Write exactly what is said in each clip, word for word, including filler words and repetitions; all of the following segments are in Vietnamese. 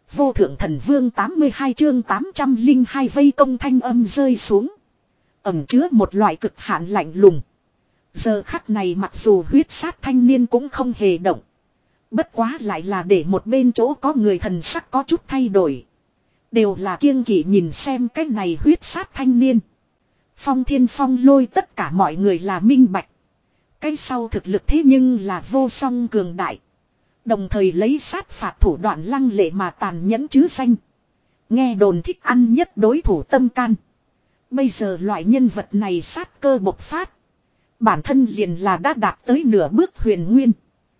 Vô thượng thần vương tám mươi hai chương tám trăm linh hai vây công thanh âm rơi xuống. Ẩm chứa một loại cực hạn lạnh lùng. Giờ khắc này mặc dù huyết sát thanh niên cũng không hề động. Bất quá lại là để một bên chỗ có người thần sắc có chút thay đổi. Đều là kiêng kỵ nhìn xem cái này huyết sát thanh niên. Phong Thiên Phong Lôi tất cả mọi người là minh bạch. Cái sau thực lực thế nhưng là vô song cường đại. Đồng thời lấy sát phạt thủ đoạn lăng lệ mà tàn nhẫn chứ danh. Nghe đồn thích ăn nhất đối thủ tâm can. Bây giờ loại nhân vật này sát cơ bộc phát. Bản thân liền là đã đạt tới nửa bước huyền nguyên.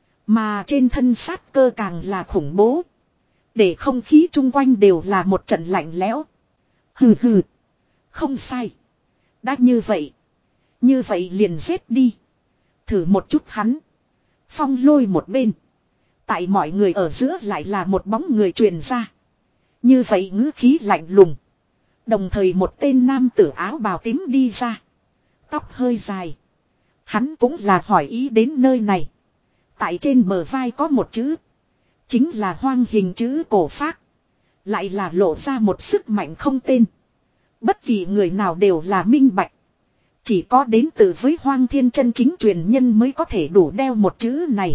Mà trên thân sát cơ càng là khủng bố. Để không khí chung quanh đều là một trận lạnh lẽo. Hừ hừ. Không sai. Đã như vậy. Như vậy liền giết đi. Thử một chút hắn. Phong Lôi một bên. Tại mọi người ở giữa lại là một bóng người truyền ra. Như vậy ngữ khí lạnh lùng. Đồng thời một tên nam tử áo bào tím đi ra. Tóc hơi dài. Hắn cũng là hỏi ý đến nơi này. Tại trên bờ vai có một chữ. Chính là hoang hình chữ cổ phác. Lại là lộ ra một sức mạnh không tên. Bất kỳ người nào đều là minh bạch. Chỉ có đến từ với Hoang Thiên chân chính truyền nhân mới có thể đủ đeo một chữ này.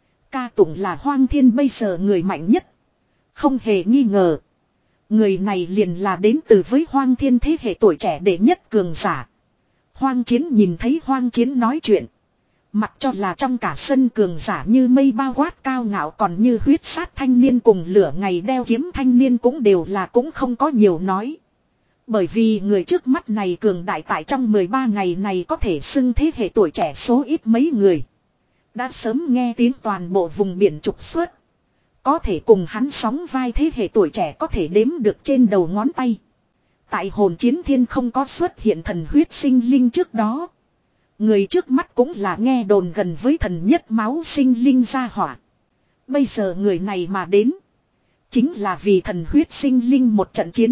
Ca tụng là Hoang Thiên bây giờ người mạnh nhất. Không hề nghi ngờ. Người này liền là đến từ với Hoang Thiên thế hệ tuổi trẻ đệ nhất cường giả. Hoang Chiến nhìn thấy Hoang Chiến nói chuyện. Mặc cho là trong cả sân cường giả như mây bao quát cao ngạo còn như huyết sát thanh niên cùng lửa ngày đeo kiếm thanh niên cũng đều là cũng không có nhiều nói. Bởi vì người trước mắt này cường đại tại trong mười ba ngày này có thể xưng thế hệ tuổi trẻ số ít mấy người. Đã sớm nghe tiếng toàn bộ vùng biển trục xuất. Có thể cùng hắn sóng vai thế hệ tuổi trẻ có thể đếm được trên đầu ngón tay. Tại hồn chiến thiên không có xuất hiện thần huyết sinh linh trước đó. Người trước mắt cũng là nghe đồn gần với thần nhất máu sinh linh gia hỏa. Bây giờ người này mà đến. Chính là vì thần huyết sinh linh một trận chiến.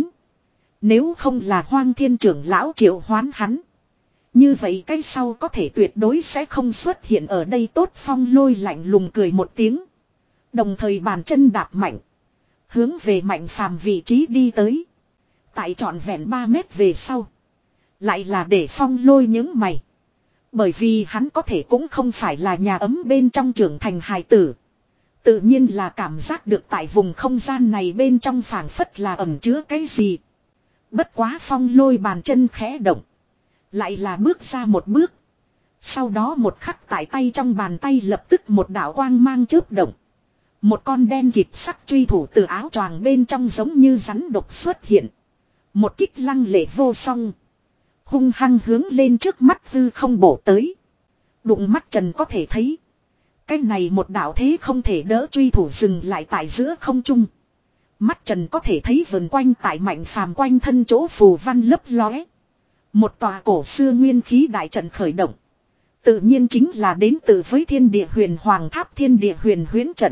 Nếu không là Hoang Thiên trưởng lão triệu hoán hắn. Như vậy cái sau có thể tuyệt đối sẽ không xuất hiện ở đây. Tốt. Phong Lôi lạnh lùng cười một tiếng. Đồng thời bàn chân đạp mạnh. Hướng về Mạnh Phàm vị trí đi tới. Tại trọn vẹn ba mét về sau. Lại là để Phong Lôi những mày. Bởi vì hắn có thể cũng không phải là nhà ấm bên trong trưởng thành hài tử. Tự nhiên là cảm giác được tại vùng không gian này bên trong phảng phất là ẩn chứa cái gì. Bất quá Phong Lôi bàn chân khẽ động. Lại là bước ra một bước. Sau đó một khắc tại tay trong bàn tay lập tức một đạo quang mang chớp động. Một con đen kịt sắc truy thủ từ áo choàng bên trong giống như rắn độc xuất hiện. Một kích lăng lệ vô song. Hung hăng hướng lên trước mắt hư không bổ tới. Đụng mắt Trần có thể thấy. Cái này một đạo thế không thể đỡ truy thủ dừng lại tại giữa không trung. Mắt Trần có thể thấy vần quanh tại Mạnh Phàm quanh thân chỗ phù văn lấp lóe. Một tòa cổ xưa nguyên khí đại trận khởi động. Tự nhiên chính là đến từ với thiên địa huyền hoàng tháp thiên địa huyền huyễn trận.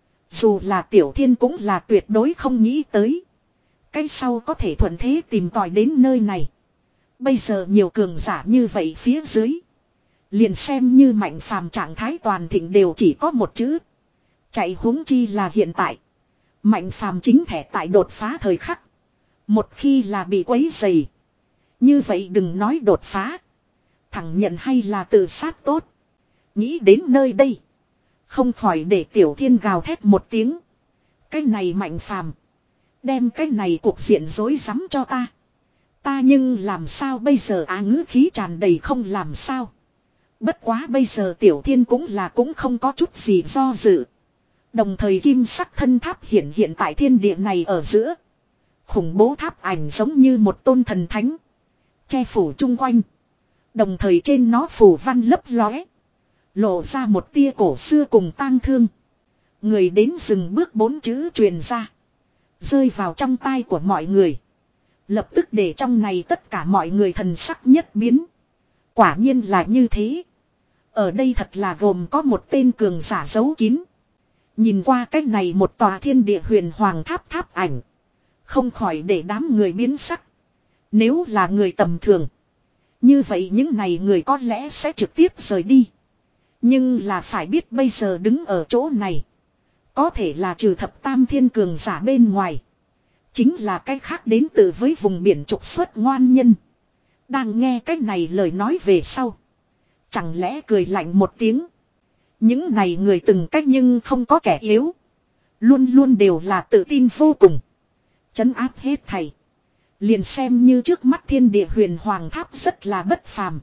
Dù là Tiểu Thiên cũng là tuyệt đối không nghĩ tới. Cái sau có thể thuận thế tìm tòi đến nơi này. Bây giờ nhiều cường giả như vậy phía dưới. Liền xem như Mạnh Phàm trạng thái toàn thịnh đều chỉ có một chữ. Chạy huống chi là hiện tại. Mạnh Phàm chính thể tại đột phá thời khắc. Một khi là bị quấy dày. Như vậy đừng nói đột phá. Thẳng nhận hay là tự sát tốt. Nghĩ đến nơi đây. Không khỏi để Tiểu Thiên gào thét một tiếng. Cái này Mạnh Phàm, đem cái này cuộc diện rối rắm cho ta. Ta nhưng làm sao bây giờ á, ngữ khí tràn đầy không làm sao. Bất quá bây giờ Tiểu Thiên cũng là cũng không có chút gì do dự. Đồng thời kim sắc thân tháp hiện hiện tại thiên địa này ở giữa. Khủng bố tháp ảnh giống như một tôn thần thánh. Che phủ chung quanh. Đồng thời trên nó phủ văn lấp lóe. Lộ ra một tia cổ xưa cùng tang thương. Người đến dừng bước bốn chữ truyền ra. Rơi vào trong tai của mọi người. Lập tức để trong này tất cả mọi người thần sắc nhất biến. Quả nhiên là như thế. Ở đây thật là gồm có một tên cường giả giấu kín. Nhìn qua cách này một tòa thiên địa huyền hoàng tháp tháp ảnh. Không khỏi để đám người biến sắc. Nếu là người tầm thường. Như vậy những này người có lẽ sẽ trực tiếp rời đi. Nhưng là phải biết bây giờ đứng ở chỗ này. Có thể là trừ thập tam thiên cường giả bên ngoài. Chính là cái khác đến từ với vùng biển trục xuất ngoan nhân. Đang nghe cái này lời nói về sau. Chẳng lẽ cười lạnh một tiếng. Những này người từng cách nhưng không có kẻ yếu. Luôn luôn đều là tự tin vô cùng. Trấn áp hết thầy. Liền xem như trước mắt thiên địa huyền hoàng tháp rất là bất phàm.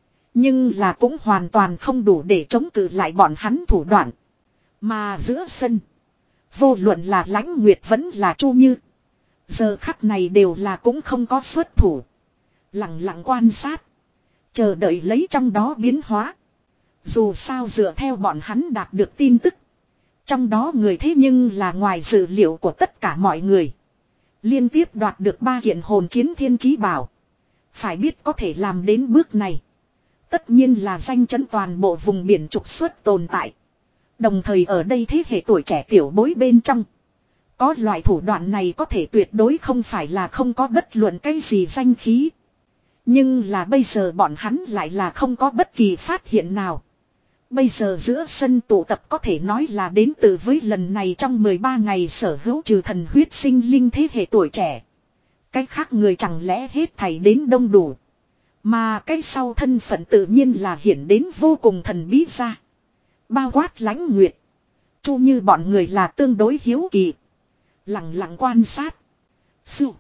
Nhưng là cũng hoàn toàn không đủ để chống cự lại bọn hắn thủ đoạn. Mà giữa sân. Vô luận là Lãnh Nguyệt vẫn là Chu Như. Giờ khắc này đều là cũng không có xuất thủ. Lặng lặng quan sát. Chờ đợi lấy trong đó biến hóa. Dù sao dựa theo bọn hắn đạt được tin tức. Trong đó người thế nhưng là ngoài dự liệu của tất cả mọi người. Liên tiếp đoạt được ba kiện hồn chiến thiên chí bảo. Phải biết có thể làm đến bước này. Tất nhiên là danh chấn toàn bộ vùng biển trục xuất tồn tại. Đồng thời ở đây thế hệ tuổi trẻ tiểu bối bên trong. Có loại thủ đoạn này có thể tuyệt đối không phải là không có bất luận cái gì danh khí. Nhưng là bây giờ bọn hắn lại là không có bất kỳ phát hiện nào. Bây giờ giữa sân tụ tập có thể nói là đến từ với lần này trong mười ba ngày sở hữu trừ thần huyết sinh linh thế hệ tuổi trẻ. Cái khác người chẳng lẽ hết thảy đến đông đủ. Mà cái sau thân phận tự nhiên là hiển đến vô cùng thần bí ra. Bao quát Lãnh Nguyệt. Chu Như bọn người là tương đối hiếu kỳ. Lặng lặng quan sát. Sưu.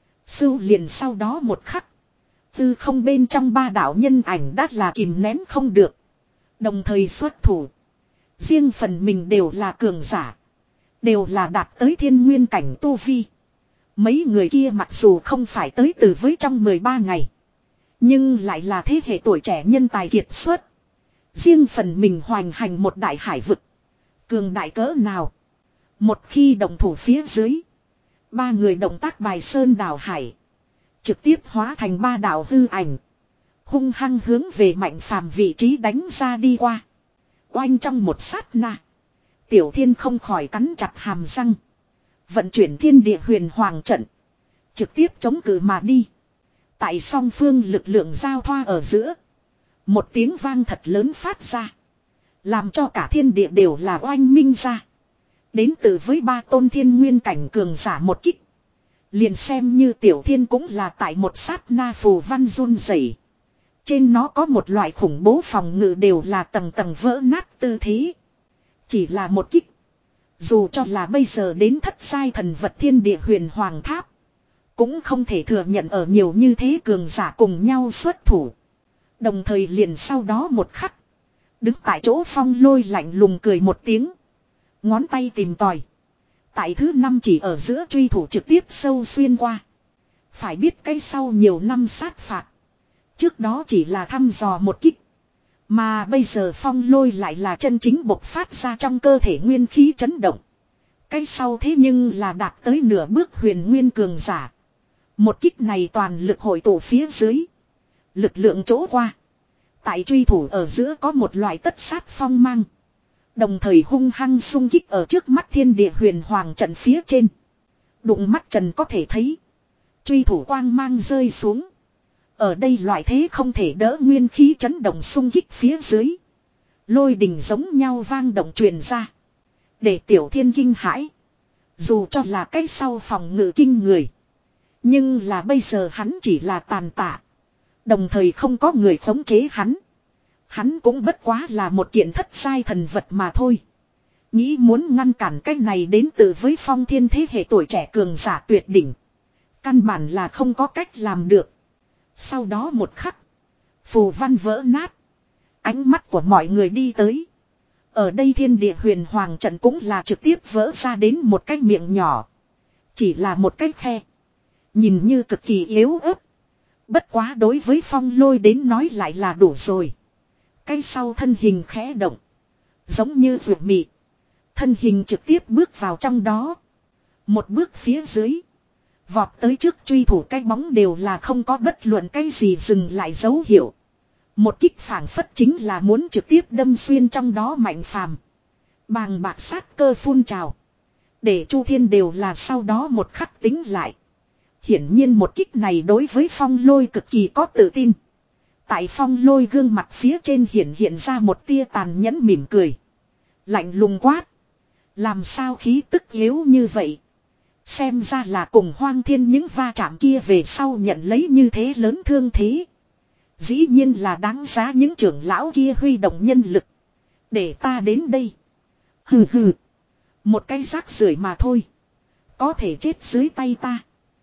Sưu liền sau đó một khắc. Tư không bên trong ba đạo nhân ảnh đã là kìm nén không được. Đồng thời xuất thủ. Riêng phần mình đều là cường giả. Đều là đạt tới thiên nguyên cảnh tu vi. Mấy người kia mặc dù không phải tới từ với trong mười ba ngày. Nhưng lại là thế hệ tuổi trẻ nhân tài kiệt xuất. Riêng phần mình hoành hành một đại hải vực. Cường đại cỡ nào. Một khi động thủ phía dưới. Ba người động tác bài sơn đảo hải. Trực tiếp hóa thành ba đạo hư ảnh. Hung hăng hướng về Mạnh Phàm vị trí đánh ra đi qua. Oanh trong một sát na. Tiểu Thiên không khỏi cắn chặt hàm răng. Vận chuyển thiên địa huyền hoàng trận. Trực tiếp chống cự mà đi. Tại song phương lực lượng giao thoa ở giữa. Một tiếng vang thật lớn phát ra. Làm cho cả thiên địa đều là oanh minh ra. Đến từ với ba tôn thiên nguyên cảnh cường giả một kích. Liền xem như Tiểu Thiên cũng là tại một sát na phù văn run rẩy. Trên nó có một loại khủng bố phòng ngự đều là tầng tầng vỡ nát tư thế. Chỉ là một kích. Dù cho là bây giờ đến thất giai thần vật thiên địa huyền hoàng tháp. Cũng không thể thừa nhận ở nhiều như thế cường giả cùng nhau xuất thủ. Đồng thời liền sau đó một khắc. Đứng tại chỗ Phong Lôi lạnh lùng cười một tiếng. Ngón tay tìm tòi. Tại thứ năm chỉ ở giữa truy thủ trực tiếp sâu xuyên qua. Phải biết cái sau nhiều năm sát phạt. Trước đó chỉ là thăm dò một kích. Mà bây giờ Phong Lôi lại là chân chính bộc phát ra trong cơ thể nguyên khí chấn động. Cái sau thế nhưng là đạt tới nửa bước huyền nguyên cường giả. Một kích này toàn lực hội tụ phía dưới. Lực lượng chỗ qua. Tại truy thủ ở giữa có một loại tất sát phong mang. Đồng thời hung hăng xung kích ở trước mắt thiên địa huyền hoàng trận phía trên. Đụng mắt trần có thể thấy. Truy thủ quang mang rơi xuống. Ở đây loại thế không thể đỡ nguyên khí chấn động xung kích phía dưới. Lôi đình giống nhau vang động truyền ra. Để Tiểu Thiên kinh hãi. Dù cho là cái sau phòng ngự kinh người. Nhưng là bây giờ hắn chỉ là tàn tạ. Đồng thời không có người khống chế hắn. Hắn cũng bất quá là một kiện thất giai thần vật mà thôi. Nghĩ muốn ngăn cản cái này đến từ với Phong Thiên thế hệ tuổi trẻ cường giả tuyệt đỉnh. Căn bản là không có cách làm được. Sau đó một khắc. Phù văn vỡ nát. Ánh mắt của mọi người đi tới. Ở đây thiên địa huyền hoàng trận cũng là trực tiếp vỡ ra đến một cái miệng nhỏ. Chỉ là một cái khe. Nhìn như cực kỳ yếu ớt. Bất quá đối với Phong Lôi đến nói lại là đủ rồi. Cái sau thân hình khẽ động. Giống như ruột mị. Thân hình trực tiếp bước vào trong đó. Một bước phía dưới. Vọt tới trước truy thủ cái bóng đều là không có bất luận cái gì dừng lại dấu hiệu. Một kích phản phất chính là muốn trực tiếp đâm xuyên trong đó Mạnh Phàm. Bàng bạc sát cơ phun trào. Để Chu Thiên đều là sau đó một khắc tính lại. Hiển nhiên một kích này đối với Phong Lôi cực kỳ có tự tin. Tại Phong Lôi gương mặt phía trên hiện hiện ra một tia tàn nhẫn mỉm cười. Lạnh lùng quát. Làm sao khí tức yếu như vậy. Xem ra là cùng Hoang Thiên những va chạm kia về sau nhận lấy như thế lớn thương thế. Dĩ nhiên là đáng giá những trưởng lão kia huy động nhân lực. Để ta đến đây. Hừ hừ. Một cái rác rưởi mà thôi. Có thể chết dưới tay ta.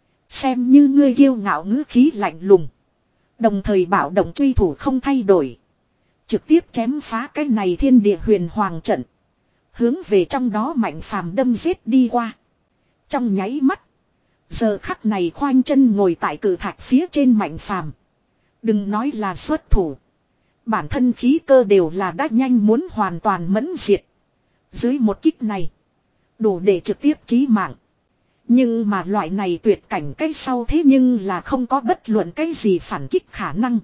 Xem như ngươi kiêu ngạo ngữ khí lạnh lùng. Đồng thời bảo động truy thủ không thay đổi. Trực tiếp chém phá cái này thiên địa huyền hoàng trận. Hướng về trong đó Mạnh Phàm đâm giết đi qua. Trong nháy mắt. Giờ khắc này khoanh chân ngồi tại cử thạch phía trên Mạnh Phàm. Đừng nói là xuất thủ. Bản thân khí cơ đều là đã nhanh muốn hoàn toàn mẫn diệt. Dưới một kích này. Đủ để trực tiếp chí mạng. Nhưng mà loại này tuyệt cảnh cái sau thế nhưng là không có bất luận cái gì phản kích khả năng.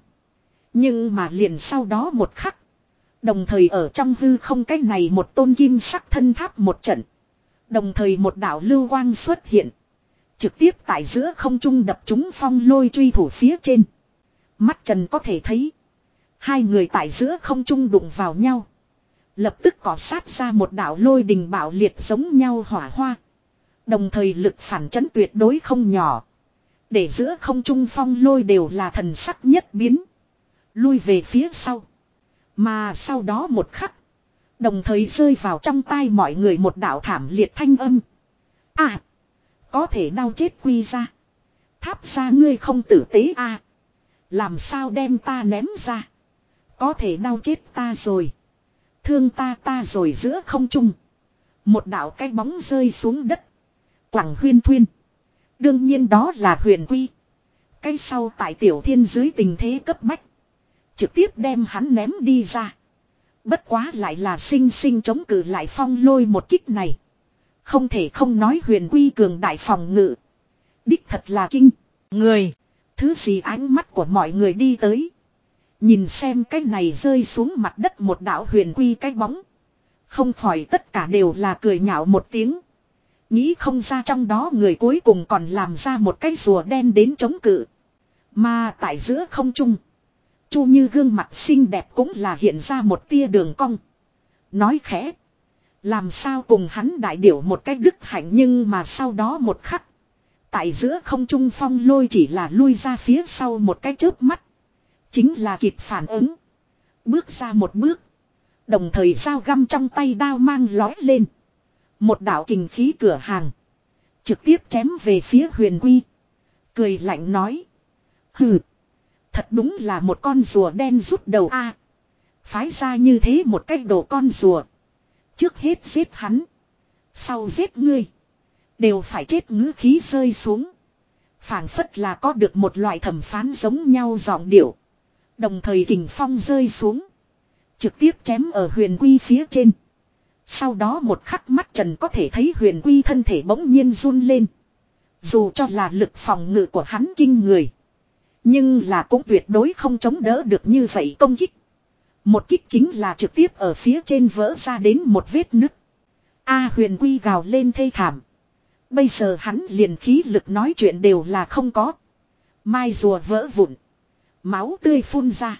Nhưng mà liền sau đó một khắc. Đồng thời ở trong hư không cái này một tôn kim sắc thân tháp một trận. Đồng thời một đạo lưu quang xuất hiện. Trực tiếp tại giữa không trung đập trúng phong lôi truy thủ phía trên. Mắt Trần có thể thấy. Hai người tại giữa không trung đụng vào nhau. Lập tức cỏ sát ra một đạo lôi đình bạo liệt giống nhau hỏa hoa. Đồng thời lực phản chấn tuyệt đối không nhỏ. Để giữa không trung phong lôi đều là thần sắc nhất biến. Lui về phía sau. Mà sau đó một khắc. Đồng thời rơi vào trong tai mọi người một đạo thảm liệt thanh âm. À. Có thể đau chết quy ra. Tháp ra ngươi không tử tế à. Làm sao đem ta ném ra. Có thể đau chết ta rồi. Thương ta ta rồi giữa không trung. Một đạo cái bóng rơi xuống đất. Quẳng huyên thuyên. Đương nhiên đó là Huyền Quy. Cái sau tại Tiểu Thiên dưới tình thế cấp bách. Trực tiếp đem hắn ném đi ra. Bất quá lại là sinh sinh chống cự lại phong lôi một kích này. Không thể không nói Huyền Quy cường đại phòng ngự. Đích thật là kinh. Người. Thứ gì ánh mắt của mọi người đi tới. Nhìn xem cái này rơi xuống mặt đất một đạo Huyền Quy cái bóng. Không khỏi tất cả đều là cười nhạo một tiếng. Nghĩ không ra trong đó người cuối cùng còn làm ra một cái rùa đen đến chống cự. Mà tại giữa không trung. Chu Như gương mặt xinh đẹp cũng là hiện ra một tia đường cong. Nói khẽ. Làm sao cùng hắn đại điểu một cách đức hạnh nhưng mà sau đó một khắc. Tại giữa không trung phong lôi chỉ là lui ra phía sau một cái chớp mắt. Chính là kịp phản ứng. Bước ra một bước. Đồng thời dao găm trong tay đao mang lói lên. Một đạo kình khí cửa hàng. Trực tiếp chém về phía Huyền Quy. Cười lạnh nói. Hừ. Thật đúng là một con rùa đen rút đầu a. Phái ra như thế một cách đồ con rùa. Trước hết giết hắn. Sau giết ngươi. Đều phải chết ngữ khí rơi xuống. Phảng phất là có được một loại thẩm phán giống nhau giọng điệu. Đồng thời kình phong rơi xuống. Trực tiếp chém ở Huyền Quy phía trên. Sau đó một khắc mắt Trần có thể thấy Huyền Quy thân thể bỗng nhiên run lên. Dù cho là lực phòng ngự của hắn kinh người. Nhưng là cũng tuyệt đối không chống đỡ được như vậy công kích. Một kích chính là trực tiếp ở phía trên vỡ ra đến một vết nứt. A Huyền Quy gào lên thê thảm. Bây giờ hắn liền khí lực nói chuyện đều là không có. Mai rùa vỡ vụn. Máu tươi phun ra.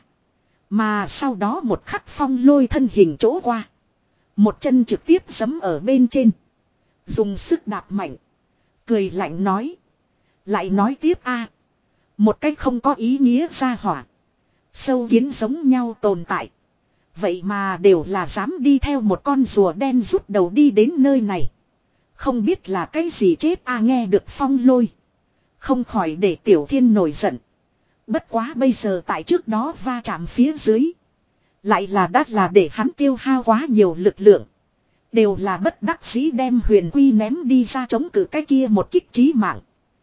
Mà sau đó một khắc phong lôi thân hình chỗ qua. Một chân trực tiếp giẫm ở bên trên. Dùng sức đạp mạnh. Cười lạnh nói. Lại nói tiếp a. Một cách không có ý nghĩa ra hỏa. Sâu kiến giống nhau tồn tại. Vậy mà đều là dám đi theo một con rùa đen rút đầu đi đến nơi này. Không biết là cái gì chết a nghe được phong lôi. Không khỏi để Tiểu Thiên nổi giận. Bất quá bây giờ tại trước đó va chạm phía dưới. Lại là đắt là để hắn tiêu hao quá nhiều lực lượng. Đều là bất đắc dĩ đem Huyền Quy ném đi ra chống cự cái kia một kích trí mạng.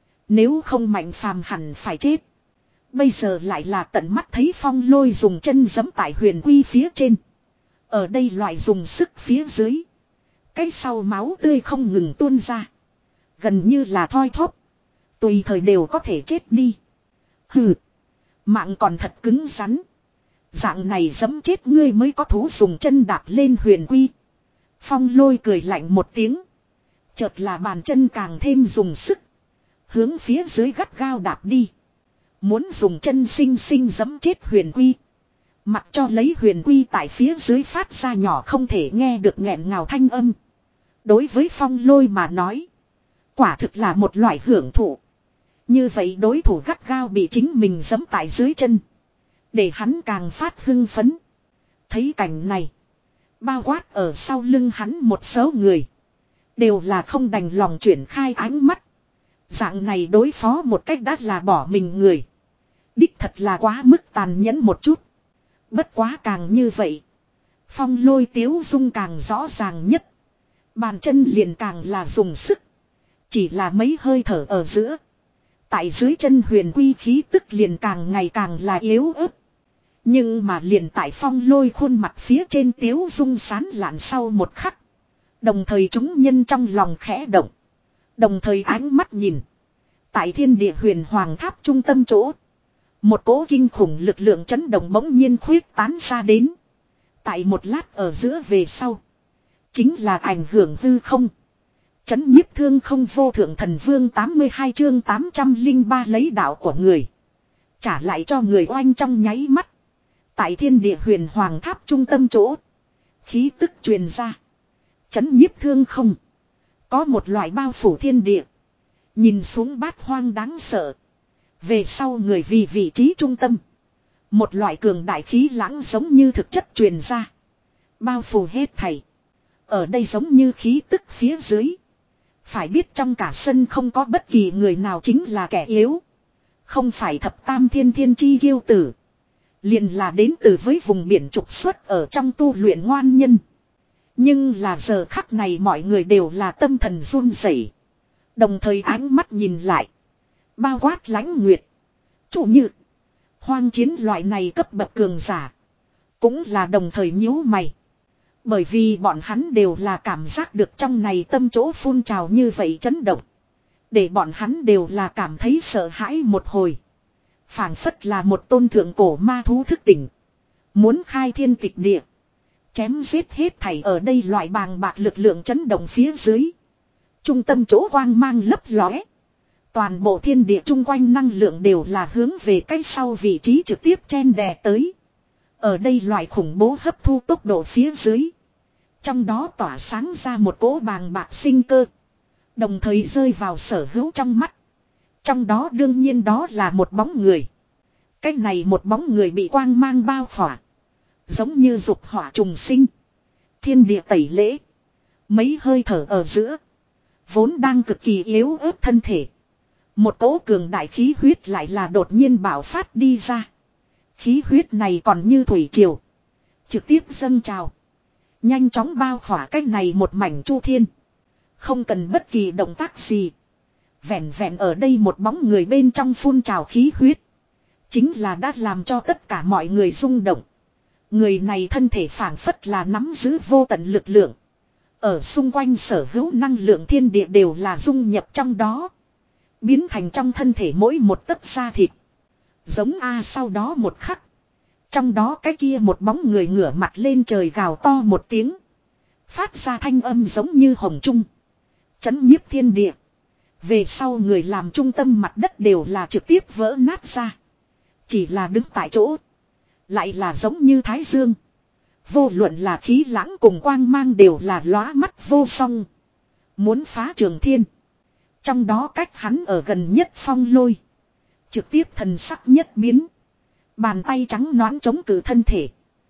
Nếu không Mạnh Phàm hẳn phải chết. Bây giờ lại là tận mắt thấy phong lôi dùng chân giẫm tại Huyền Quy phía trên. Ở đây loại dùng sức phía dưới. Cái sau máu tươi không ngừng tuôn ra. Gần như là thoi thóp. Tùy thời đều có thể chết đi. Hừ. Mạng còn thật cứng rắn. Dạng này giẫm chết ngươi mới có thú dùng chân đạp lên Huyền Quy. Phong lôi cười lạnh một tiếng. Chợt là bàn chân càng thêm dùng sức. Hướng phía dưới gắt gao đạp đi. Muốn dùng chân sinh sinh giẫm chết Huyền Quy. Mặc cho lấy Huyền Quy tại phía dưới phát ra nhỏ không thể nghe được nghẹn ngào thanh âm. Đối với Phong Lôi mà nói. Quả thực là một loại hưởng thụ. Như vậy đối thủ gắt gao bị chính mình giẫm tại dưới chân. Để hắn càng phát hưng phấn. Thấy cảnh này. Bao quát ở sau lưng hắn một số người. Đều là không đành lòng chuyển khai ánh mắt. Dạng này đối phó một cách đã là bỏ mình người. Đích thật là quá mức tàn nhẫn một chút. Bất quá càng như vậy. Phong Lôi tiếu dung càng rõ ràng nhất. Bàn chân liền càng là dùng sức. Chỉ là mấy hơi thở ở giữa. Tại dưới chân huyền quy khí tức liền càng ngày càng là yếu ớt. Nhưng mà liền tại Phong Lôi khuôn mặt phía trên tiếu dung sán lạn sau một khắc. Đồng thời chúng nhân trong lòng khẽ động. Đồng thời ánh mắt nhìn. Tại thiên địa huyền hoàng tháp trung tâm chỗ. Một cỗ kinh khủng lực lượng chấn động bỗng nhiên khuyết tán ra đến. Tại một lát ở giữa về sau. Chính là ảnh hưởng hư không. Chấn nhiếp thương không vô thượng thần vương tám mươi hai chương tám trăm lẻ ba lấy đạo của người. Trả lại cho người oanh trong nháy mắt. Tại thiên địa huyền hoàng tháp trung tâm chỗ. Khí tức truyền ra. Chấn nhiếp thương không. Có một loại bao phủ thiên địa. Nhìn xuống bát hoang đáng sợ. Về sau người vì vị trí trung tâm. Một loại cường đại khí lãng giống như thực chất truyền ra. Bao phủ hết thảy. Ở đây giống như khí tức phía dưới. Phải biết trong cả sân không có bất kỳ người nào chính là kẻ yếu. Không phải thập tam thiên thiên chi kiêu tử. Liền là đến từ với vùng biển trục xuất ở trong tu luyện ngoan nhân. Nhưng là giờ khắc này mọi người đều là tâm thần run rẩy. Đồng thời ánh mắt nhìn lại. Bao quát Lãnh Nguyệt. Chủ như. Hoang chiến loại này cấp bậc cường giả. Cũng là đồng thời nhíu mày. Bởi vì bọn hắn đều là cảm giác được trong này tâm chỗ phun trào như vậy chấn động. Để bọn hắn đều là cảm thấy sợ hãi một hồi. Phảng phất là một tôn thượng cổ ma thú thức tỉnh. Muốn khai thiên tịch địa. Chém giết hết thảy ở đây loại bàng bạc lực lượng chấn động phía dưới. Trung tâm chỗ quang mang lấp lóe. Toàn bộ thiên địa chung quanh năng lượng đều là hướng về cái sau vị trí trực tiếp chen đè tới. Ở đây loại khủng bố hấp thu tốc độ phía dưới. Trong đó tỏa sáng ra một cỗ bàng bạc sinh cơ. Đồng thời rơi vào sở hữu trong mắt. Trong đó đương nhiên đó là một bóng người. Cái này một bóng người bị quang mang bao khỏa. Giống như dục hỏa trùng sinh. Thiên địa tẩy lễ. Mấy hơi thở ở giữa. Vốn đang cực kỳ yếu ớt thân thể. Một cỗ cường đại khí huyết lại là đột nhiên bạo phát đi ra. Khí huyết này còn như thủy triều. Trực tiếp dâng trào. Nhanh chóng bao khỏa cái này một mảnh chu thiên. Không cần bất kỳ động tác gì. Vẹn vẹn ở đây một bóng người bên trong phun trào khí huyết. Chính là đã làm cho tất cả mọi người rung động. Người này thân thể phảng phất là nắm giữ vô tận lực lượng. Ở xung quanh sở hữu năng lượng thiên địa đều là dung nhập trong đó. Biến thành trong thân thể mỗi một tấc da thịt. Giống A sau đó một khắc. Trong đó cái kia một bóng người ngửa mặt lên trời gào to một tiếng. Phát ra thanh âm giống như hồng trung. Chấn nhiếp thiên địa. Về sau người làm trung tâm mặt đất đều là trực tiếp vỡ nát ra. Chỉ là đứng tại chỗ. Lại là giống như thái dương. Vô luận là khí lãng cùng quang mang đều là lóa mắt vô song. Muốn phá trường thiên. Trong đó cách hắn ở gần nhất Phong Lôi. Trực tiếp thần sắc nhất biến. Bàn tay trắng nõn chống cự thân thể.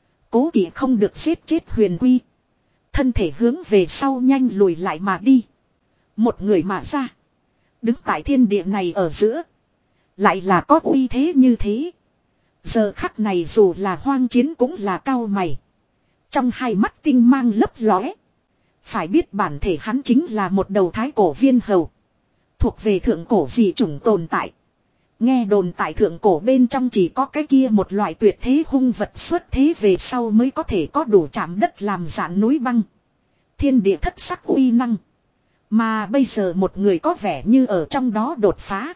Cố kỵ không được giết chết huyền quy. Thân thể hướng về sau nhanh lùi lại mà đi. Một người mà ra. Đứng tại thiên địa này ở giữa. Lại là có uy thế như thế. Giờ khắc này dù là hoang chiến cũng là cao mày. Trong hai mắt tinh mang lấp lóe. Phải biết bản thể hắn chính là một đầu thái cổ viên hầu. Thuộc về thượng cổ dị chủng tồn tại. Nghe đồn tại thượng cổ bên trong chỉ có cái kia một loại tuyệt thế hung vật xuất thế về sau mới có thể có đủ chạm đất làm giãn núi băng. Thiên địa thất sắc uy năng. Mà bây giờ một người có vẻ như ở trong đó đột phá.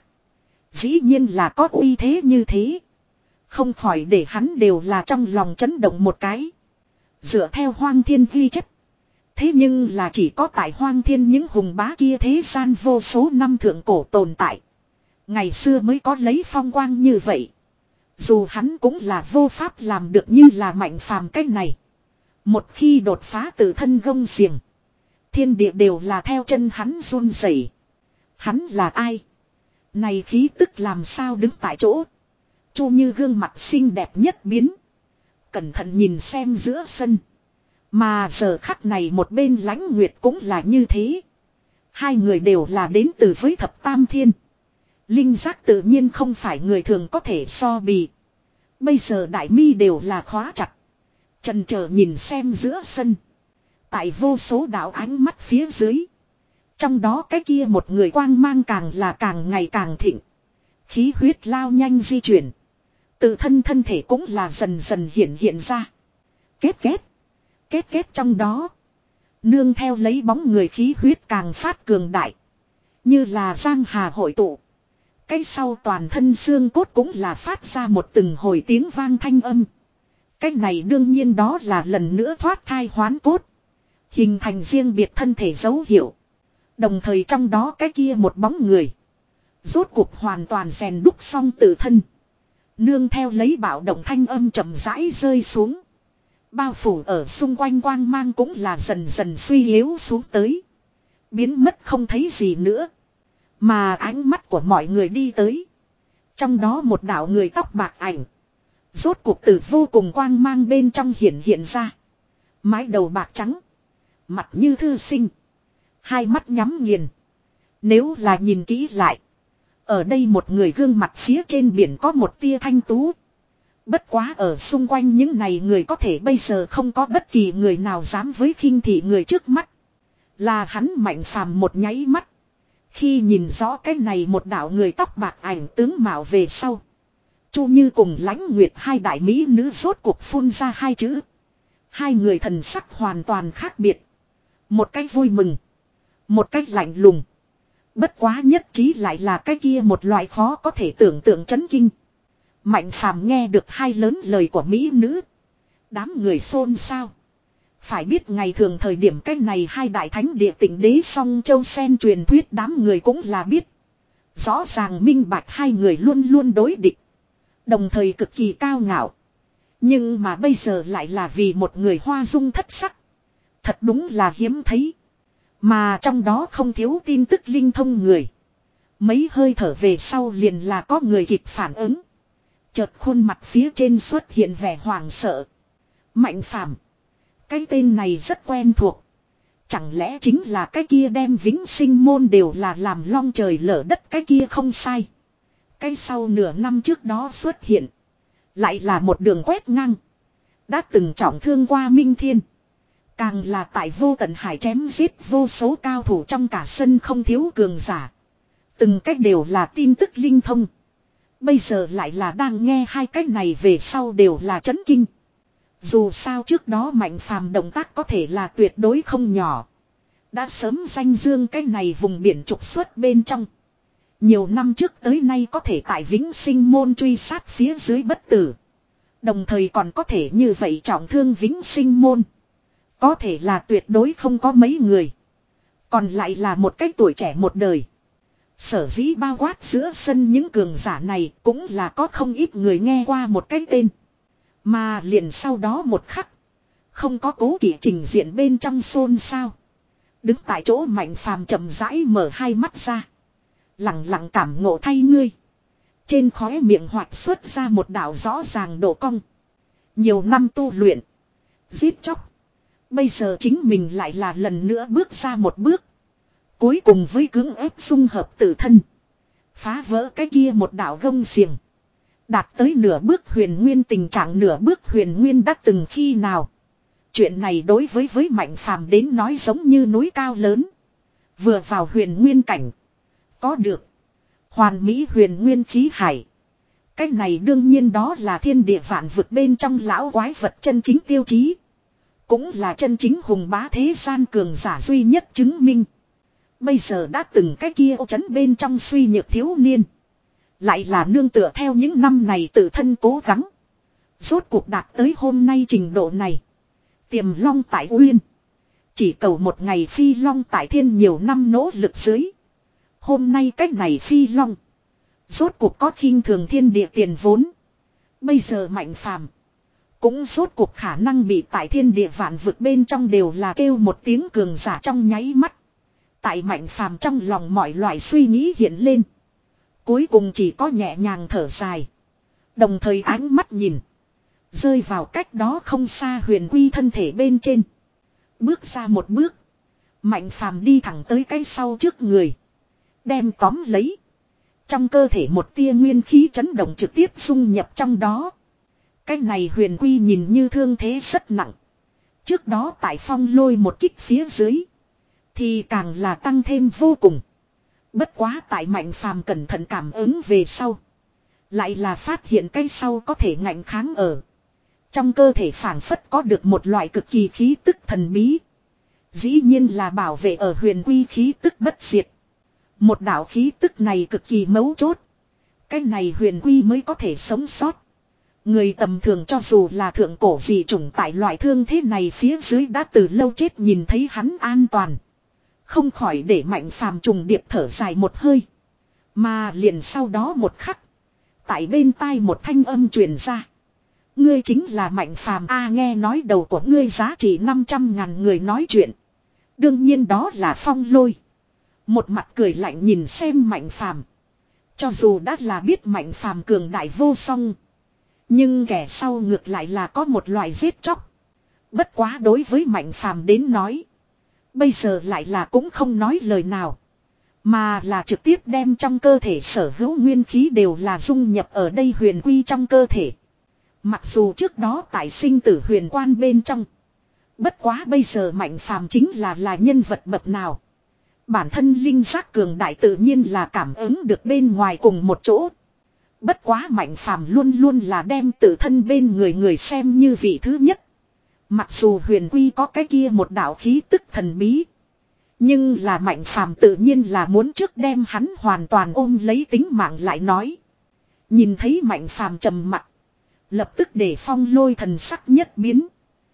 Dĩ nhiên là có uy thế như thế. Không khỏi để hắn đều là trong lòng chấn động một cái. Dựa theo hoang thiên ghi chép. Thế nhưng là chỉ có tại hoang thiên những hùng bá kia thế gian vô số năm thượng cổ tồn tại. Ngày xưa mới có lấy phong quang như vậy. Dù hắn cũng là vô pháp làm được như là mạnh phàm cách này. Một khi đột phá từ thân gông xiềng. Thiên địa đều là theo chân hắn run rẩy. Hắn là ai? Này khí tức làm sao đứng tại chỗ? Chu Như gương mặt xinh đẹp nhất biến. Cẩn thận nhìn xem giữa sân. Mà giờ khắc này một bên Lãnh Nguyệt cũng là như thế. Hai người đều là đến từ với thập tam thiên. Linh giác tự nhiên không phải người thường có thể so bì. Bây giờ đại mi đều là khóa chặt. Chần chờ nhìn xem giữa sân. Tại vô số đạo ánh mắt phía dưới. Trong đó cái kia một người quang mang càng là càng ngày càng thịnh. Khí huyết lao nhanh di chuyển. Tự thân thân thể cũng là dần dần hiện hiện ra. Kết kết. Kết kết trong đó. Nương theo lấy bóng người khí huyết càng phát cường đại. Như là giang hà hội tụ. Cái sau toàn thân xương cốt cũng là phát ra một từng hồi tiếng vang thanh âm. Cái này đương nhiên đó là lần nữa thoát thai hoán cốt. Hình thành riêng biệt thân thể dấu hiệu. Đồng thời trong đó cái kia một bóng người. Rốt cuộc hoàn toàn rèn đúc xong tự thân. Nương theo lấy bạo động thanh âm chậm rãi rơi xuống. Bao phủ ở xung quanh quang mang cũng là dần dần suy yếu xuống tới. Biến mất không thấy gì nữa. Mà ánh mắt của mọi người đi tới. Trong đó một đạo người tóc bạc ảnh. Rốt cuộc từ vô cùng quang mang bên trong hiện hiện ra. Mái đầu bạc trắng. Mặt như thư sinh. Hai mắt nhắm nghiền. Nếu là nhìn kỹ lại. Ở đây một người gương mặt phía trên biển có một tia thanh tú. Bất quá ở xung quanh những này người có thể bây giờ không có bất kỳ người nào dám với khinh thị người trước mắt. Là hắn Mạnh Phàm một nháy mắt. Khi nhìn rõ cái này một đạo người tóc bạc ảnh tướng mạo về sau. Chu Như cùng Lãnh Nguyệt hai đại mỹ nữ rốt cuộc phun ra hai chữ. Hai người thần sắc hoàn toàn khác biệt. Một cách vui mừng. Một cách lạnh lùng. Bất quá nhất trí lại là cái kia một loại khó có thể tưởng tượng chấn kinh. Mạnh Phàm nghe được hai lớn lời của mỹ nữ. Đám người xôn xao. Phải biết ngày thường thời điểm cái này hai đại thánh địa tịnh đế song châu sen truyền thuyết đám người cũng là biết. Rõ ràng minh bạch hai người luôn luôn đối địch. Đồng thời cực kỳ cao ngạo. Nhưng mà bây giờ lại là vì một người hoa dung thất sắc. Thật đúng là hiếm thấy. Mà trong đó không thiếu tin tức linh thông người. Mấy hơi thở về sau liền là có người kịp phản ứng. Chợt khuôn mặt phía trên xuất hiện vẻ hoảng sợ. Mạnh Phàm, cái tên này rất quen thuộc. Chẳng lẽ chính là cái kia đem vĩnh sinh môn đều là làm long trời lở đất cái kia không sai. Cái sau nửa năm trước đó xuất hiện. Lại là một đường quét ngang. Đã từng trọng thương qua Minh Thiên. Càng là tại vô tận hải chém giết vô số cao thủ trong cả sân không thiếu cường giả. Từng cách đều là tin tức linh thông. Bây giờ lại là đang nghe hai cách này về sau đều là chấn kinh. Dù sao trước đó Mạnh Phàm động tác có thể là tuyệt đối không nhỏ. Đã sớm danh dương cái này vùng biển trục xuất bên trong. Nhiều năm trước tới nay có thể tại vĩnh sinh môn truy sát phía dưới bất tử. Đồng thời còn có thể như vậy trọng thương vĩnh sinh môn. Có thể là tuyệt đối không có mấy người. Còn lại là một cái tuổi trẻ một đời. Sở dĩ bao quát giữa sân những cường giả này cũng là có không ít người nghe qua một cái tên. Mà liền sau đó một khắc. Không có cố kỵ trình diện bên trong xôn xao. Đứng tại chỗ Mạnh Phàm chậm rãi mở hai mắt ra. Lặng lặng cảm ngộ thay ngươi. Trên khóe miệng hoạt xuất ra một đạo rõ ràng độ cong. Nhiều năm tu luyện. Giết chóc. Bây giờ chính mình lại là lần nữa bước ra một bước. Cuối cùng với cưỡng ép dung hợp tự thân. Phá vỡ cái kia một đạo gông xiềng. Đạt tới nửa bước huyền nguyên tình trạng nửa bước huyền nguyên đã từng khi nào. Chuyện này đối với với Mạnh Phàm đến nói giống như núi cao lớn. Vừa vào huyền nguyên cảnh. Có được. Hoàn mỹ huyền nguyên khí hải. Cái này đương nhiên đó là thiên địa vạn vực bên trong lão quái vật chân chính tiêu chí. Cũng là chân chính hùng bá thế gian cường giả duy nhất chứng minh. Bây giờ đã từng cái kia ô chấn bên trong suy nhược thiếu niên. Lại là nương tựa theo những năm này tự thân cố gắng. Rốt cuộc đạt tới hôm nay trình độ này. Tiềm long tại uyên. Chỉ cầu một ngày phi long tại thiên nhiều năm nỗ lực dưới. Hôm nay cách này phi long. Rốt cuộc có khinh thường thiên địa tiền vốn. Bây giờ Mạnh Phàm Cũng rốt cuộc khả năng bị tại thiên địa vạn vực bên trong đều là kêu một tiếng cường giả trong nháy mắt. Tại Mạnh Phàm trong lòng mọi loại suy nghĩ hiện lên. Cuối cùng chỉ có nhẹ nhàng thở dài. Đồng thời ánh mắt nhìn. Rơi vào cách đó không xa Huyền Quy thân thể bên trên. Bước ra một bước. Mạnh Phàm đi thẳng tới cái sau trước người. Đem tóm lấy. Trong cơ thể một tia nguyên khí chấn động trực tiếp dung nhập trong đó. Cái này Huyền Quy nhìn như thương thế rất nặng. Trước đó tại phong lôi một kích phía dưới. Thì càng là tăng thêm vô cùng. Bất quá tại Mạnh Phàm cẩn thận cảm ứng về sau. Lại là phát hiện cái sau có thể ngạnh kháng ở. Trong cơ thể phảng phất có được một loại cực kỳ khí tức thần bí. Dĩ nhiên là bảo vệ ở Huyền Quy khí tức bất diệt. Một đạo khí tức này cực kỳ mấu chốt. Cái này Huyền Quy mới có thể sống sót. Người tầm thường cho dù là thượng cổ dị chủng tại loại thương thế này phía dưới đã từ lâu chết nhìn thấy hắn an toàn. Không khỏi để Mạnh Phàm trùng điệp thở dài một hơi. Mà liền sau đó một khắc. Tại bên tai một thanh âm truyền ra. Ngươi chính là Mạnh Phàm a, nghe nói đầu của ngươi giá trị năm trăm ngàn người nói chuyện. Đương nhiên đó là Phong Lôi. Một mặt cười lạnh nhìn xem Mạnh Phàm. Cho dù đã là biết Mạnh Phàm cường đại vô song. Nhưng kẻ sau ngược lại là có một loại giết chóc. Bất quá đối với Mạnh Phàm đến nói. Bây giờ lại là cũng không nói lời nào. Mà là trực tiếp đem trong cơ thể sở hữu nguyên khí đều là dung nhập ở đây Huyền Quy trong cơ thể. Mặc dù trước đó tại sinh tử huyền quan bên trong. Bất quá bây giờ Mạnh Phàm chính là là nhân vật bậc nào. Bản thân linh giác cường đại tự nhiên là cảm ứng được bên ngoài cùng một chỗ. Bất quá Mạnh Phàm luôn luôn là đem tự thân bên người người xem như vị thứ nhất. Mặc dù Huyền Quy có cái kia một đạo khí tức thần bí. Nhưng là Mạnh Phàm tự nhiên là muốn trước đem hắn hoàn toàn ôm lấy tính mạng lại nói. Nhìn thấy Mạnh Phàm trầm mặc. Lập tức để Phong Lôi thần sắc nhất biến.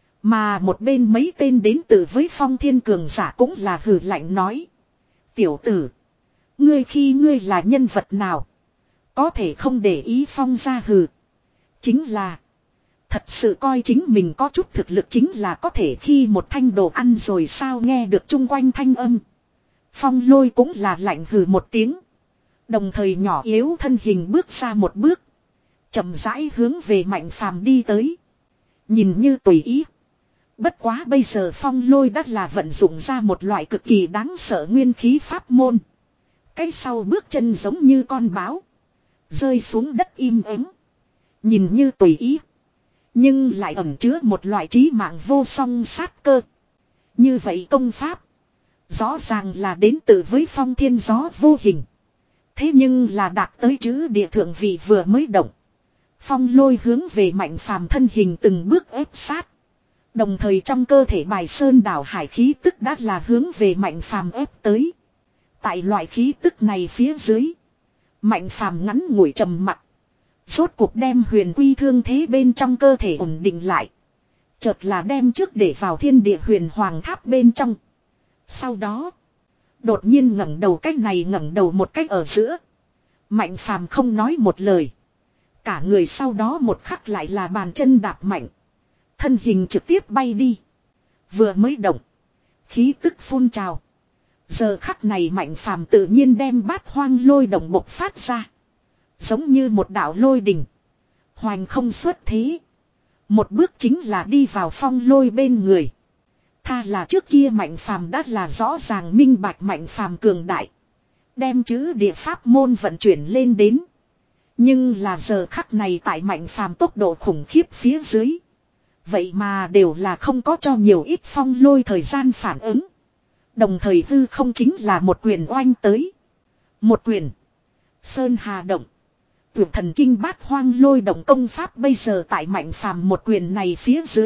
Mà một bên mấy tên đến từ với Phong Thiên cường giả cũng là hừ lạnh nói. Tiểu tử. Ngươi khi ngươi là nhân vật nào. Có thể không để ý Phong ra hừ. Chính là. Thật sự coi chính mình có chút thực lực chính là có thể khi một thanh đồ ăn rồi sao, nghe được chung quanh thanh âm. Phong Lôi cũng là lạnh hừ một tiếng. Đồng thời nhỏ yếu thân hình bước ra một bước. Chậm rãi hướng về Mạnh Phàm đi tới. Nhìn như tùy ý. Bất quá bây giờ Phong Lôi đã là vận dụng ra một loại cực kỳ đáng sợ nguyên khí pháp môn. Cái sau bước chân giống như con báo. Rơi xuống đất im ắng. Nhìn như tùy ý. Nhưng lại ẩn chứa một loại trí mạng vô song sát cơ. Như vậy công pháp. Rõ ràng là đến từ với Phong Thiên gió vô hình. Thế nhưng là đạt tới chữ địa thượng vị vừa mới động. Phong Lôi hướng về Mạnh Phàm thân hình từng bước ép sát. Đồng thời trong cơ thể bài sơn đảo hải khí tức đã là hướng về Mạnh Phàm ép tới. Tại loại khí tức này phía dưới. Mạnh Phàm ngắn ngủi trầm mặc. Rốt cuộc đem Huyền Quy thương thế bên trong cơ thể ổn định lại. Chợt là đem trước để vào thiên địa huyền hoàng tháp bên trong. Sau đó. Đột nhiên ngẩng đầu cách này ngẩng đầu một cách ở giữa. Mạnh Phàm không nói một lời. Cả người sau đó một khắc lại là bàn chân đạp mạnh. Thân hình trực tiếp bay đi. Vừa mới động. Khí tức phun trào. Giờ khắc này Mạnh Phàm tự nhiên đem bát hoang lôi động bộc phát ra. Giống như một đạo lôi đình. Hoành không xuất thế. Một bước chính là đi vào Phong Lôi bên người. Tha là trước kia Mạnh Phàm đã là rõ ràng minh bạch Mạnh Phàm cường đại. Đem chữ địa pháp môn vận chuyển lên đến. Nhưng là giờ khắc này tại Mạnh Phàm tốc độ khủng khiếp phía dưới. Vậy mà đều là không có cho nhiều ít Phong Lôi thời gian phản ứng. Đồng thời hư không chính là một quyền oanh tới. Một quyền. Sơn Hà Động. Tuyệt thần kinh bát hoang lôi động công pháp bây giờ tại Mạnh Phàm một quyền này phía dưới.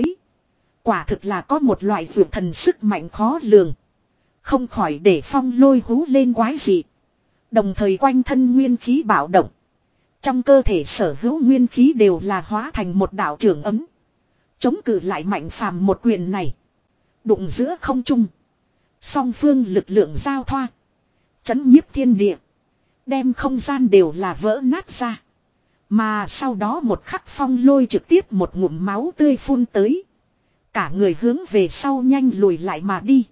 Quả thực là có một loại tuyệt thần sức mạnh khó lường. Không khỏi để Phong Lôi hú lên quái dị. Đồng thời quanh thân nguyên khí bạo động. Trong cơ thể sở hữu nguyên khí đều là hóa thành một đạo trường ấm. Chống cự lại Mạnh Phàm một quyền này. Đụng giữa không trung. Song phương lực lượng giao thoa. Chấn nhiếp thiên địa. Đem không gian đều là vỡ nát ra. Mà sau đó một khắc Phong Lôi trực tiếp một ngụm máu tươi phun tới. Cả người hướng về sau nhanh lùi lại mà đi.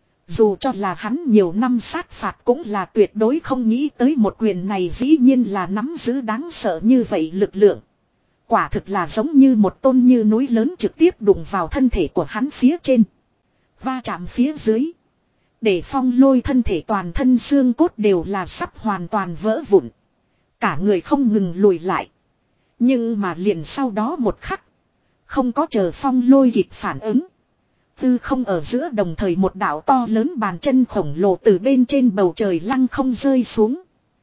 Dù cho là hắn nhiều năm sát phạt cũng là tuyệt đối không nghĩ tới một quyền này dĩ nhiên là nắm giữ đáng sợ như vậy lực lượng. Quả thực là giống như một tôn như núi lớn trực tiếp đụng vào thân thể của hắn phía trên. Va chạm phía dưới. Để Phong Lôi thân thể toàn thân xương cốt đều là sắp hoàn toàn vỡ vụn. Cả người không ngừng lùi lại. Nhưng mà liền sau đó một khắc. Không có chờ Phong Lôi kịp phản ứng. Tư không ở giữa đồng thời một đạo to lớn bàn chân khổng lồ từ bên trên bầu trời lăng không rơi xuống.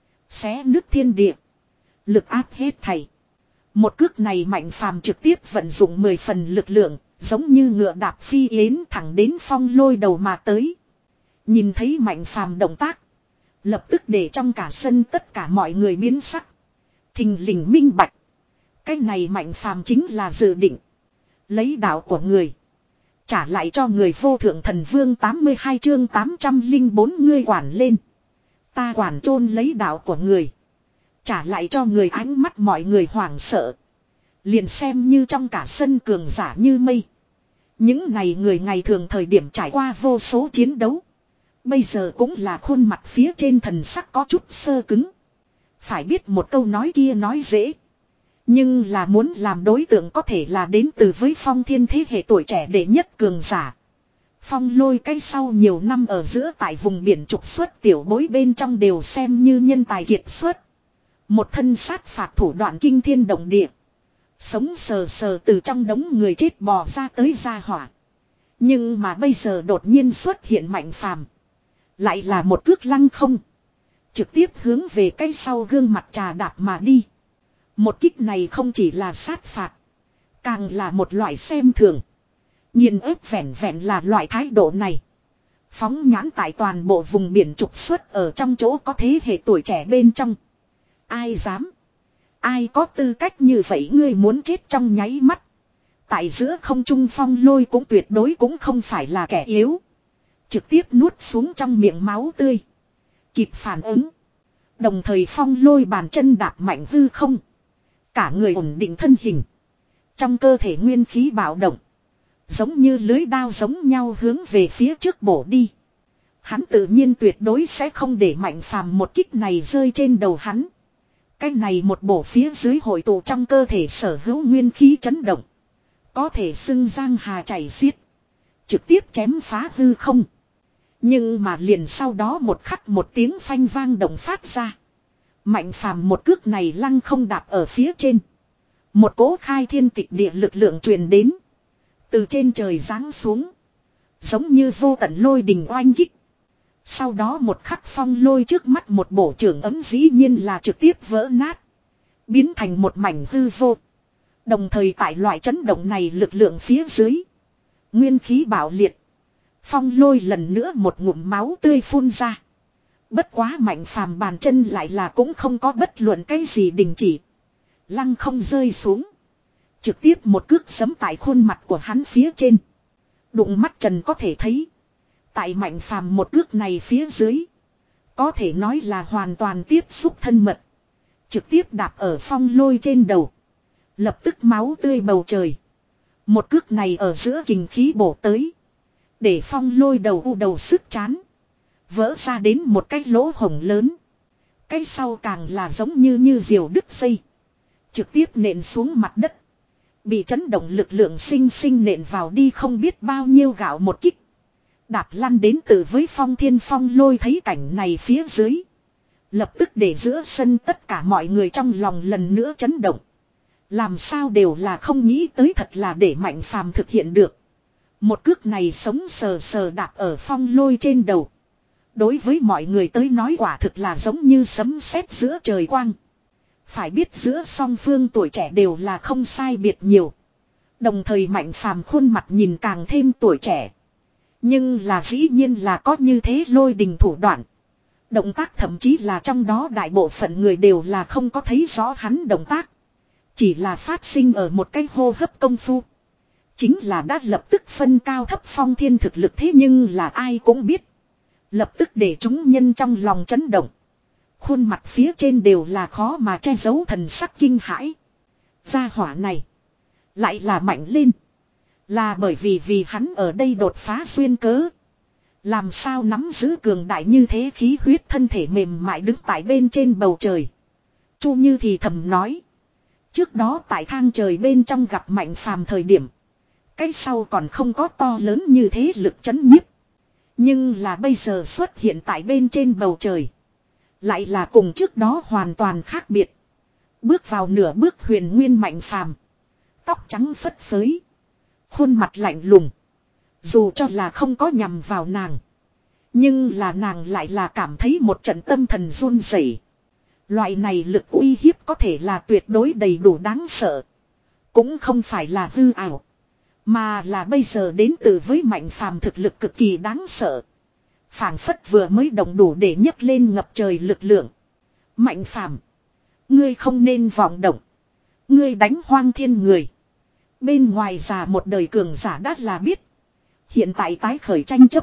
Xé nứt thiên địa. Lực áp hết thảy. Một cước này Mạnh Phàm trực tiếp vận dụng mười phần lực lượng. Giống như ngựa đạp phi yến thẳng đến Phong Lôi đầu mà tới. Nhìn thấy Mạnh Phàm động tác. Lập tức để trong cả sân tất cả mọi người biến sắc. Thình lình minh bạch. Cái này Mạnh Phàm chính là dự định. Lấy đạo của người. Trả lại cho người vô thượng thần vương tám mươi hai chương tám trăm linh bốn ngươi quản lên. Ta quản chôn lấy đạo của người. Trả lại cho người ánh mắt mọi người hoảng sợ. Liền xem như trong cả sân cường giả như mây. Những này người ngày thường thời điểm trải qua vô số chiến đấu. Bây giờ cũng là khuôn mặt phía trên thần sắc có chút sơ cứng. Phải biết một câu nói kia nói dễ. Nhưng là muốn làm đối tượng có thể là đến từ với Phong Thiên thế hệ tuổi trẻ đệ nhất cường giả. Phong Lôi cái sau nhiều năm ở giữa tại vùng biển trục xuất tiểu bối bên trong đều xem như nhân tài kiệt xuất. Một thân sát phạt thủ đoạn kinh thiên động địa. Sống sờ sờ từ trong đống người chết bò ra tới gia hỏa. Nhưng mà bây giờ đột nhiên xuất hiện Mạnh Phàm. Lại là một cước lăng không. Trực tiếp hướng về cái sau gương mặt trà đạp mà đi. Một kích này không chỉ là sát phạt. Càng là một loại xem thường. Nhìn ép vẹn vẹn là loại thái độ này. Phóng nhãn tại toàn bộ vùng biển trục xuất ở trong chỗ có thế hệ tuổi trẻ bên trong. Ai dám? Ai có tư cách như vậy ngươi muốn chết trong nháy mắt. Tại giữa không trung Phong Lôi cũng tuyệt đối cũng không phải là kẻ yếu. Trực tiếp nuốt xuống trong miệng máu tươi. Kịp phản ứng. Đồng thời Phong Lôi bàn chân đạp mạnh hư không. Cả người ổn định thân hình. Trong cơ thể nguyên khí bạo động. Giống như lưới đao giống nhau hướng về phía trước bổ đi. Hắn tự nhiên tuyệt đối sẽ không để Mạnh Phàm một kích này rơi trên đầu hắn. Cái này một bổ phía dưới hội tụ trong cơ thể sở hữu nguyên khí chấn động. Có thể xưng giang hà chảy xiết. Trực tiếp chém phá hư không. Nhưng mà liền sau đó một khắc một tiếng phanh vang động phát ra. Mạnh Phàm một cước này lăng không đạp ở phía trên. Một cỗ khai thiên tịch địa lực lượng truyền đến. Từ trên trời giáng xuống. Giống như vô tận lôi đình oanh kích. Sau đó một khắc Phong Lôi trước mắt một bổ trưởng ấm dĩ nhiên là trực tiếp vỡ nát. Biến thành một mảnh hư vô. Đồng thời tại loại chấn động này lực lượng phía dưới. Nguyên khí bạo liệt. Phong Lôi lần nữa một ngụm máu tươi phun ra. Bất quá Mạnh Phàm bàn chân lại là cũng không có bất luận cái gì đình chỉ. Lăng không rơi xuống. Trực tiếp một cước giẫm tại khuôn mặt của hắn phía trên. Đụng mắt trần có thể thấy. Tại Mạnh Phàm một cước này phía dưới. Có thể nói là hoàn toàn tiếp xúc thân mật. Trực tiếp đạp ở Phong Lôi trên đầu. Lập tức máu tươi bầu trời. Một cước này ở giữa kình khí bổ tới. Để Phong Lôi đầu u đầu sức chán. Vỡ ra đến một cái lỗ hổng lớn. Cái sau càng là giống như như diều đứt dây. Trực tiếp nện xuống mặt đất. Bị chấn động lực lượng sinh sinh nện vào đi không biết bao nhiêu gạo một kích. Đạp lăn đến từ với Phong Thiên. Phong Lôi thấy cảnh này phía dưới. Lập tức để giữa sân tất cả mọi người trong lòng lần nữa chấn động. Làm sao đều là không nghĩ tới thật là để Mạnh Phàm thực hiện được. Một cước này sống sờ sờ đạp ở Phong Lôi trên đầu. Đối với mọi người tới nói quả thực là giống như sấm sét giữa trời quang. Phải biết giữa song phương tuổi trẻ đều là không sai biệt nhiều. Đồng thời Mạnh Phàm khuôn mặt nhìn càng thêm tuổi trẻ. Nhưng là dĩ nhiên là có như thế lôi đình thủ đoạn. Động tác thậm chí là trong đó đại bộ phận người đều là không có thấy rõ hắn động tác. Chỉ là phát sinh ở một cái hô hấp công phu. Chính là đã lập tức phân cao thấp Phong Thiên thực lực thế nhưng là ai cũng biết. Lập tức để chúng nhân trong lòng chấn động. Khuôn mặt phía trên đều là khó mà che giấu thần sắc kinh hãi. Gia hỏa này. Lại là mạnh lên. Là bởi vì vì hắn ở đây đột phá xuyên cớ. Làm sao nắm giữ cường đại như thế khí huyết thân thể mềm mại đứng tại bên trên bầu trời. Chu Như thì thầm nói. Trước đó tại thang trời bên trong gặp Mạnh Phàm thời điểm. Cái sau còn không có to lớn như thế lực chấn nhiếp. Nhưng là bây giờ xuất hiện tại bên trên bầu trời. Lại là cùng trước đó hoàn toàn khác biệt. Bước vào nửa bước huyền nguyên Mạnh Phàm. Tóc trắng phất phới. Khuôn mặt lạnh lùng. Dù cho là không có nhằm vào nàng. Nhưng là nàng lại là cảm thấy một trận tâm thần run rẩy. Loại này lực uy hiếp có thể là tuyệt đối đầy đủ đáng sợ. Cũng không phải là hư ảo. Mà là bây giờ đến từ với Mạnh Phàm thực lực cực kỳ đáng sợ. Phảng phất vừa mới động đủ để nhấc lên ngập trời lực lượng. Mạnh Phàm, ngươi không nên vọng động. Ngươi đánh hoang thiên người. Bên ngoài già một đời cường giả đã là biết. Hiện tại tái khởi tranh chấp.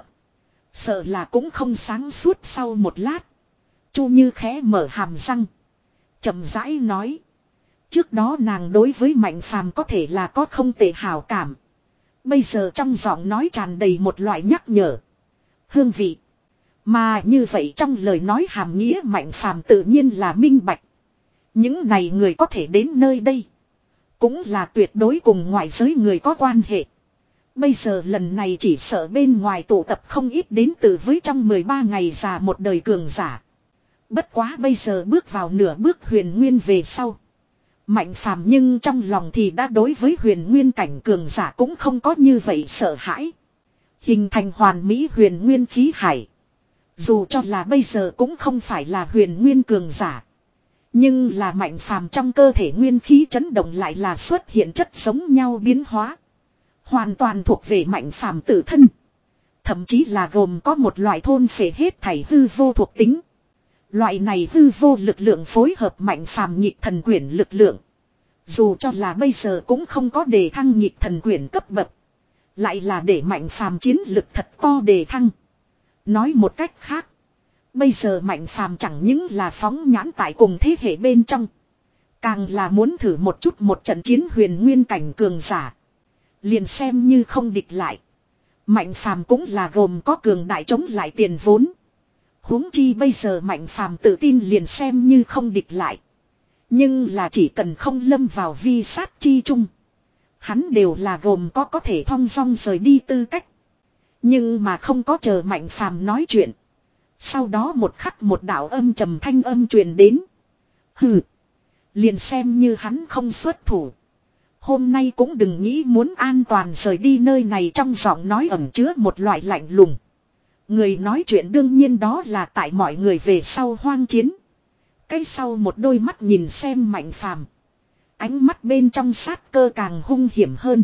Sợ là cũng không sáng suốt. Sau một lát. Chu Như khẽ mở hàm răng. Chậm rãi nói. Trước đó nàng đối với Mạnh Phàm có thể là có không tệ hảo cảm. Bây giờ trong giọng nói tràn đầy một loại nhắc nhở. Hương vị. Mà như vậy trong lời nói hàm nghĩa Mạnh Phàm tự nhiên là minh bạch. Những này người có thể đến nơi đây. Cũng là tuyệt đối cùng ngoại giới người có quan hệ. Bây giờ lần này chỉ sợ bên ngoài tụ tập không ít đến từ với trong mười ba ngày già một đời cường giả. Bất quá bây giờ bước vào nửa bước huyền nguyên về sau. Mạnh Phàm nhưng trong lòng thì đã đối với huyền nguyên cảnh cường giả cũng không có như vậy sợ hãi. Hình thành hoàn mỹ huyền nguyên khí hải. Dù cho là bây giờ cũng không phải là huyền nguyên cường giả. Nhưng là Mạnh Phàm trong cơ thể nguyên khí chấn động lại là xuất hiện chất giống nhau biến hóa. Hoàn toàn thuộc về Mạnh Phàm tự thân. Thậm chí là gồm có một loại thôn phệ hết thảy hư vô thuộc tính. Loại này hư vô lực lượng phối hợp Mạnh Phàm nhịp thần quyển lực lượng. Dù cho là bây giờ cũng không có đề thăng nhịp thần quyển cấp bậc. Lại là để Mạnh Phàm chiến lực thật to đề thăng. Nói một cách khác. Bây giờ Mạnh Phàm chẳng những là phóng nhãn tại cùng thế hệ bên trong. Càng là muốn thử một chút một trận chiến huyền nguyên cảnh cường giả. Liền xem như không địch lại. Mạnh Phàm cũng là gồm có cường đại chống lại tiền vốn. Huống chi bây giờ Mạnh Phàm tự tin liền xem như không địch lại. Nhưng là chỉ cần không lâm vào vi sát chi chung. Hắn đều là gồm có có thể thong dong rời đi tư cách. Nhưng mà không có chờ Mạnh Phàm nói chuyện. Sau đó một khắc một đạo âm trầm thanh âm truyền đến. Hừ. Liền xem như hắn không xuất thủ. Hôm nay cũng đừng nghĩ muốn an toàn rời đi nơi này, trong giọng nói ẩn chứa một loại lạnh lùng. Người nói chuyện đương nhiên đó là tại mọi người về sau hoang chiến. Cái sau một đôi mắt nhìn xem Mạnh Phàm. Ánh mắt bên trong sát cơ càng hung hiểm hơn.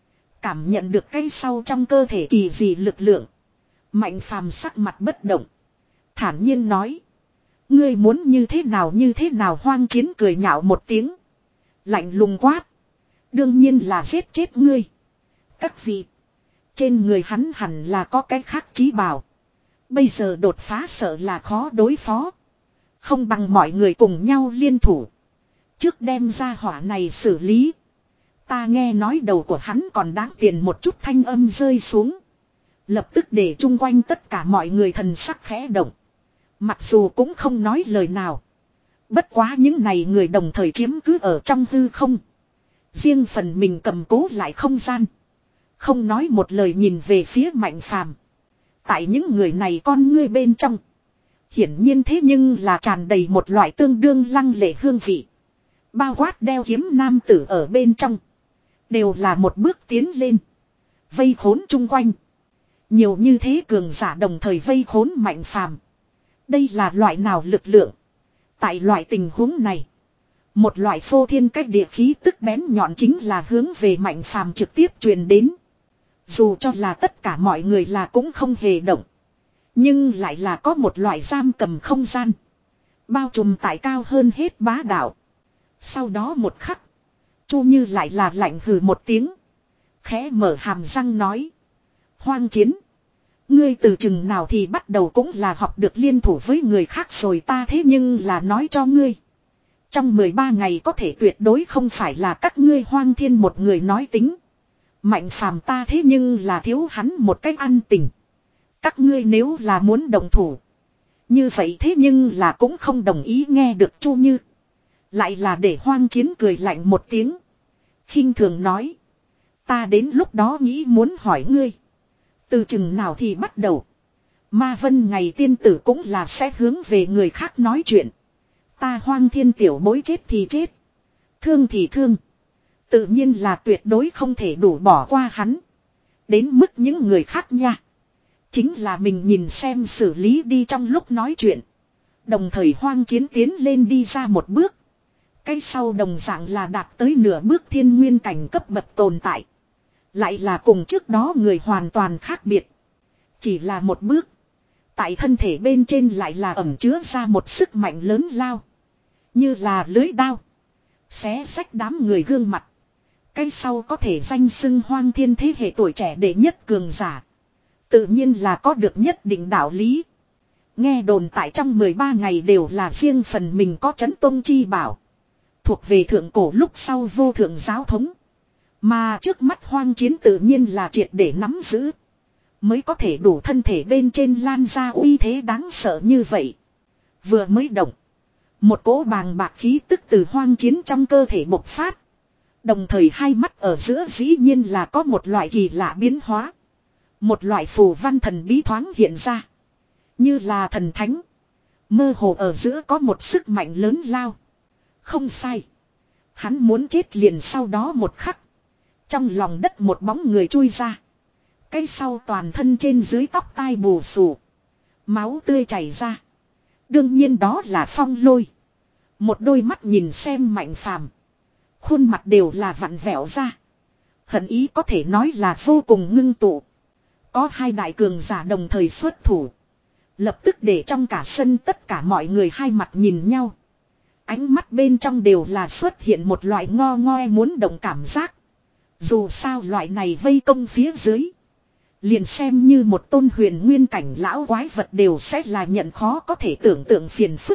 Cảm nhận được cái sau trong cơ thể kỳ dị lực lượng. Mạnh Phàm sắc mặt bất động. Thản nhiên nói. Ngươi muốn như thế nào như thế nào hoang chiến cười nhạo một tiếng. Lạnh lùng quát. Đương nhiên là giết chết ngươi. Các vị. Trên người hắn hẳn là có cái khác chí bảo. Bây giờ đột phá sợ là khó đối phó. Không bằng mọi người cùng nhau liên thủ. Trước đem ra hỏa này xử lý. Ta nghe nói đầu của hắn còn đáng tiền một chút, thanh âm rơi xuống. Lập tức để chung quanh tất cả mọi người thần sắc khẽ động. Mặc dù cũng không nói lời nào. Bất quá những này người đồng thời chiếm cứ ở trong hư không. Riêng phần mình cầm cố lại không gian. Không nói một lời nhìn về phía Mạnh Phàm. Tại những người này con ngươi bên trong. Hiển nhiên thế nhưng là tràn đầy một loại tương đương lăng lệ hương vị. Bao quát đeo kiếm nam tử ở bên trong. Đều là một bước tiến lên. Vây khốn chung quanh. Nhiều như thế cường giả đồng thời vây khốn Mạnh Phàm. Đây là loại nào lực lượng? Tại loại tình huống này. Một loại phô thiên cách địa khí tức bén nhọn chính là hướng về Mạnh Phàm trực tiếp truyền đến. Dù cho là tất cả mọi người là cũng không hề động. Nhưng lại là có một loại giam cầm không gian. Bao trùm tại cao hơn hết bá đạo. Sau đó một khắc. Chu Như lại là lạnh hừ một tiếng. Khẽ mở hàm răng nói. Hoang chiến. Ngươi từ chừng nào thì bắt đầu cũng là học được liên thủ với người khác rồi, ta thế nhưng là nói cho ngươi. Trong mười ba ngày có thể tuyệt đối không phải là các ngươi Hoang Thiên một người nói tính. Mạnh phàm ta thế nhưng là thiếu hắn một cách ăn tình. Các ngươi nếu là muốn đồng thủ. Như vậy thế nhưng là cũng không đồng ý, nghe được Chu Như. Lại là để Hoang Chiến cười lạnh một tiếng. Khinh thường nói. Ta đến lúc đó nghĩ muốn hỏi ngươi. Từ chừng nào thì bắt đầu. Ma Vân ngày tiên tử cũng là sẽ hướng về người khác nói chuyện. Ta Hoang Thiên tiểu bối chết thì chết. Thương thì thương. Tự nhiên là tuyệt đối không thể đủ bỏ qua hắn. Đến mức những người khác nha. Chính là mình nhìn xem xử lý đi trong lúc nói chuyện. Đồng thời Hoang Chiến tiến lên đi ra một bước. Cái sau đồng dạng là đạt tới nửa bước thiên nguyên cảnh cấp bậc tồn tại. Lại là cùng trước đó người hoàn toàn khác biệt. Chỉ là một bước. Tại thân thể bên trên lại là ẩn chứa ra một sức mạnh lớn lao. Như là lưới đao. Xé xách đám người gương mặt. Cái sau có thể danh xưng Hoang Thiên thế hệ tuổi trẻ đệ nhất cường giả. Tự nhiên là có được nhất định đạo lý. Nghe đồn tại trong mười ba ngày đều là riêng phần mình có chấn tôn chi bảo. Thuộc về thượng cổ lúc sau vô thượng giáo thống. Mà trước mắt Hoang Chiến tự nhiên là triệt để nắm giữ. Mới có thể đủ thân thể bên trên lan ra uy thế đáng sợ như vậy. Vừa mới động. Một cỗ bàng bạc khí tức từ Hoang Chiến trong cơ thể bộc phát. Đồng thời hai mắt ở giữa dĩ nhiên là có một loại kỳ lạ biến hóa. Một loại phù văn thần bí thoáng hiện ra. Như là thần thánh. Mơ hồ ở giữa có một sức mạnh lớn lao. Không sai. Hắn muốn chết liền sau đó một khắc. Trong lòng đất một bóng người chui ra. Cái sau toàn thân trên dưới tóc tai bù xù. Máu tươi chảy ra. Đương nhiên đó là Phong Lôi. Một đôi mắt nhìn xem Mạnh Phàm. Khuôn mặt đều là vặn vẹo ra. Hận ý có thể nói là vô cùng ngưng tụ. Có hai đại cường giả đồng thời xuất thủ. Lập tức để trong cả sân tất cả mọi người hai mặt nhìn nhau. Ánh mắt bên trong đều là xuất hiện một loại ngo ngoe muốn động cảm giác. Dù sao loại này vây công phía dưới. Liền xem như một tôn huyền nguyên cảnh lão quái vật đều sẽ là nhận khó có thể tưởng tượng phiền phức.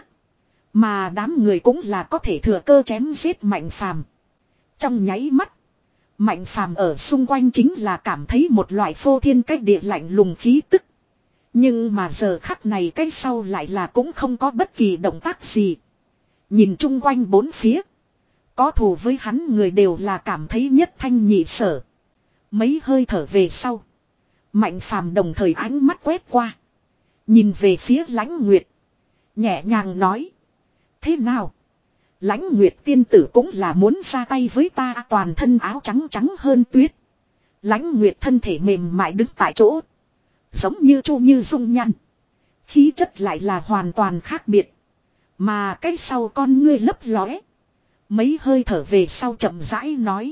Mà đám người cũng là có thể thừa cơ chém giết Mạnh Phàm. Trong nháy mắt. Mạnh Phàm ở xung quanh chính là cảm thấy một loại phô thiên cách địa lạnh lùng khí tức. Nhưng mà giờ khắc này cái sau lại là cũng không có bất kỳ động tác gì. Nhìn chung quanh bốn phía. Có thù với hắn người đều là cảm thấy nhất thanh nhị sở. Mấy hơi thở về sau. Mạnh Phàm đồng thời ánh mắt quét qua. Nhìn về phía Lãnh Nguyệt. Nhẹ nhàng nói. Thế nào? Lãnh Nguyệt tiên tử cũng là muốn ra tay với ta, toàn thân áo trắng trắng hơn tuyết. Lãnh Nguyệt thân thể mềm mại đứng tại chỗ. Giống như Chu Như dung nhăn. Khí chất lại là hoàn toàn khác biệt. Mà cái sau con ngươi lấp lóe. Mấy hơi thở về sau chậm rãi nói.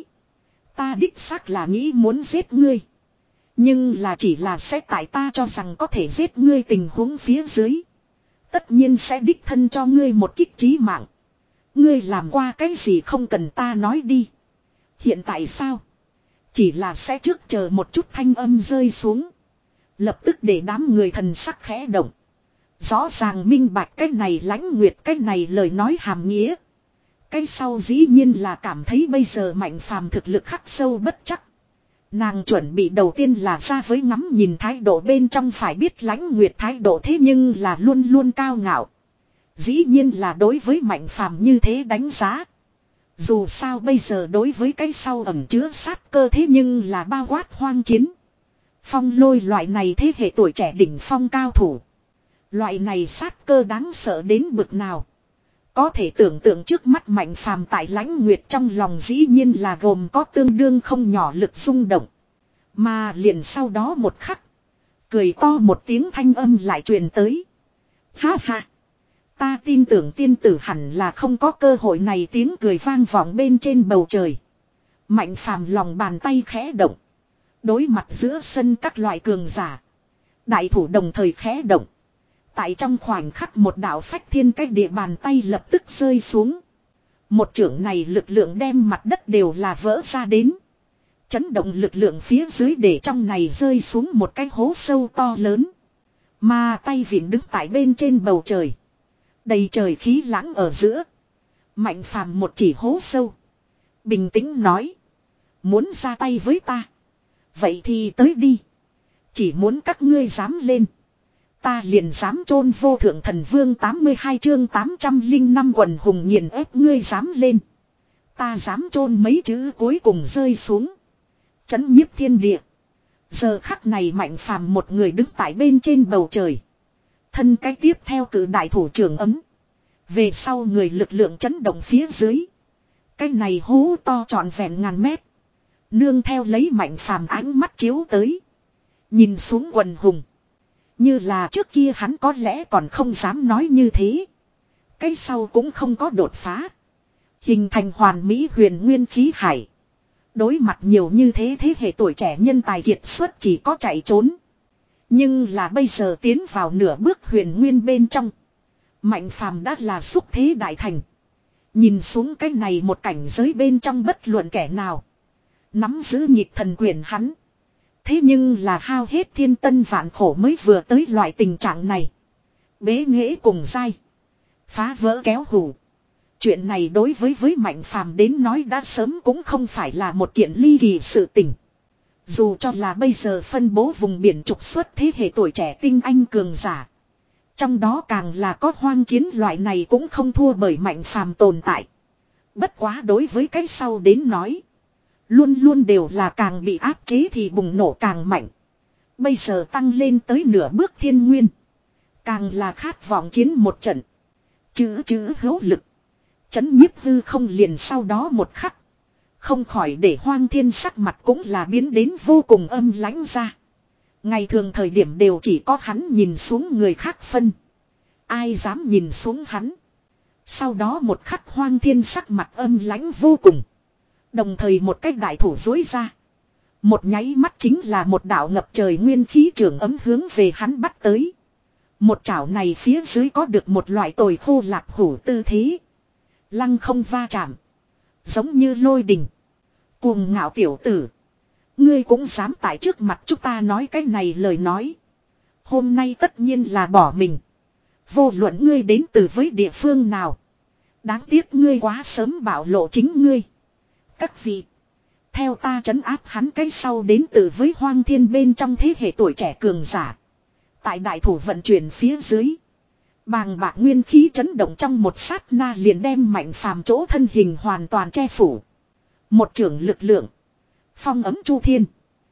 Ta đích xác là nghĩ muốn giết ngươi. Nhưng là chỉ là sẽ tại ta cho rằng có thể giết ngươi tình huống phía dưới. Tất nhiên sẽ đích thân cho ngươi một kích chí mạng. Ngươi làm qua cái gì không cần ta nói đi. Hiện tại sao? Chỉ là sẽ trước chờ một chút thanh âm rơi xuống. Lập tức để đám người thần sắc khẽ động. Rõ ràng minh bạch cái này Lãnh Nguyệt cái này lời nói hàm nghĩa. Cái sau dĩ nhiên là cảm thấy bây giờ Mạnh Phàm thực lực khắc sâu bất chắc. Nàng chuẩn bị đầu tiên là ra với ngắm nhìn thái độ bên trong, phải biết Lãnh Nguyệt thái độ thế nhưng là luôn luôn cao ngạo. Dĩ nhiên là đối với Mạnh Phàm như thế đánh giá. Dù sao bây giờ đối với cái sau ẩn chứa sát cơ thế nhưng là bao quát Hoang Chiến. Phong Lôi loại này thế hệ tuổi trẻ đỉnh phong cao thủ. Loại này sát cơ đáng sợ đến bực nào. Có thể tưởng tượng trước mắt Mạnh Phàm tại Lãnh Nguyệt trong lòng dĩ nhiên là gồm có tương đương không nhỏ lực rung động. Mà liền sau đó một khắc. Cười to một tiếng thanh âm lại truyền tới. Ha ha. Ta tin tưởng tiên tử hẳn là không có cơ hội này, tiếng cười vang vọng bên trên bầu trời. Mạnh Phàm lòng bàn tay khẽ động. Đối mặt giữa sân các loại cường giả. Đại thủ đồng thời khẽ động. Tại trong khoảnh khắc một đạo phách thiên cách địa bàn tay lập tức rơi xuống. Một chưởng này lực lượng đem mặt đất đều là vỡ ra đến. Chấn động lực lượng phía dưới để trong này rơi xuống một cái hố sâu to lớn. Mà tay vịn đứng tại bên trên bầu trời. Đầy trời khí lãng ở giữa. Mạnh phàm một chỉ hố sâu. Bình tĩnh nói. Muốn ra tay với ta. Vậy thì tới đi. Chỉ muốn các ngươi dám lên. Ta liền dám chôn vô thượng thần vương tám mươi hai chương tám trăm linh năm quần hùng nghiền ép ngươi dám lên. Ta dám chôn mấy chữ cuối cùng rơi xuống. Chấn nhiếp thiên địa. Giờ khắc này mạnh phàm một người đứng tại bên trên bầu trời. Thân cái tiếp theo cử đại thủ trưởng ấm. Về sau người lực lượng chấn động phía dưới. Cái này hố to trọn vẹn ngàn mét. Nương theo lấy mạnh phàm ánh mắt chiếu tới. Nhìn xuống quần hùng. Như là trước kia hắn có lẽ còn không dám nói như thế. Cái sau cũng không có đột phá. Hình thành hoàn mỹ huyền nguyên khí hải. Đối mặt nhiều như thế thế hệ tuổi trẻ nhân tài kiệt xuất chỉ có chạy trốn. Nhưng là bây giờ tiến vào nửa bước huyền nguyên bên trong. Mạnh phàm đã là xúc thế đại thành. Nhìn xuống cái này một cảnh giới bên trong bất luận kẻ nào. Nắm giữ nhịp thần quyền hắn. Thế nhưng là hao hết thiên tân vạn khổ mới vừa tới loại tình trạng này. Bế nghễ cùng dai. Phá vỡ kéo hủ. Chuyện này đối với với mạnh phàm đến nói đã sớm cũng không phải là một kiện ly kỳ sự tình. Dù cho là bây giờ phân bố vùng biển trục xuất thế hệ tuổi trẻ tinh anh cường giả. Trong đó càng là có hoang chiến loại này cũng không thua bởi mạnh phàm tồn tại. Bất quá đối với cái sau đến nói. Luôn luôn đều là càng bị áp chế thì bùng nổ càng mạnh. Bây giờ tăng lên tới nửa bước thiên nguyên. Càng là khát vọng chiến một trận. Chữ chữ hữu lực. Chấn nhiếp hư không liền sau đó một khắc. Không khỏi để Hoang Thiên sắc mặt cũng là biến đến vô cùng âm lãnh ra. Ngày thường thời điểm đều chỉ có hắn nhìn xuống người khác phân. Ai dám nhìn xuống hắn. Sau đó một khắc Hoang Thiên sắc mặt âm lãnh vô cùng. Đồng thời một cách đại thủ dối ra. Một nháy mắt chính là một đạo ngập trời nguyên khí trường ấm hướng về hắn bắt tới. Một chảo này phía dưới có được một loại tồi khô lạc hủ tư thế. Lăng không va chạm. Giống như lôi đình. Cuồng ngạo tiểu tử. Ngươi cũng dám tại trước mặt chúng ta nói cái này lời nói. Hôm nay tất nhiên là bỏ mình. Vô luận ngươi đến từ với địa phương nào. Đáng tiếc ngươi quá sớm bảo lộ chính ngươi. Các vị. Theo ta trấn áp hắn cái sau đến từ với Hoang Thiên bên trong thế hệ tuổi trẻ cường giả. Tại đại thủ vận chuyển phía dưới. Bàng bạc nguyên khí chấn động trong một sát na liền đem mạnh phàm chỗ thân hình hoàn toàn che phủ. Một trưởng lực lượng. Phong ấm chu thiên.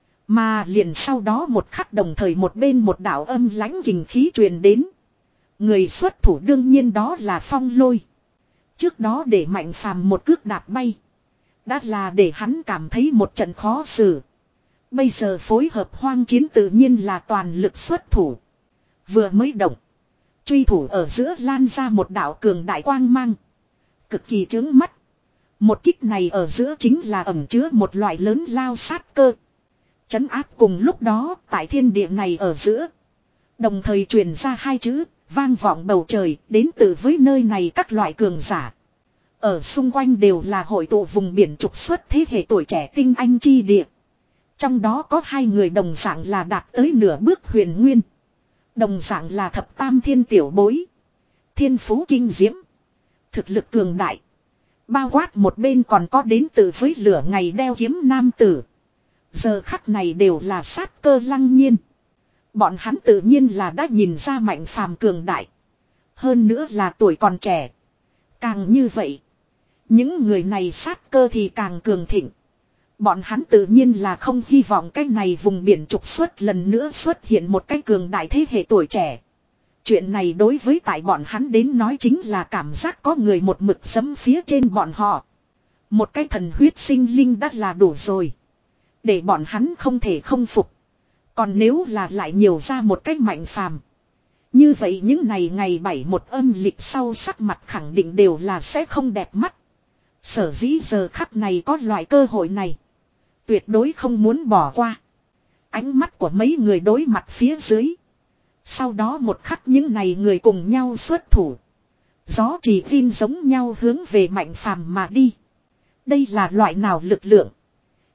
Mà liền sau đó một khắc đồng thời một bên một đạo âm lãnh kình khí truyền đến. Người xuất thủ đương nhiên đó là Phong Lôi. Trước đó để mạnh phàm một cước đạp bay. Đã là để hắn cảm thấy một trận khó xử. Bây giờ phối hợp hoang chiến tự nhiên là toàn lực xuất thủ. Vừa mới động. Truy thủ ở giữa lan ra một đạo cường đại quang mang. Cực kỳ chướng mắt. Một kích này ở giữa chính là ẩn chứa một loại lớn lao sát cơ. Chấn áp cùng lúc đó tại thiên địa này ở giữa. Đồng thời truyền ra hai chữ, vang vọng bầu trời, đến từ với nơi này các loại cường giả. Ở xung quanh đều là hội tụ vùng biển trục xuất thế hệ tuổi trẻ tinh anh chi địa. Trong đó có hai người đồng dạng là đạt tới nửa bước huyền nguyên. Đồng dạng là thập tam thiên tiểu bối. Thiên phú kinh diễm. Thực lực cường đại. Bao quát một bên còn có đến từ với lửa ngày đeo kiếm nam tử. Giờ khắc này đều là sát cơ lăng nhiên. Bọn hắn tự nhiên là đã nhìn ra mạnh phàm cường đại. Hơn nữa là tuổi còn trẻ. Càng như vậy. Những người này sát cơ thì càng cường thịnh. Bọn hắn tự nhiên là không hy vọng cái này vùng biển trục xuất lần nữa xuất hiện một cái cường đại thế hệ tuổi trẻ. Chuyện này đối với tại bọn hắn đến nói chính là cảm giác có người một mực giẫm phía trên bọn họ. Một cái thần huyết sinh linh đã là đủ rồi. Để bọn hắn không thể không phục. Còn nếu là lại nhiều ra một cách mạnh phàm. Như vậy những ngày ngày bảy một âm lịch sau sắc mặt khẳng định đều là sẽ không đẹp mắt. Sở dĩ giờ khắc này có loại cơ hội này. Tuyệt đối không muốn bỏ qua. Ánh mắt của mấy người đối mặt phía dưới. Sau đó một khắc những này người cùng nhau xuất thủ. Gió chỉ phim giống nhau hướng về mạnh phàm mà đi. Đây là loại nào lực lượng.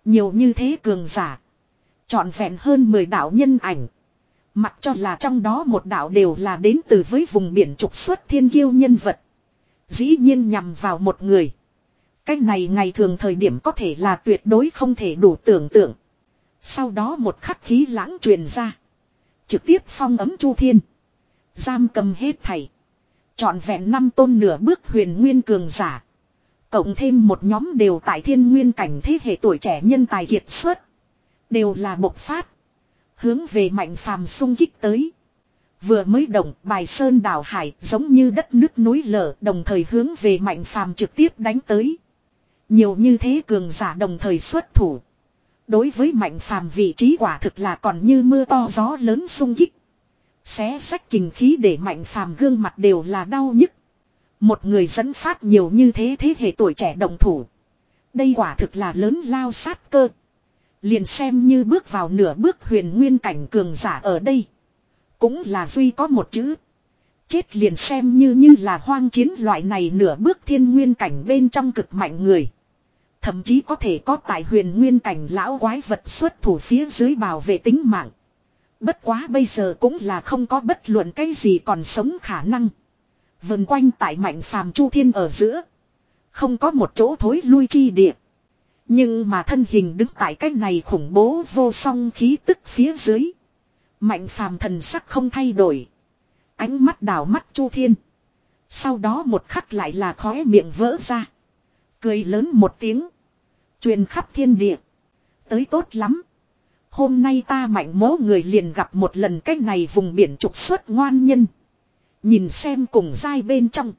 Nhiều như thế cường giả. Trọn vẹn hơn mười đạo nhân ảnh. Mặc cho là trong đó một đạo đều là đến từ với vùng biển trục xuất thiên kiêu nhân vật. Dĩ nhiên nhằm vào một người. Cái này ngày thường thời điểm có thể là tuyệt đối không thể đủ tưởng tượng. Sau đó một khắc khí lãng truyền ra. Trực tiếp phong ấm Chu Thiên. Giam cầm hết thảy. Trọn vẹn năm tôn nửa bước huyền nguyên cường giả. Cộng thêm một nhóm đều tại thiên nguyên cảnh thế hệ tuổi trẻ nhân tài kiệt xuất. Đều là bộc phát. Hướng về Mạnh Phàm xung kích tới. Vừa mới động bài sơn đảo hải giống như đất nước núi lở đồng thời hướng về Mạnh Phàm trực tiếp đánh tới. Nhiều như thế cường giả đồng thời xuất thủ. Đối với Mạnh Phàm vị trí quả thực là còn như mưa to gió lớn xung kích. Xé sách kình khí để Mạnh Phàm gương mặt đều là đau nhức. Một người dẫn phát nhiều như thế thế hệ tuổi trẻ đồng thủ. Đây quả thực là lớn lao sát cơ. Liền xem như bước vào nửa bước huyền nguyên cảnh cường giả ở đây. Cũng là duy có một chữ. Chết liền xem như như là hoang chiến loại này nửa bước thiên nguyên cảnh bên trong cực mạnh người. Thậm chí có thể có tại huyền nguyên cảnh lão quái vật xuất thủ phía dưới bảo vệ tính mạng. Bất quá bây giờ cũng là không có bất luận cái gì còn sống khả năng. Vần quanh tại Mạnh Phàm Chu Thiên ở giữa. Không có một chỗ thối lui chi địa. Nhưng mà thân hình đứng tại cái này khủng bố vô song khí tức phía dưới. Mạnh Phàm thần sắc không thay đổi. Ánh mắt đảo mắt Chu Thiên. Sau đó một khắc lại là khóe miệng vỡ ra. Cười lớn một tiếng. Truyền khắp thiên địa. Tới tốt lắm. Hôm nay ta Mạnh mố người liền gặp một lần cái này vùng biển trục xuất ngoan nhân. Nhìn xem cùng giai bên trong.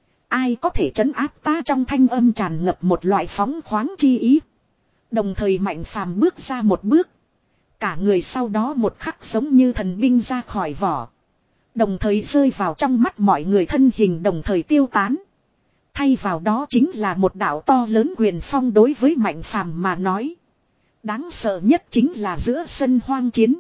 Ai có thể trấn áp ta trong thanh âm tràn ngập một loại phóng khoáng chi ý. Đồng thời Mạnh Phàm bước ra một bước. Cả người sau đó một khắc giống như thần binh ra khỏi vỏ. Đồng thời rơi vào trong mắt mọi người thân hình đồng thời tiêu tán. Thay vào đó chính là một đạo to lớn quyền phong đối với Mạnh Phàm mà nói. Đáng sợ nhất chính là giữa sân hoang chiến.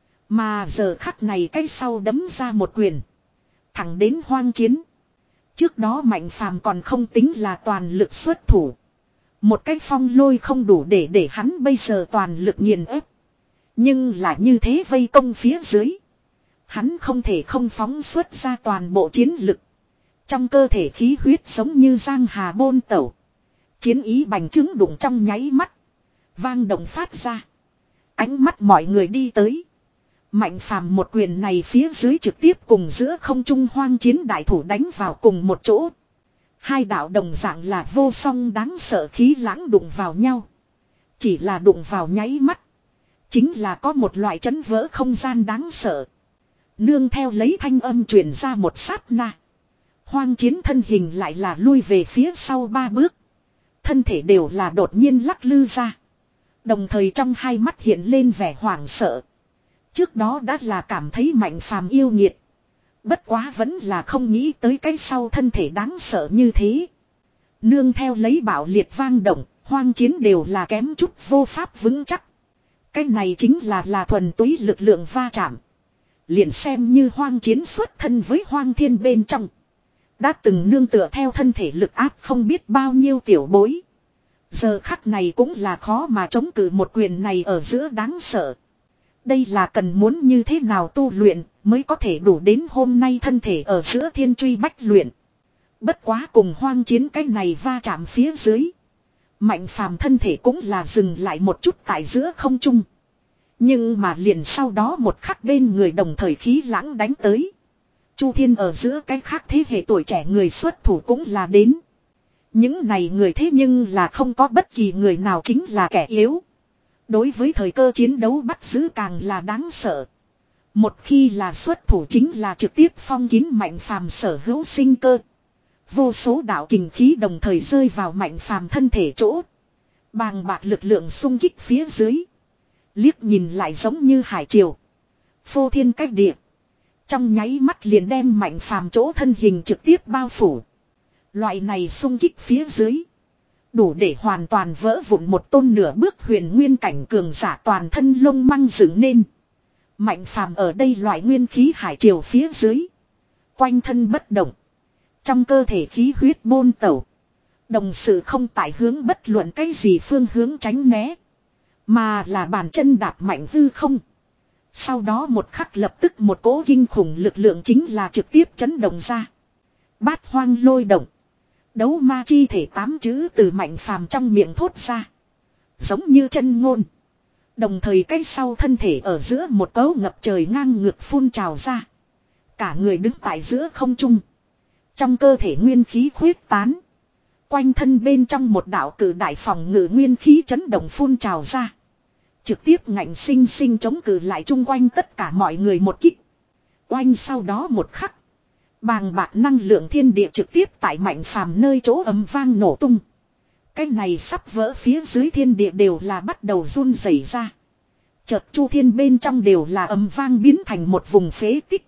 Mà giờ khắc này cái sau đấm ra một quyền. Thẳng đến hoang chiến. Trước đó Mạnh Phàm còn không tính là toàn lực xuất thủ. Một cái phong lôi không đủ để để hắn bây giờ toàn lực nghiền ép. Nhưng là như thế vây công phía dưới. Hắn không thể không phóng xuất ra toàn bộ chiến lực. Trong cơ thể khí huyết giống như giang hà bôn tẩu. Chiến ý bành trướng đụng trong nháy mắt. Vang động phát ra. Ánh mắt mọi người đi tới. Mạnh Phàm một quyền này phía dưới trực tiếp cùng giữa không trung hoang chiến đại thủ đánh vào cùng một chỗ. Hai đạo đồng dạng là vô song đáng sợ khí lãng đụng vào nhau. Chỉ là đụng vào nháy mắt. Chính là có một loại chấn vỡ không gian đáng sợ. Nương theo lấy thanh âm truyền ra một sát na. Hoang chiến thân hình lại là lui về phía sau ba bước. Thân thể đều là đột nhiên lắc lư ra. Đồng thời trong hai mắt hiện lên vẻ hoảng sợ. Trước đó đã là cảm thấy Mạnh Phàm yêu nghiệt. Bất quá vẫn là không nghĩ tới cái sau thân thể đáng sợ như thế. Nương theo lấy bạo liệt vang động, hoang chiến đều là kém chút vô pháp vững chắc. Cái này chính là là thuần túy lực lượng va chạm. Liền xem như hoang chiến xuất thân với hoang thiên bên trong. Đã từng nương tựa theo thân thể lực áp không biết bao nhiêu tiểu bối. Giờ khắc này cũng là khó mà chống cự một quyền này ở giữa đáng sợ. Đây là cần muốn như thế nào tu luyện mới có thể đủ đến hôm nay thân thể ở giữa thiên truy bách luyện. Bất quá cùng hoang chiến cái này va chạm phía dưới. Mạnh Phàm thân thể cũng là dừng lại một chút tại giữa không trung. Nhưng mà liền sau đó một khắc bên người đồng thời khí lãng đánh tới. Chu Thiên ở giữa cái khác thế hệ tuổi trẻ người xuất thủ cũng là đến. Những này người thế nhưng là không có bất kỳ người nào chính là kẻ yếu. Đối với thời cơ chiến đấu bắt giữ càng là đáng sợ. Một khi là xuất thủ chính là trực tiếp phong kín Mạnh Phàm sở hữu sinh cơ. Vô số đạo kình khí đồng thời rơi vào Mạnh Phàm thân thể chỗ. Bàng bạc lực lượng xung kích phía dưới. Liếc nhìn lại giống như hải triều. Phô thiên cách địa. Trong nháy mắt liền đem Mạnh Phàm chỗ thân hình trực tiếp bao phủ. Loại này xung kích phía dưới. Đủ để hoàn toàn vỡ vụn một tôn nửa bước huyền nguyên cảnh cường giả toàn thân lông măng dựng nên. Mạnh Phàm ở đây loại nguyên khí hải triều phía dưới. Quanh thân bất động. Trong cơ thể khí huyết bôn tẩu. Đồng sự không tại hướng bất luận cái gì phương hướng tránh né. Mà là bàn chân đạp mạnh hư không. Sau đó một khắc lập tức một cỗ kinh khủng lực lượng chính là trực tiếp chấn động ra. Bát hoang lôi động. Đấu ma chi thể tám chữ từ Mạnh Phàm trong miệng thốt ra. Giống như chân ngôn. Đồng thời cái sau thân thể ở giữa một cấu ngập trời ngang ngược phun trào ra. Cả người đứng tại giữa không trung. Trong cơ thể nguyên khí khuyết tán. Quanh thân bên trong một đạo cử đại phòng ngự nguyên khí chấn động phun trào ra. Trực tiếp ngạnh sinh sinh chống cự lại chung quanh tất cả mọi người một kích. Oanh sau đó một khắc. Bàng bạc năng lượng thiên địa trực tiếp tại Mạnh Phàm nơi chỗ ầm vang nổ tung. Cái này sắp vỡ phía dưới thiên địa đều là bắt đầu run rẩy ra. Chợt chu thiên bên trong đều là ầm vang biến thành một vùng phế tích.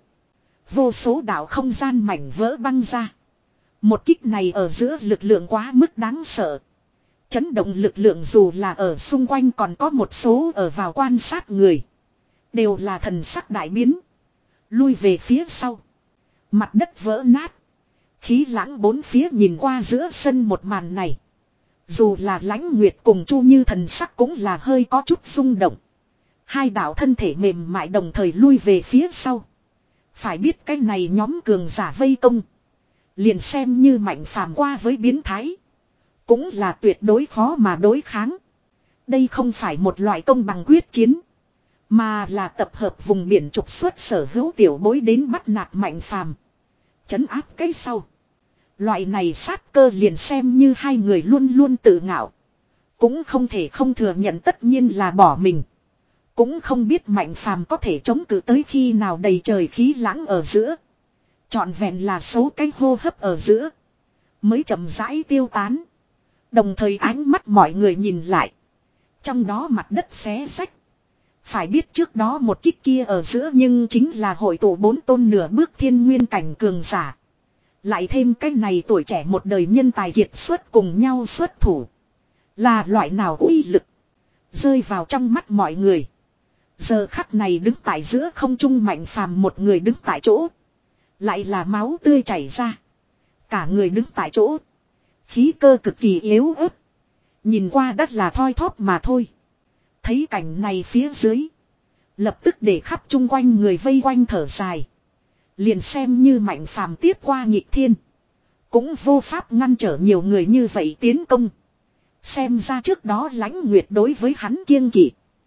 Vô số đạo không gian mảnh vỡ băng ra. Một kích này ở giữa lực lượng quá mức đáng sợ. Chấn động lực lượng dù là ở xung quanh còn có một số ở vào quan sát người. Đều là thần sắc đại biến. Lui về phía sau. Mặt đất vỡ nát. Khí lãng bốn phía nhìn qua giữa sân một màn này. Dù là Lãnh Nguyệt cùng Chu Như thần sắc cũng là hơi có chút rung động. Hai đạo thân thể mềm mại đồng thời lui về phía sau. Phải biết cái này nhóm cường giả vây công. Liền xem như Mạnh Phàm qua với biến thái. Cũng là tuyệt đối khó mà đối kháng. Đây không phải một loại công bằng quyết chiến. Mà là tập hợp vùng biển trục xuất sở hữu tiểu bối đến bắt nạt Mạnh Phàm. Chấn áp cái sau. Loại này sát cơ liền xem như hai người luôn luôn tự ngạo. Cũng không thể không thừa nhận tất nhiên là bỏ mình. Cũng không biết Mạnh Phàm có thể chống cự tới khi nào đầy trời khí lãng ở giữa. Trọn vẹn là số cái hô hấp ở giữa. Mới chậm rãi tiêu tán. Đồng thời ánh mắt mọi người nhìn lại. Trong đó mặt đất xé xách. Phải biết trước đó một kích kia ở giữa nhưng chính là hội tụ bốn tôn nửa bước thiên nguyên cảnh cường giả. Lại thêm cái này tuổi trẻ một đời nhân tài kiệt xuất cùng nhau xuất thủ. Là loại nào uy lực. Rơi vào trong mắt mọi người. Giờ khắc này đứng tại giữa không trung Mạnh Phàm một người đứng tại chỗ. Lại là máu tươi chảy ra. Cả người đứng tại chỗ. Khí cơ cực kỳ yếu ớt. Nhìn qua đất là thoi thóp mà thôi. Thấy cảnh này phía dưới. Lập tức để khắp chung quanh người vây quanh thở dài. Liền xem như Mạnh Phàm tiếp qua nghịch thiên. Cũng vô pháp ngăn trở nhiều người như vậy tiến công. Xem ra trước đó Lãnh Nguyệt đối với hắn kiêng kỵ.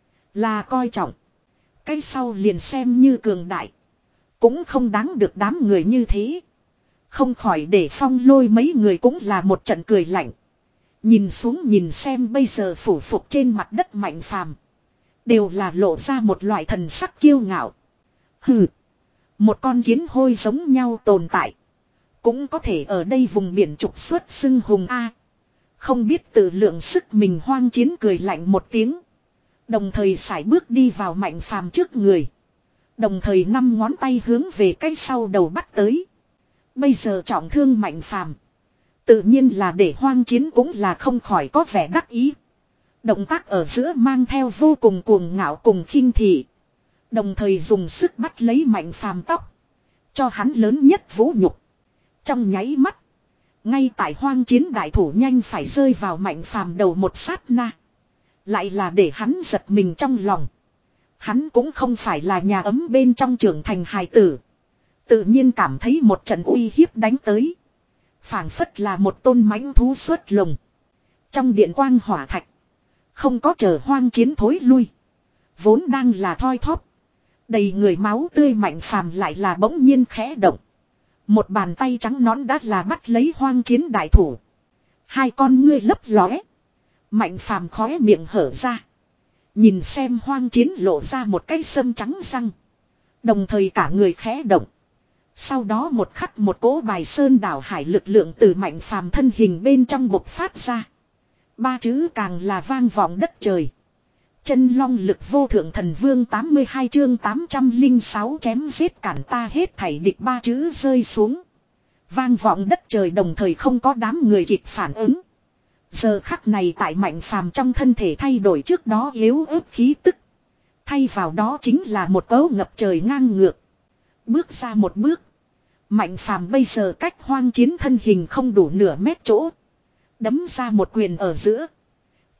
Là coi trọng. Cái sau liền xem như cường đại. Cũng không đáng được đám người như thế. Không khỏi để Phong Lôi mấy người cũng là một trận cười lạnh. Nhìn xuống nhìn xem bây giờ phủ phục trên mặt đất Mạnh Phàm. Đều là lộ ra một loại thần sắc kiêu ngạo. Hừ. Một con kiến hôi giống nhau tồn tại. Cũng có thể ở đây vùng biển trục xuất xưng hùng A. Không biết tự lượng sức mình hoang chiến cười lạnh một tiếng. Đồng thời sải bước đi vào Mạnh Phàm trước người. Đồng thời năm ngón tay hướng về cái sau đầu bắt tới. Bây giờ trọng thương Mạnh Phàm. Tự nhiên là để hoang chiến cũng là không khỏi có vẻ đắc ý. Động tác ở giữa mang theo vô cùng cuồng ngạo cùng khinh thị. Đồng thời dùng sức bắt lấy Mạnh Phàm tóc. Cho hắn lớn nhất vũ nhục. Trong nháy mắt. Ngay tại hoang chiến đại thủ nhanh phải rơi vào Mạnh Phàm đầu một sát na. Lại là để hắn giật mình trong lòng. Hắn cũng không phải là nhà ấm bên trong trưởng thành hài tử. Tự nhiên cảm thấy một trận uy hiếp đánh tới. Phảng phất là một tôn mãnh thú xuất lồng. Trong điện quang hỏa thạch. Không có chờ hoang chiến thối lui. Vốn đang là thoi thóp. Đầy người máu tươi Mạnh Phàm lại là bỗng nhiên khẽ động. Một bàn tay trắng nõn đã là bắt lấy hoang chiến đại thủ. Hai con ngươi lấp lóe. Mạnh Phàm khóe miệng hở ra. Nhìn xem hoang chiến lộ ra một cái sâm trắng răng. Đồng thời cả người khẽ động. Sau đó một khắc một cỗ bài sơn đảo hải lực lượng từ Mạnh Phàm thân hình bên trong bộc phát ra. Ba chữ càng là vang vọng đất trời. Chân long lực vô thượng thần vương tám mươi hai chương tám trăm lẻ sáu chém giết cản ta hết thảy địch ba chữ rơi xuống. Vang vọng đất trời đồng thời không có đám người kịp phản ứng. Giờ khắc này tại Mạnh Phàm trong thân thể thay đổi trước đó yếu ớt khí tức. Thay vào đó chính là một cấu ngập trời ngang ngược. Bước ra một bước. Mạnh Phàm bây giờ cách hoang chiến thân hình không đủ nửa mét chỗ. Đấm ra một quyền ở giữa.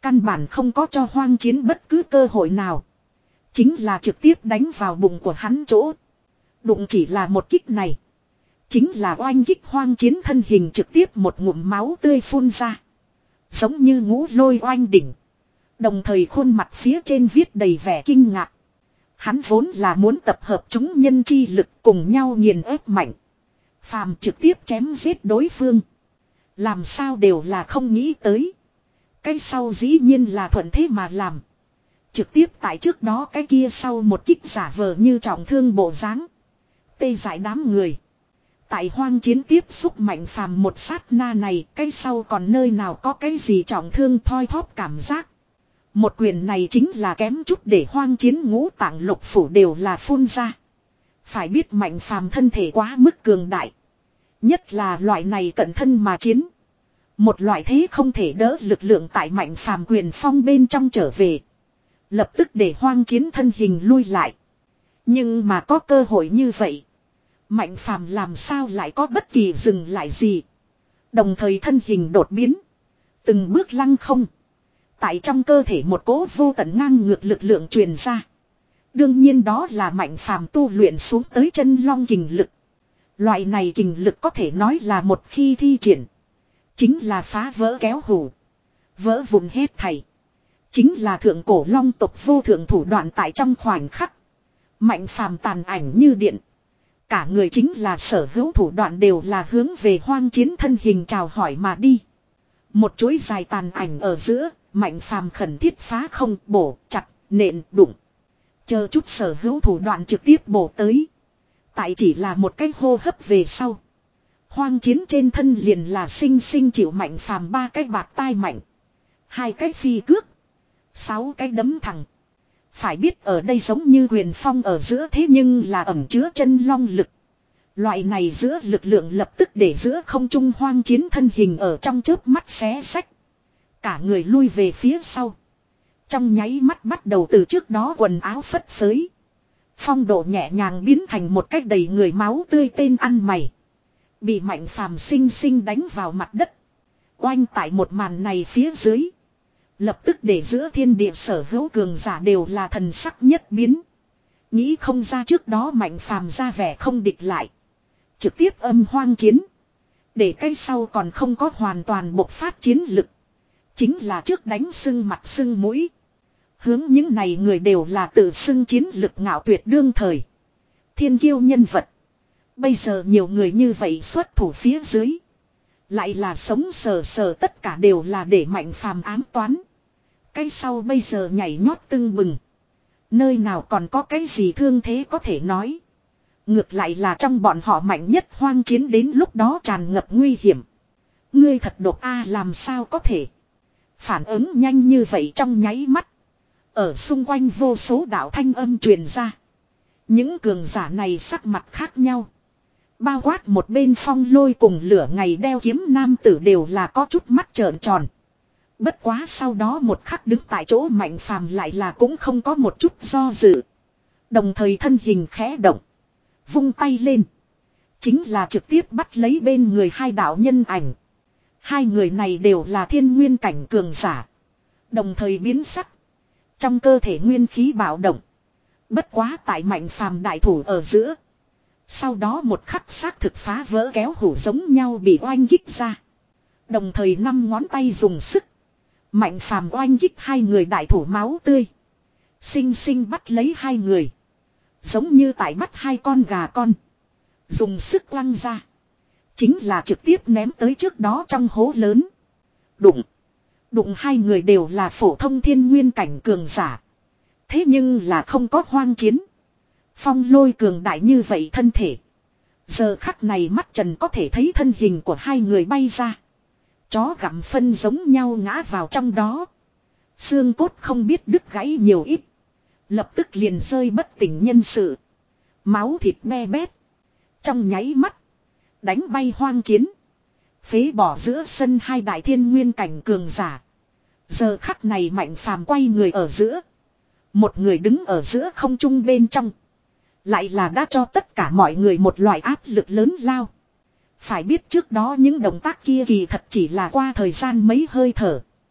Căn bản không có cho Hoang Chiến bất cứ cơ hội nào. Chính là trực tiếp đánh vào bụng của hắn chỗ. Đụng chỉ là một kích này. Chính là oanh kích Hoang Chiến thân hình trực tiếp một ngụm máu tươi phun ra. Giống như ngũ lôi oanh đỉnh. Đồng thời khuôn mặt phía trên viết đầy vẻ kinh ngạc. Hắn vốn là muốn tập hợp chúng nhân chi lực cùng nhau nghiền ép mạnh. Phàm trực tiếp chém giết đối phương. Làm sao đều là không nghĩ tới. Cái sau dĩ nhiên là thuận thế mà làm. Trực tiếp tại trước đó cái kia sau một kích giả vờ như trọng thương bộ dáng, tê dại đám người. Tại Hoang Chiến tiếp xúc mạnh phàm một sát na này, cái sau còn nơi nào có cái gì trọng thương thoi thóp cảm giác. Một quyền này chính là kém chút để Hoang Chiến ngũ tạng lục phủ đều là phun ra. Phải biết mạnh phàm thân thể quá mức cường đại. Nhất là loại này cận thân mà chiến. Một loại thế không thể đỡ lực lượng tại mạnh phàm quyền phong bên trong trở về. Lập tức để Hoang Chiến thân hình lui lại. Nhưng mà có cơ hội như vậy. Mạnh phàm làm sao lại có bất kỳ dừng lại gì. Đồng thời thân hình đột biến. Từng bước lăng không. Tại trong cơ thể một cỗ vô tận ngang ngược lực lượng truyền ra. Đương nhiên đó là mạnh phàm tu luyện xuống tới chân long kình lực. Loại này kình lực có thể nói là một khi thi triển. Chính là phá vỡ kéo hủ. Vỡ vụn hết thảy. Chính là thượng cổ long tộc vô thượng thủ đoạn tại trong khoảnh khắc. Mạnh phàm tàn ảnh như điện. Cả người chính là sở hữu thủ đoạn đều là hướng về Hoang Chiến thân hình chào hỏi mà đi. Một chuỗi dài tàn ảnh ở giữa, mạnh phàm khẩn thiết phá không bổ, chặt, nện, đụng. Chờ chút sở hữu thủ đoạn trực tiếp bổ tới. Tại chỉ là một cái hô hấp về sau. Hoang Chiến trên thân liền là sinh sinh chịu mạnh phàm ba cái bạt tai mạnh. Hai cái phi cước. Sáu cái đấm thẳng. Phải biết ở đây giống như quyền phong ở giữa thế nhưng là ẩn chứa chân long lực. Loại này giữa lực lượng lập tức để giữa không trung Hoang Chiến thân hình ở trong chớp mắt xé xách. Cả người lui về phía sau. Trong nháy mắt bắt đầu từ trước đó quần áo phất phới. Phong độ nhẹ nhàng biến thành một cách đầy người máu tươi tên ăn mày. Bị mạnh phàm sinh sinh đánh vào mặt đất. Oanh tại một màn này phía dưới. Lập tức để giữa thiên địa sở hữu cường giả đều là thần sắc nhất biến. Nghĩ không ra trước đó mạnh phàm ra vẻ không địch lại. Trực tiếp âm Hoang Chiến. Để cái sau còn không có hoàn toàn bộc phát chiến lực. Chính là trước đánh sưng mặt sưng mũi. Hướng những này người đều là tự xưng chiến lực ngạo tuyệt đương thời. Thiên kiêu nhân vật. Bây giờ nhiều người như vậy xuất thủ phía dưới. Lại là sống sờ sờ tất cả đều là để mạnh phàm ám toán. Cái sau bây giờ nhảy nhót tưng bừng. Nơi nào còn có cái gì thương thế có thể nói. Ngược lại là trong bọn họ mạnh nhất Hoang Chiến đến lúc đó tràn ngập nguy hiểm. Ngươi thật độc a làm sao có thể. Phản ứng nhanh như vậy trong nháy mắt. Ở xung quanh vô số đạo thanh âm truyền ra. Những cường giả này sắc mặt khác nhau. Bao quát một bên Phong Lôi cùng lửa ngày đeo kiếm nam tử đều là có chút mắt trợn tròn. Bất quá sau đó một khắc đứng tại chỗ mạnh phàm lại là cũng không có một chút do dự. Đồng thời thân hình khẽ động. Vung tay lên. Chính là trực tiếp bắt lấy bên người hai đạo nhân ảnh. Hai người này đều là thiên nguyên cảnh cường giả. Đồng thời biến sắc. Trong cơ thể nguyên khí bạo động. Bất quá tại mạnh phàm đại thủ ở giữa. Sau đó một khắc xác thực phá vỡ kéo hủ giống nhau bị oanh kích ra. Đồng thời năm ngón tay dùng sức. Mạnh phàm oanh kích hai người đại thủ máu tươi. Sinh sinh bắt lấy hai người. Giống như tại bắt hai con gà con. Dùng sức quăng ra. Chính là trực tiếp ném tới trước đó trong hố lớn. Đụng. Đụng hai người đều là phổ thông thiên nguyên cảnh cường giả. Thế nhưng là không có Hoang Chiến. Phong Lôi cường đại như vậy thân thể. Giờ khắc này mắt trần có thể thấy thân hình của hai người bay ra. Chó gặm phân giống nhau ngã vào trong đó. Xương cốt không biết đứt gãy nhiều ít. Lập tức liền rơi bất tỉnh nhân sự. Máu thịt be bét. Trong nháy mắt. Đánh bay Hoang Chiến. Phế bỏ giữa sân hai đại thiên nguyên cảnh cường giả. Giờ khắc này mạnh phàm quay người ở giữa. Một người đứng ở giữa không trung bên trong. Lại là đã cho tất cả mọi người một loại áp lực lớn lao. Phải biết trước đó những động tác kia kỳ thật chỉ là qua thời gian mấy hơi thở.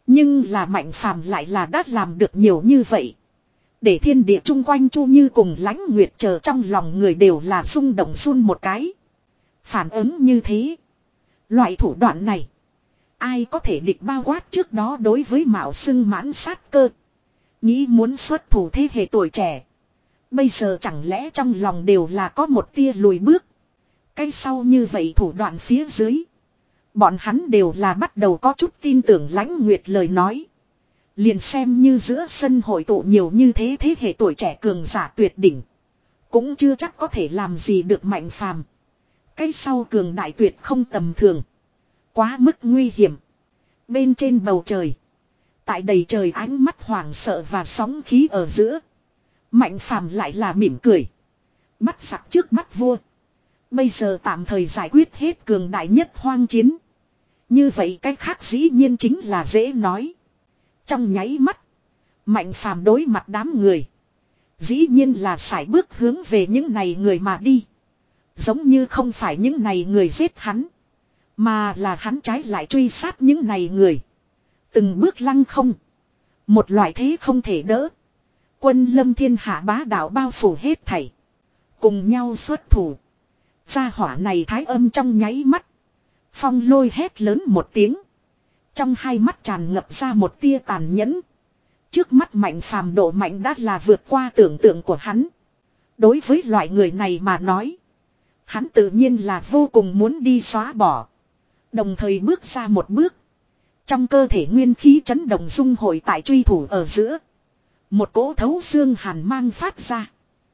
Nhưng là Mạnh Phàm lại là đã làm được nhiều như vậy. Để thiên địa chung quanh Chu Như cùng Lãnh Nguyệt chờ trong lòng người đều là rung động run một cái. Phản ứng như thế. Loại thủ đoạn này. Ai có thể địch bao quát trước đó đối với Mạo Xưng mãn sát cơ. Nghĩ muốn xuất thủ thế hệ tuổi trẻ. Bây giờ chẳng lẽ trong lòng đều là có một tia lùi bước. Cái sau như vậy thủ đoạn phía dưới. Bọn hắn đều là bắt đầu có chút tin tưởng Lãnh Nguyệt lời nói. Liền xem như giữa sân hội tụ nhiều như thế thế hệ tuổi trẻ cường giả tuyệt đỉnh. Cũng chưa chắc có thể làm gì được Mạnh Phàm. Cái sau cường đại tuyệt không tầm thường. Quá mức nguy hiểm. Bên trên bầu trời. Tại đầy trời ánh mắt hoảng sợ và sóng khí ở giữa. Mạnh Phàm lại là mỉm cười. Bắt giặc trước bắt vua. Bây giờ tạm thời giải quyết hết cường đại nhất hoang chiến. Như vậy cái khác dĩ nhiên chính là dễ nói. Trong nháy mắt. Mạnh Phàm đối mặt đám người. Dĩ nhiên là sải bước hướng về những này người mà đi. Giống như không phải những này người giết hắn. Mà là hắn trái lại truy sát những này người. Từng bước lăng không. Một loại thế không thể đỡ. Quân lâm thiên hạ bá đạo bao phủ hết thảy. Cùng nhau xuất thủ. Gia hỏa này thái âm trong nháy mắt. Phong lôi hét lớn một tiếng. Trong hai mắt tràn ngập ra một tia tàn nhẫn. Trước mắt Mạnh Phàm độ mạnh đã là vượt qua tưởng tượng của hắn. Đối với loại người này mà nói. Hắn tự nhiên là vô cùng muốn đi xóa bỏ. Đồng thời bước ra một bước. Trong cơ thể nguyên khí chấn động dung hội tại truy thủ ở giữa. Một cỗ thấu xương hàn mang phát ra.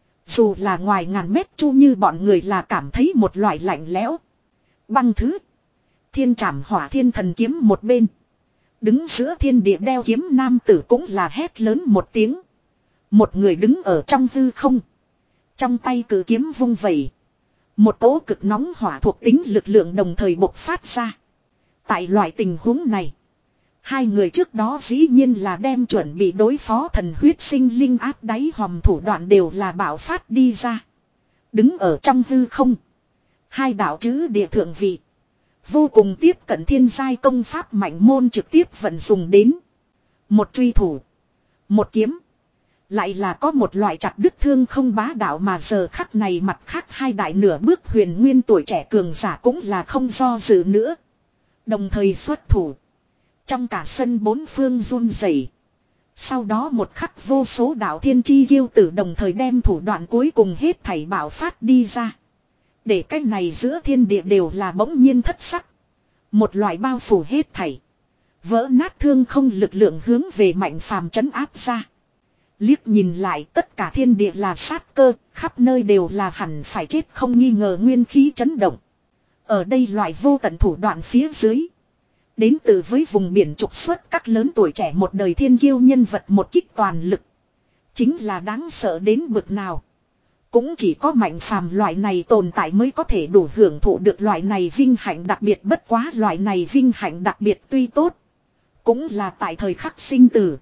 Dù là ngoài ngàn mét Chu Như bọn người là cảm thấy một loại lạnh lẽo. Băng thứ. Thiên trảm hỏa thiên thần kiếm một bên. Đứng giữa thiên địa đeo kiếm nam tử cũng là hét lớn một tiếng. Một người đứng ở trong hư không. Trong tay cử kiếm vung vẩy. Một cỗ cực nóng hỏa thuộc tính lực lượng đồng thời bộc phát ra. Tại loại tình huống này. Hai người trước đó dĩ nhiên là đem chuẩn bị đối phó thần huyết sinh linh áp đáy hòm thủ đoạn đều là bạo phát đi ra. Đứng ở trong hư không. Hai đạo chữ địa thượng vị. Vô cùng tiếp cận thiên giai công pháp mạnh môn trực tiếp vận dùng đến. Một truy thủ. Một kiếm. Lại là có một loại chặt đứt thương không bá đạo mà giờ khắc này mặt khác hai đại nửa bước huyền nguyên tuổi trẻ cường giả cũng là không do dự nữa. Đồng thời xuất thủ. Trong cả sân bốn phương run rẩy. Sau đó một khắc vô số đạo thiên chi kiêu tử đồng thời đem thủ đoạn cuối cùng hết thảy bạo phát đi ra. Để cái này giữa thiên địa đều là bỗng nhiên thất sắc. Một loại bao phủ hết thảy. Vỡ nát thương không lực lượng hướng về Mạnh Phàm trấn áp ra. Liếc nhìn lại tất cả thiên địa là sát cơ, khắp nơi đều là hẳn phải chết không nghi ngờ nguyên khí chấn động. Ở đây loại vô tận thủ đoạn phía dưới. Đến từ với vùng biển trục xuất các lớn tuổi trẻ một đời thiên kiêu nhân vật một kích toàn lực. Chính là đáng sợ đến bực nào. Cũng chỉ có Mạnh Phàm loại này tồn tại mới có thể đủ hưởng thụ được loại này vinh hạnh đặc biệt, bất quá loại này vinh hạnh đặc biệt tuy tốt. Cũng là tại thời khắc sinh tử.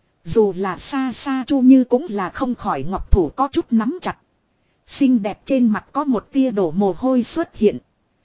Dù là xa xa Chu Như cũng là không khỏi ngọc thủ có chút nắm chặt. Xinh đẹp trên mặt có một tia đổ mồ hôi xuất hiện.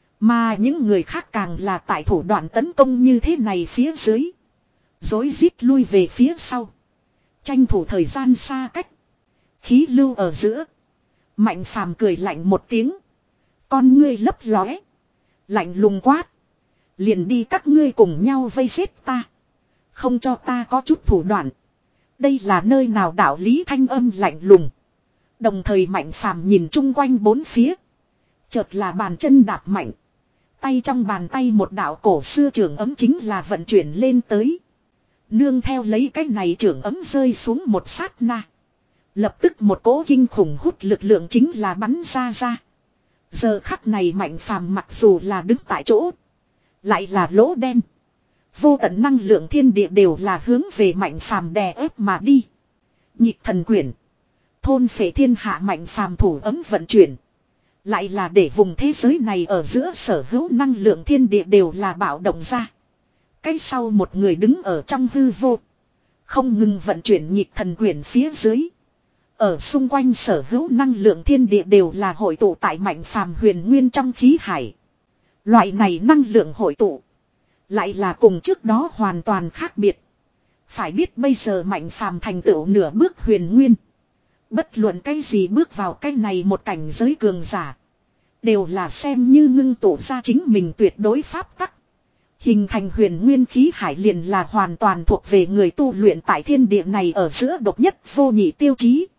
Mà những người khác càng là tại thủ đoạn tấn công như thế này phía dưới. Dối rít lui về phía sau. Tranh thủ thời gian xa cách. Khí lưu ở giữa. Mạnh Phàm cười lạnh một tiếng. Con ngươi lấp lóe. Lạnh lùng quát. Liền đi các ngươi cùng nhau vây giết ta. Không cho ta có chút thủ đoạn. Đây là nơi nào đạo lý thanh âm lạnh lùng. Đồng thời Mạnh Phàm nhìn chung quanh bốn phía. Chợt là bàn chân đạp mạnh. Tay trong bàn tay một đạo cổ xưa trường ấm chính là vận chuyển lên tới. Nương theo lấy cái này trường ấm rơi xuống một sát na. Lập tức một cỗ kinh khủng hút lực lượng chính là bắn ra ra. Giờ khắc này Mạnh Phàm mặc dù là đứng tại chỗ. Lại là lỗ đen. Vô tận năng lượng thiên địa đều là hướng về Mạnh Phàm đè ép mà đi. Nhịp thần quyển. Thôn phệ thiên hạ Mạnh Phàm thủ ấm vận chuyển. Lại là để vùng thế giới này ở giữa sở hữu năng lượng thiên địa đều là bạo động ra. Cái sau một người đứng ở trong hư vô. Không ngừng vận chuyển nhịp thần quyển phía dưới. Ở xung quanh sở hữu năng lượng thiên địa đều là hội tụ tại Mạnh Phàm huyền nguyên trong khí hải. Loại này năng lượng hội tụ. Lại là cùng trước đó hoàn toàn khác biệt. Phải biết bây giờ Mạnh Phàm thành tựu nửa bước huyền nguyên. Bất luận cái gì bước vào cái này một cảnh giới cường giả. Đều là xem như ngưng tụ ra chính mình tuyệt đối pháp tắc. Hình thành huyền nguyên khí hải liền là hoàn toàn thuộc về người tu luyện tại thiên địa này ở giữa độc nhất vô nhị tiêu chí.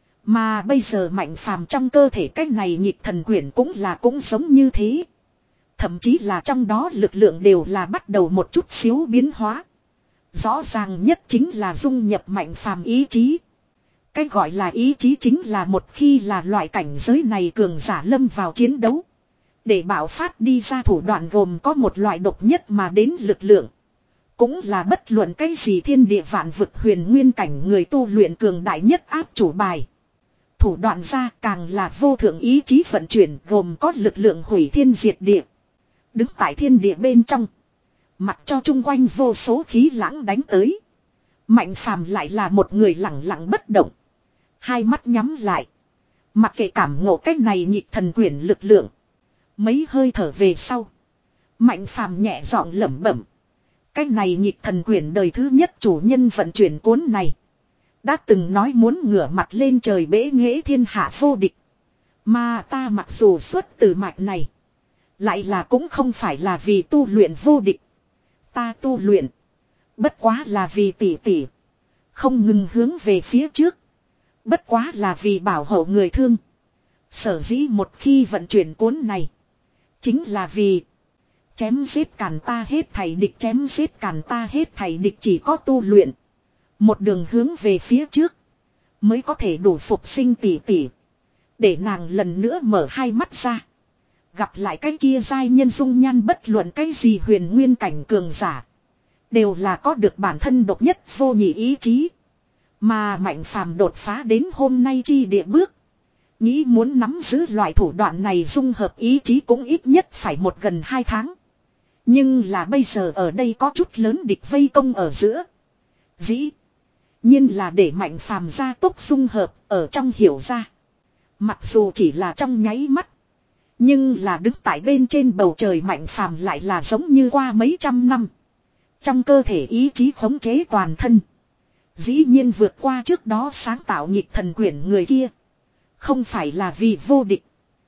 Mà bây giờ Mạnh Phàm trong cơ thể cái này nhịp thần quyển cũng là cũng giống như thế. Thậm chí là trong đó lực lượng đều là bắt đầu một chút xíu biến hóa. Rõ ràng nhất chính là dung nhập Mạnh Phàm ý chí. Cái gọi là ý chí chính là một khi là loại cảnh giới này cường giả lâm vào chiến đấu. Để bảo phát đi ra thủ đoạn gồm có một loại độc nhất mà đến lực lượng. Cũng là bất luận cái gì thiên địa vạn vực huyền nguyên cảnh người tu luyện cường đại nhất áp chủ bài. Thủ đoạn ra càng là vô thượng ý chí vận chuyển gồm có lực lượng hủy thiên diệt địa. Đứng tại thiên địa bên trong. Mặc cho chung quanh vô số khí lãng đánh tới. Mạnh Phàm lại là một người lặng lặng bất động. Hai mắt nhắm lại. Mặc kệ cảm ngộ cách này nhịp thần quyển lực lượng. Mấy hơi thở về sau. Mạnh Phàm nhẹ giọng lẩm bẩm. Cách này nhịp thần quyển đời thứ nhất chủ nhân vận chuyển cuốn này. Đã từng nói muốn ngửa mặt lên trời bế nghệ thiên hạ vô địch. Mà ta mặc dù xuất từ mạch này. Lại là cũng không phải là vì tu luyện vô địch. Ta tu luyện. Bất quá là vì tỷ tỷ. Không ngừng hướng về phía trước. Bất quá là vì bảo hộ người thương. Sở dĩ một khi vận chuyển cuốn này. Chính là vì. Chém giết càn ta hết thảy địch, chém giết càn ta hết thảy địch, chỉ có tu luyện. Một đường hướng về phía trước. Mới có thể đủ phục sinh tỷ tỷ. Để nàng lần nữa mở hai mắt ra. Gặp lại cái kia giai nhân dung nhan bất luận cái gì huyền nguyên cảnh cường giả. Đều là có được bản thân độc nhất vô nhị ý chí. Mà Mạnh Phàm đột phá đến hôm nay chi địa bước. Nghĩ muốn nắm giữ loại thủ đoạn này dung hợp ý chí cũng ít nhất phải một gần hai tháng. Nhưng là bây giờ ở đây có chút lớn địch vây công ở giữa. Dĩ nhiên là để Mạnh Phàm ra tốc dung hợp ở trong hiểu ra. Mặc dù chỉ là trong nháy mắt. Nhưng là đứng tại bên trên bầu trời Mạnh Phàm lại là giống như qua mấy trăm năm. Trong cơ thể ý chí khống chế toàn thân. Dĩ nhiên vượt qua trước đó sáng tạo nhịp thần quyển người kia. Không phải là vì vô địch.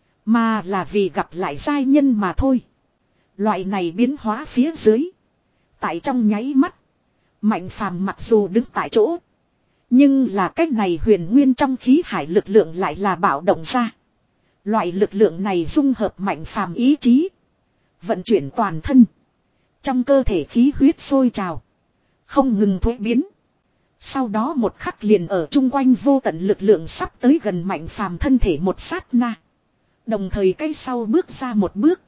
Mà là vì gặp lại giai nhân mà thôi. Loại này biến hóa phía dưới. Tại trong nháy mắt. Mạnh Phàm mặc dù đứng tại chỗ. Nhưng là cách này huyền nguyên trong khí hải lực lượng lại là bạo động ra. Loại lực lượng này dung hợp Mạnh Phàm ý chí. Vận chuyển toàn thân. Trong cơ thể khí huyết sôi trào. Không ngừng thuế biến. Sau đó một khắc liền ở chung quanh vô tận lực lượng sắp tới gần Mạnh Phàm thân thể một sát na. Đồng thời cái sau bước ra một bước.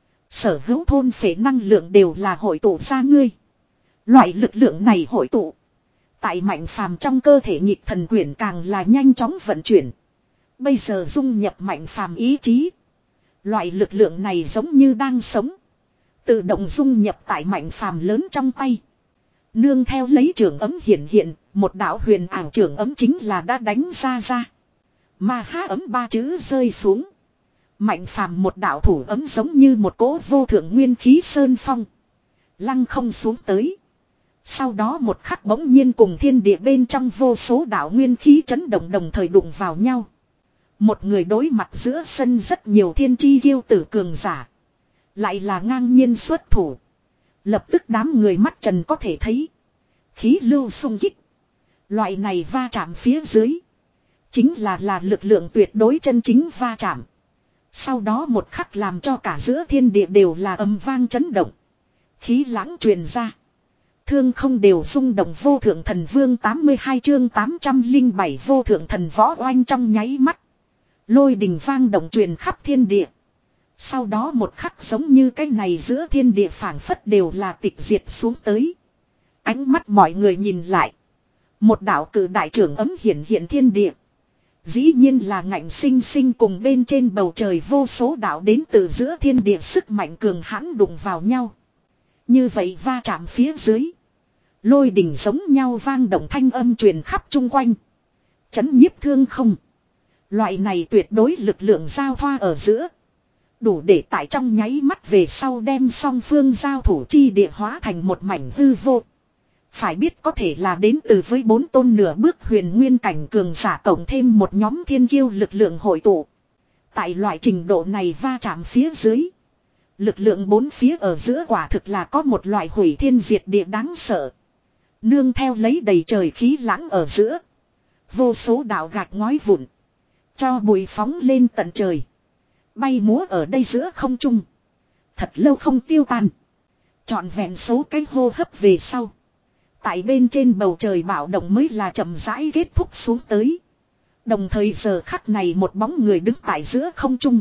Sở hữu thôn phệ năng lượng đều là hội tụ ra ngươi. Loại lực lượng này hội tụ. Tại Mạnh Phàm trong cơ thể nhịp thần quyển càng là nhanh chóng vận chuyển. Bây giờ dung nhập Mạnh Phàm ý chí. Loại lực lượng này giống như đang sống. Tự động dung nhập tại Mạnh Phàm lớn trong tay. Nương theo lấy trường ấm hiện hiện, một đạo huyền ảo trường ấm chính là đã đánh ra ra. Mà há ấm ba chữ rơi xuống. Mạnh Phàm một đạo thủ ấm giống như một cỗ vô thượng nguyên khí sơn phong. Lăng không xuống tới. Sau đó một khắc bỗng nhiên cùng thiên địa bên trong vô số đạo nguyên khí chấn động đồng thời đụng vào nhau. Một người đối mặt giữa sân rất nhiều thiên chi kiêu tử cường giả. Lại là ngang nhiên xuất thủ. Lập tức đám người mắt trần có thể thấy. Khí lưu xung kích. Loại này va chạm phía dưới. Chính là là lực lượng tuyệt đối chân chính va chạm. Sau đó một khắc làm cho cả giữa thiên địa đều là âm vang chấn động. Khí lãng truyền ra. Thương không đều rung động vô thượng thần vương tám mươi hai chương tám trăm lẻ bảy vô thượng thần võ oanh trong nháy mắt. Lôi đình vang động truyền khắp thiên địa. Sau đó một khắc giống như cái này giữa thiên địa phảng phất đều là tịch diệt xuống tới. Ánh mắt mọi người nhìn lại. Một đạo cử đại trưởng ấm hiển hiện thiên địa. Dĩ nhiên là ngạnh sinh sinh cùng bên trên bầu trời vô số đạo đến từ giữa thiên địa sức mạnh cường hãn đụng vào nhau. Như vậy va chạm phía dưới. Lôi đình giống nhau vang động thanh âm truyền khắp chung quanh. Chấn nhiếp thương không. Loại này tuyệt đối lực lượng giao thoa ở giữa. Đủ để tại trong nháy mắt về sau đem song phương giao thủ chi địa hóa thành một mảnh hư vô. Phải biết có thể là đến từ với bốn tôn nửa bước huyền nguyên cảnh cường giả cộng thêm một nhóm thiên kiêu lực lượng hội tụ. Tại loại trình độ này va chạm phía dưới. Lực lượng bốn phía ở giữa quả thực là có một loại hủy thiên diệt địa đáng sợ. Nương theo lấy đầy trời khí lãng ở giữa. Vô số đạo gạch ngói vụn. Cho bụi phóng lên tận trời. Bay múa ở đây giữa không trung. Thật lâu không tiêu tan. Trọn vẹn số cái hô hấp về sau. Tại bên trên bầu trời bạo động mới là chậm rãi kết thúc xuống tới. Đồng thời giờ khắc này một bóng người đứng tại giữa không trung.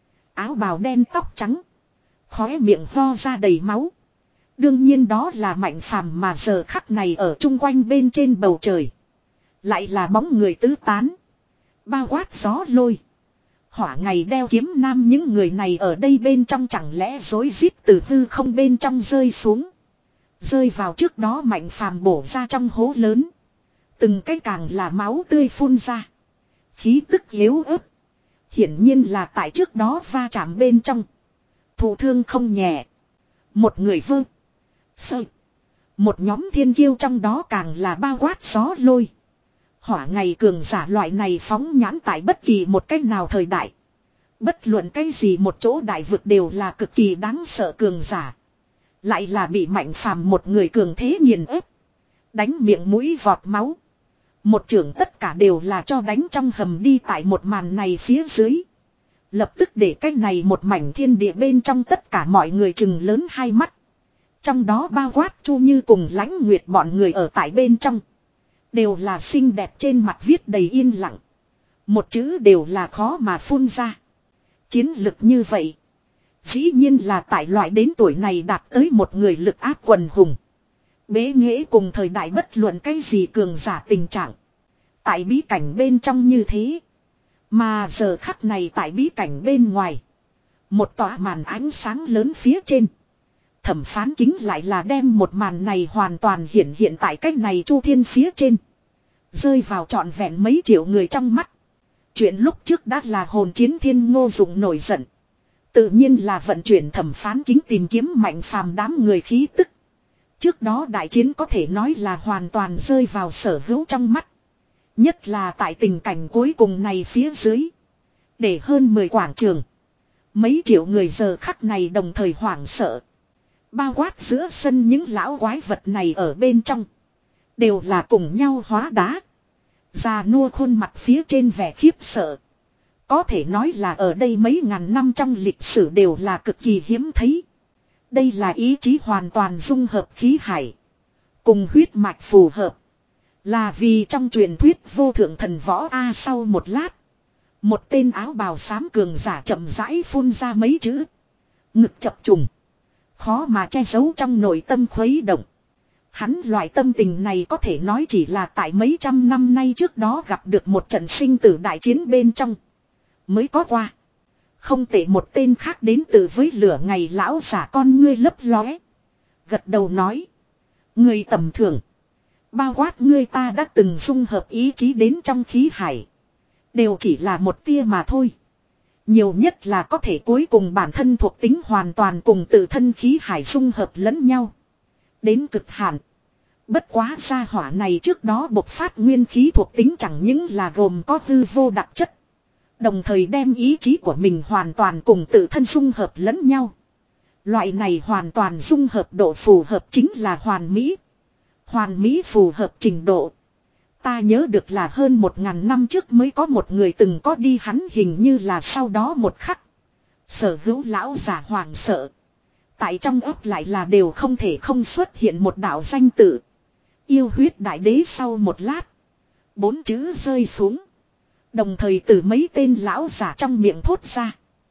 Áo bào đen tóc trắng. Khóe miệng ho ra đầy máu. Đương nhiên đó là Mạnh Phàm mà giờ khắc này ở chung quanh bên trên bầu trời. Lại là bóng người tứ tán. Bao quát gió lôi. Hỏa ngày đeo kiếm nam những người này ở đây bên trong chẳng lẽ rối rít từ hư không bên trong rơi xuống. Rơi vào trước đó Mạnh Phàm bổ ra trong hố lớn. Từng cái càng là máu tươi phun ra. Khí tức yếu ớt. Hiển nhiên là tại trước đó va chạm bên trong. Thụ thương không nhẹ. Một người vơ. Sơ. Một nhóm thiên kiêu trong đó càng là bao quát gió lôi. Hỏa ngày cường giả loại này phóng nhãn tại bất kỳ một cách nào thời đại. Bất luận cái gì một chỗ đại vực đều là cực kỳ đáng sợ cường giả. Lại là bị Mạnh Phàm một người cường thế nghiền ép. Đánh miệng mũi vọt máu. Một trưởng tất cả đều là cho đánh trong hầm đi tại một màn này phía dưới. Lập tức để cái này một mảnh thiên địa bên trong tất cả mọi người chừng lớn hai mắt. Trong đó bao quát Chu Như cùng Lãnh Nguyệt bọn người ở tại bên trong. Đều là xinh đẹp trên mặt viết đầy yên lặng. Một chữ đều là khó mà phun ra. Chiến lực như vậy. Dĩ nhiên là tại loại đến tuổi này đạt tới một người lực áp quần hùng. Bế nghệ cùng thời đại bất luận cái gì cường giả tình trạng. Tại bí cảnh bên trong như thế. Mà giờ khắc này tại bí cảnh bên ngoài. Một tòa màn ánh sáng lớn phía trên. Thẩm phán kính lại là đem một màn này hoàn toàn hiện hiện tại cách này chu thiên phía trên. Rơi vào trọn vẹn mấy triệu người trong mắt. Chuyện lúc trước đã là hồn chiến thiên Ngô Dụng nổi giận. Tự nhiên là vận chuyển thẩm phán kính tìm kiếm Mạnh Phàm đám người khí tức. Trước đó đại chiến có thể nói là hoàn toàn rơi vào sở hữu trong mắt. Nhất là tại tình cảnh cuối cùng này phía dưới. Để hơn mười quảng trường. Mấy triệu người giờ khắc này đồng thời hoảng sợ. Bao quát giữa sân những lão quái vật này ở bên trong. Đều là cùng nhau hóa đá. Già nua khuôn mặt phía trên vẻ khiếp sợ. Có thể nói là ở đây mấy ngàn năm trong lịch sử đều là cực kỳ hiếm thấy. Đây là ý chí hoàn toàn dung hợp khí hải. Cùng huyết mạch phù hợp. Là vì trong truyền thuyết vô thượng thần võ A sau một lát. Một tên áo bào xám cường giả chậm rãi phun ra mấy chữ. Ngực chập trùng. Khó mà che giấu trong nội tâm khuấy động. Hắn loại tâm tình này có thể nói chỉ là tại mấy trăm năm nay trước đó gặp được một trận sinh tử đại chiến bên trong. Mới có qua. Không tệ một tên khác đến từ với lửa ngày lão giả con ngươi lấp lóe. Gật đầu nói. Người tầm thường. Bao quát ngươi ta đã từng dung hợp ý chí đến trong khí hải. Đều chỉ là một tia mà thôi. Nhiều nhất là có thể cuối cùng bản thân thuộc tính hoàn toàn cùng tự thân khí hải dung hợp lẫn nhau. Đến cực hạn. Bất quá gia hỏa này trước đó bộc phát nguyên khí thuộc tính chẳng những là gồm có hư vô đặc chất. Đồng thời đem ý chí của mình hoàn toàn cùng tự thân dung hợp lẫn nhau. Loại này hoàn toàn dung hợp độ phù hợp chính là hoàn mỹ. Hoàn mỹ phù hợp trình độ. Ta nhớ được là hơn một ngàn năm trước mới có một người từng có đi hắn hình như là sau đó một khắc. Sở hữu lão giả hoàng sợ. Tại trong ấp lại là đều không thể không xuất hiện một đạo danh tự. Yêu huyết đại đế sau một lát. Bốn chữ rơi xuống. Đồng thời từ mấy tên lão giả trong miệng thốt ra.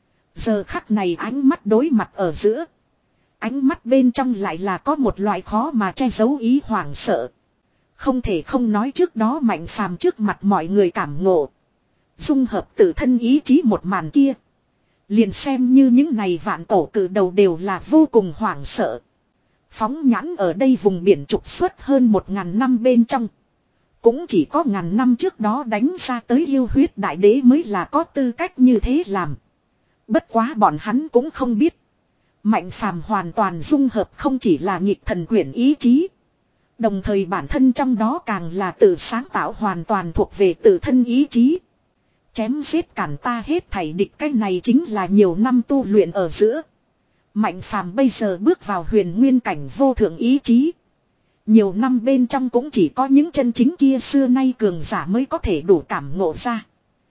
Giờ khắc này ánh mắt đối mặt ở giữa. Ánh mắt bên trong lại là có một loại khó mà che giấu ý hoảng sợ. Không thể không nói trước đó Mạnh Phàm trước mặt mọi người cảm ngộ. Dung hợp tự thân ý chí một màn kia. Liền xem như những này vạn cổ cử đầu đều là vô cùng hoảng sợ. Phóng nhãn ở đây vùng biển trục xuất hơn một ngàn năm bên trong. Cũng chỉ có ngàn năm trước đó đánh ra tới yêu huyết đại đế mới là có tư cách như thế làm. Bất quá bọn hắn cũng không biết. Mạnh Phàm hoàn toàn dung hợp không chỉ là nhịp thần quyển ý chí. Đồng thời bản thân trong đó càng là tự sáng tạo hoàn toàn thuộc về tự thân ý chí. Chém giết cản ta hết thảy địch, cái này chính là nhiều năm tu luyện ở giữa. Mạnh phàm bây giờ bước vào huyền nguyên cảnh vô thượng ý chí. Nhiều năm bên trong cũng chỉ có những chân chính kia xưa nay cường giả mới có thể đủ cảm ngộ ra.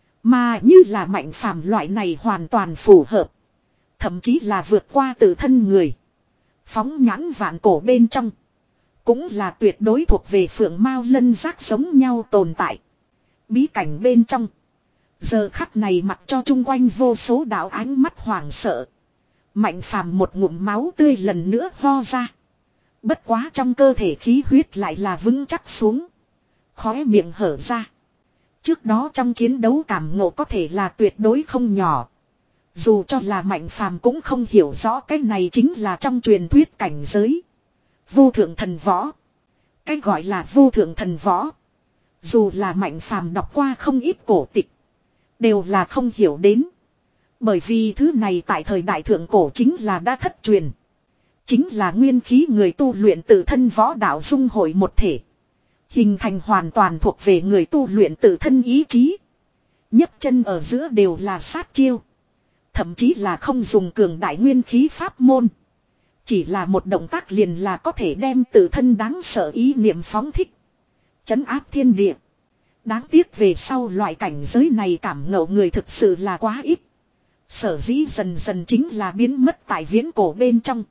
Mà như là mạnh phàm loại này hoàn toàn phù hợp. Thậm chí là vượt qua tự thân người. Phóng nhãn vạn cổ bên trong. Cũng là tuyệt đối thuộc về phượng mao lân giác giống nhau tồn tại. Bí cảnh bên trong. Giờ khắc này mặc cho chung quanh vô số đạo ánh mắt hoảng sợ. Mạnh phàm một ngụm máu tươi lần nữa ho ra. Bất quá trong cơ thể khí huyết lại là vững chắc xuống. Khóe miệng hở ra. Trước đó trong chiến đấu cảm ngộ có thể là tuyệt đối không nhỏ. Dù cho là mạnh phàm cũng không hiểu rõ cái này chính là trong truyền thuyết cảnh giới. Vô thượng thần võ. Cái gọi là vô thượng thần võ. Dù là mạnh phàm đọc qua không ít cổ tịch. Đều là không hiểu đến. Bởi vì thứ này tại thời đại thượng cổ chính là đã thất truyền. Chính là nguyên khí người tu luyện tự thân võ đạo dung hội một thể. Hình thành hoàn toàn thuộc về người tu luyện tự thân ý chí. nhấc chân ở giữa đều là sát chiêu. Thậm chí là không dùng cường đại nguyên khí pháp môn. Chỉ là một động tác liền là có thể đem tự thân đáng sợ ý niệm phóng thích. Trấn áp thiên địa. Đáng tiếc về sau loại cảnh giới này cảm ngộ người thực sự là quá ít. Sở dĩ dần dần chính là biến mất tại viễn cổ bên trong.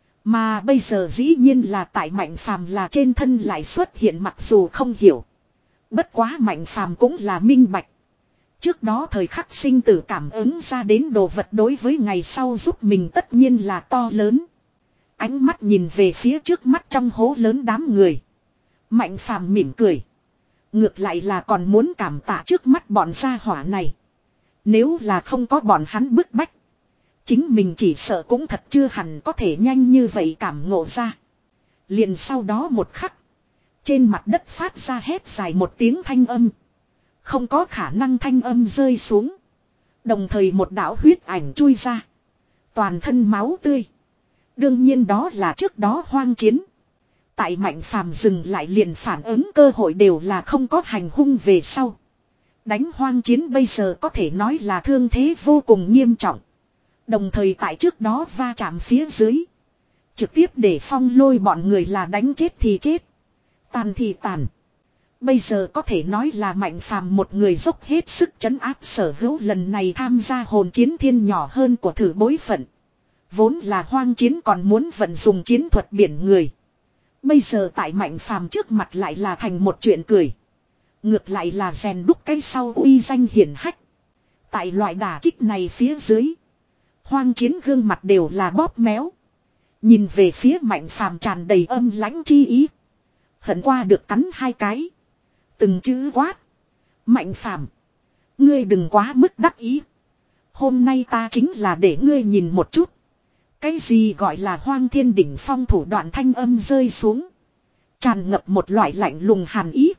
Mà bây giờ dĩ nhiên là tại mạnh phàm là trên thân lại xuất hiện, mặc dù không hiểu. Bất quá mạnh phàm cũng là minh bạch. Trước đó thời khắc sinh tử cảm ứng ra đến đồ vật đối với ngày sau giúp mình tất nhiên là to lớn. Ánh mắt nhìn về phía trước mắt trong hố lớn đám người. Mạnh phàm mỉm cười. Ngược lại là còn muốn cảm tạ trước mắt bọn gia hỏa này. Nếu là không có bọn hắn bức bách. Chính mình chỉ sợ cũng thật chưa hẳn có thể nhanh như vậy cảm ngộ ra. Liền sau đó một khắc. Trên mặt đất phát ra hét dài một tiếng thanh âm. Không có khả năng thanh âm rơi xuống. Đồng thời một đạo huyết ảnh chui ra. Toàn thân máu tươi. Đương nhiên đó là trước đó hoang chiến. Tại mạnh phàm dừng lại liền phản ứng cơ hội đều là không có hành hung về sau. Đánh hoang chiến bây giờ có thể nói là thương thế vô cùng nghiêm trọng. Đồng thời tại trước đó va chạm phía dưới. Trực tiếp để phong lôi bọn người là đánh chết thì chết. Tàn thì tàn. Bây giờ có thể nói là mạnh phàm một người dốc hết sức trấn áp sở hữu lần này tham gia hồn chiến thiên nhỏ hơn của thử bối phận. Vốn là hoang chiến còn muốn vận dùng chiến thuật biển người. Bây giờ tại mạnh phàm trước mặt lại là thành một chuyện cười. Ngược lại là rèn đúc cái sau uy danh hiển hách. Tại loại đả kích này phía dưới. Hoang chiến gương mặt đều là bóp méo. Nhìn về phía mạnh phàm tràn đầy âm lãnh chi ý. Hận qua được cắn hai cái. Từng chữ quát. Mạnh phàm. Ngươi đừng quá mức đắc ý. Hôm nay ta chính là để ngươi nhìn một chút. Cái gì gọi là hoang thiên đỉnh phong thủ đoạn thanh âm rơi xuống. Tràn ngập một loại lạnh lùng hàn ý.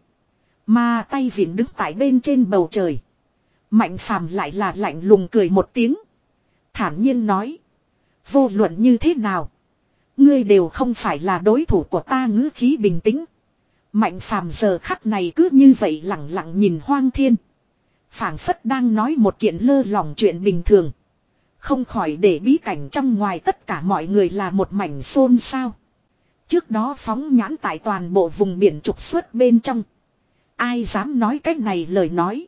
Mà tay vịn đứng tại bên trên bầu trời. Mạnh phàm lại là lạnh lùng cười một tiếng. Thản nhiên nói. Vô luận như thế nào. Ngươi đều không phải là đối thủ của ta, ngữ khí bình tĩnh. Mạnh phàm giờ khắc này cứ như vậy lặng lặng nhìn hoang thiên. Phảng phất đang nói một kiện lơ lỏng chuyện bình thường. Không khỏi để bí cảnh trong ngoài tất cả mọi người là một mảnh xôn xao. Trước đó phóng nhãn tại toàn bộ vùng biển trục xuất bên trong. Ai dám nói cái này lời nói.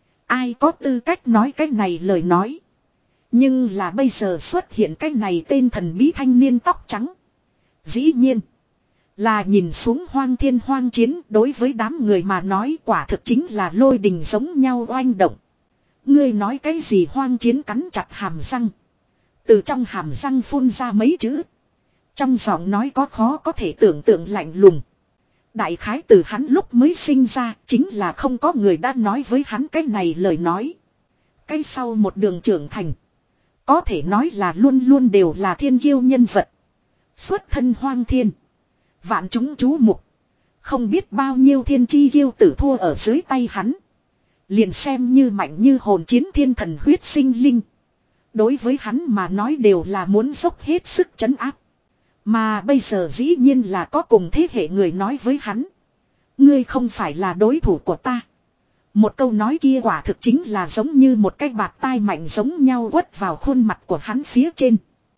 Ai có tư cách nói cái này lời nói. Nhưng là bây giờ xuất hiện cái này tên thần bí thanh niên tóc trắng. Dĩ nhiên. Là nhìn xuống hoang thiên hoang chiến, đối với đám người mà nói quả thực chính là lôi đình giống nhau oanh động. Ngươi nói cái gì? Hoang chiến cắn chặt hàm răng. Từ trong hàm răng phun ra mấy chữ. Trong giọng nói có khó có thể tưởng tượng lạnh lùng. Đại khái từ hắn lúc mới sinh ra chính là không có người đã nói với hắn cái này lời nói. Cái sau một đường trưởng thành. Có thể nói là luôn luôn đều là thiên kiêu nhân vật. Xuất thân hoang thiên. Vạn chúng chú mục. Không biết bao nhiêu thiên chi kiêu tử thua ở dưới tay hắn. Liền xem như mạnh như hồn chiến thiên thần huyết sinh linh. Đối với hắn mà nói đều là muốn dốc hết sức trấn áp. Mà bây giờ dĩ nhiên là có cùng thế hệ người nói với hắn. Ngươi không phải là đối thủ của ta. Một câu nói kia quả thực chính là giống như một cái bạt tai mạnh giống nhau quất vào khuôn mặt của hắn phía trên.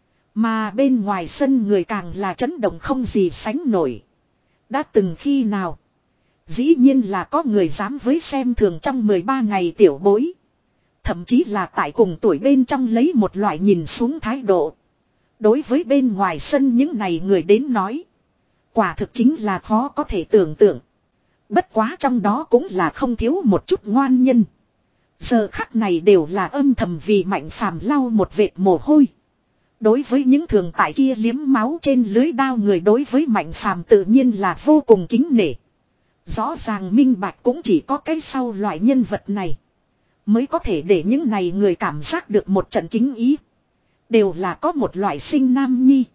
Mà bên ngoài sân người càng là chấn động không gì sánh nổi. Đã từng khi nào. Dĩ nhiên là có người dám với xem thường trong mười ba ngày tiểu bối. Thậm chí là tại cùng tuổi bên trong lấy một loại nhìn xuống thái độ. Đối với bên ngoài sân những này người đến nói. Quả thực chính là khó có thể tưởng tượng. Bất quá trong đó cũng là không thiếu một chút ngoan nhân. Giờ khắc này đều là âm thầm vì Mạnh Phàm lau một vệt mồ hôi. Đối với những thường tại kia liếm máu trên lưới đao người đối với Mạnh Phàm tự nhiên là vô cùng kính nể. Rõ ràng minh bạch cũng chỉ có cái sau loại nhân vật này. Mới có thể để những này người cảm giác được một trận kính ý. Đều là có một loại sinh nam nhi.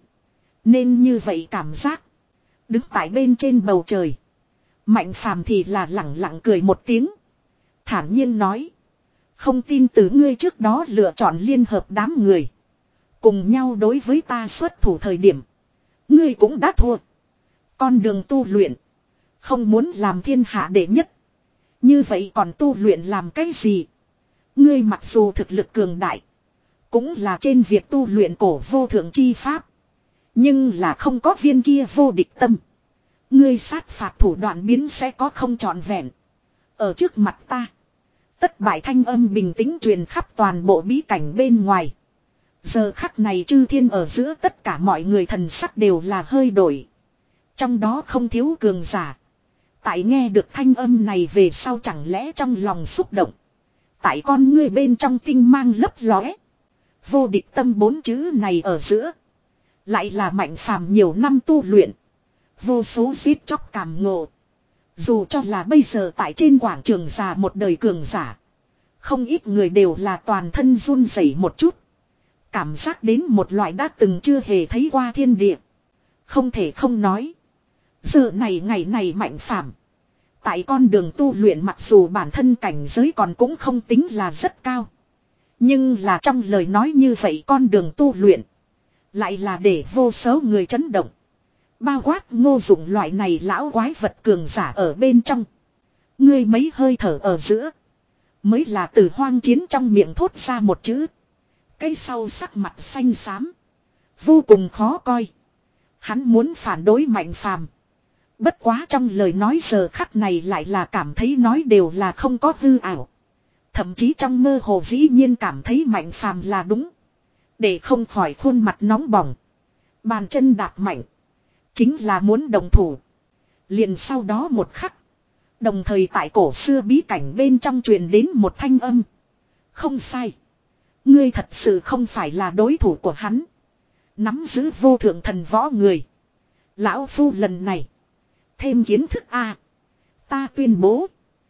Nên như vậy cảm giác. Đứng tại bên trên bầu trời. Mạnh Phàm thì là lẳng lặng cười một tiếng. Thản nhiên nói. Không tin từ ngươi trước đó lựa chọn liên hợp đám người. Cùng nhau đối với ta xuất thủ thời điểm. Ngươi cũng đã thua. Con đường tu luyện. Không muốn làm thiên hạ đệ nhất. Như vậy còn tu luyện làm cái gì? Ngươi mặc dù thực lực cường đại. Cũng là trên việc tu luyện cổ vô thượng chi pháp. Nhưng là không có viên kia vô địch tâm. Ngươi sát phạt thủ đoạn biến sẽ có không trọn vẹn. Ở trước mặt ta. Tất bại thanh âm bình tĩnh truyền khắp toàn bộ bí cảnh bên ngoài. Giờ khắc này chư thiên ở giữa tất cả mọi người thần sắc đều là hơi đổi. Trong đó không thiếu cường giả. Tại nghe được thanh âm này về sau chẳng lẽ trong lòng xúc động. Tại con ngươi bên trong tinh mang lấp lóe. Vô địch tâm bốn chữ này ở giữa. Lại là Mạnh Phàm nhiều năm tu luyện. Vô số giết chóc cảm ngộ. Dù cho là bây giờ tại trên quảng trường già một đời cường giả. Không ít người đều là toàn thân run rẩy một chút. Cảm giác đến một loại đã từng chưa hề thấy qua thiên địa. Không thể không nói. Giờ này ngày này Mạnh Phàm tại con đường tu luyện mặc dù bản thân cảnh giới còn cũng không tính là rất cao. Nhưng là trong lời nói như vậy con đường tu luyện. Lại là để vô số người chấn động. Bao quát Ngô Dụng loại này lão quái vật cường giả ở bên trong. Ngươi mấy hơi thở ở giữa. Mới là từ hoang chiến trong miệng thốt ra một chữ. Cái sau sắc mặt xanh xám. Vô cùng khó coi. Hắn muốn phản đối Mạnh Phàm. Bất quá trong lời nói giờ khắc này lại là cảm thấy nói đều là không có hư ảo. Thậm chí trong mơ hồ dĩ nhiên cảm thấy Mạnh Phàm là đúng. Để không khỏi khuôn mặt nóng bỏng. Bàn chân đạp mạnh. Chính là muốn đồng thủ. Liền sau đó một khắc. Đồng thời tại cổ xưa bí cảnh bên trong truyền đến một thanh âm. Không sai. Ngươi thật sự không phải là đối thủ của hắn. Nắm giữ vô thượng thần võ người. Lão phu lần này. Thêm kiến thức A. Ta tuyên bố.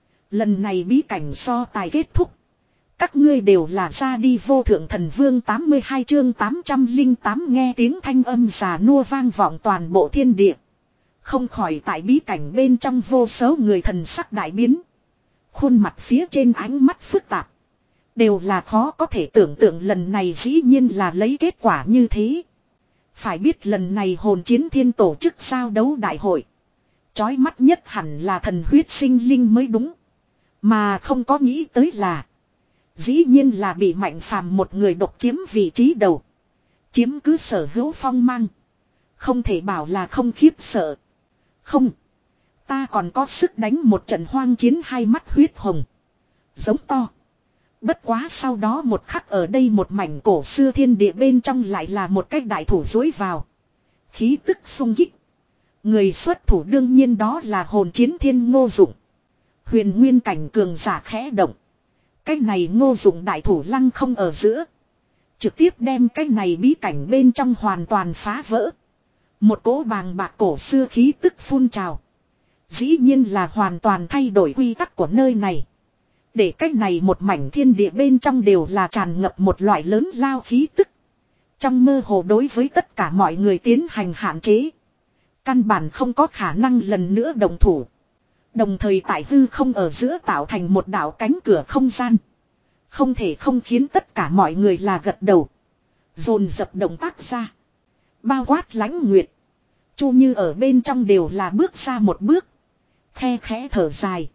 Lần này bí cảnh so tài kết thúc. Các ngươi đều là ra đi vô thượng thần vương tám mươi hai chương tám trăm lẻ tám nghe tiếng thanh âm già nua vang vọng toàn bộ thiên địa. Không khỏi tại bí cảnh bên trong vô số người thần sắc đại biến. Khuôn mặt phía trên ánh mắt phức tạp. Đều là khó có thể tưởng tượng lần này dĩ nhiên là lấy kết quả như thế. Phải biết lần này hồn chiến thiên tổ chức giao đấu đại hội. Chói mắt nhất hẳn là thần huyết sinh linh mới đúng. Mà không có nghĩ tới là. Dĩ nhiên là bị Mạnh Phàm một người độc chiếm vị trí đầu. Chiếm cứ sở hữu phong mang. Không thể bảo là không khiếp sợ. Không. Ta còn có sức đánh một trận hoang chiến hai mắt huyết hồng. Giống to. Bất quá sau đó một khắc ở đây một mảnh cổ xưa thiên địa bên trong lại là một cái đại thủ dối vào. Khí tức sung kích. Người xuất thủ đương nhiên đó là hồn chiến thiên Ngô Dụng. Huyền nguyên cảnh cường giả khẽ động. Cái này Ngô Dụng đại thủ lăng không ở giữa. Trực tiếp đem cái này bí cảnh bên trong hoàn toàn phá vỡ. Một cỗ bàng bạc cổ xưa khí tức phun trào. Dĩ nhiên là hoàn toàn thay đổi quy tắc của nơi này. Để cái này một mảnh thiên địa bên trong đều là tràn ngập một loại lớn lao khí tức. Trong mơ hồ đối với tất cả mọi người tiến hành hạn chế. Căn bản không có khả năng lần nữa đồng thủ. Đồng thời tại hư không ở giữa tạo thành một đạo cánh cửa không gian. Không thể không khiến tất cả mọi người là gật đầu. Dồn dập động tác ra. Bao quát Lãnh Nguyệt. Chu Như ở bên trong đều là bước ra một bước. Khe khẽ thở dài.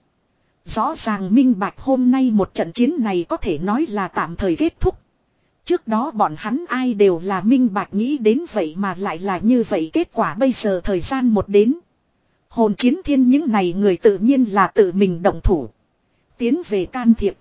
Rõ ràng minh bạch hôm nay một trận chiến này có thể nói là tạm thời kết thúc. Trước đó bọn hắn ai đều là minh bạch nghĩ đến vậy mà lại là như vậy, kết quả bây giờ thời gian một đến. Hồn chiến thiên những này người tự nhiên là tự mình động thủ. Tiến về can thiệp.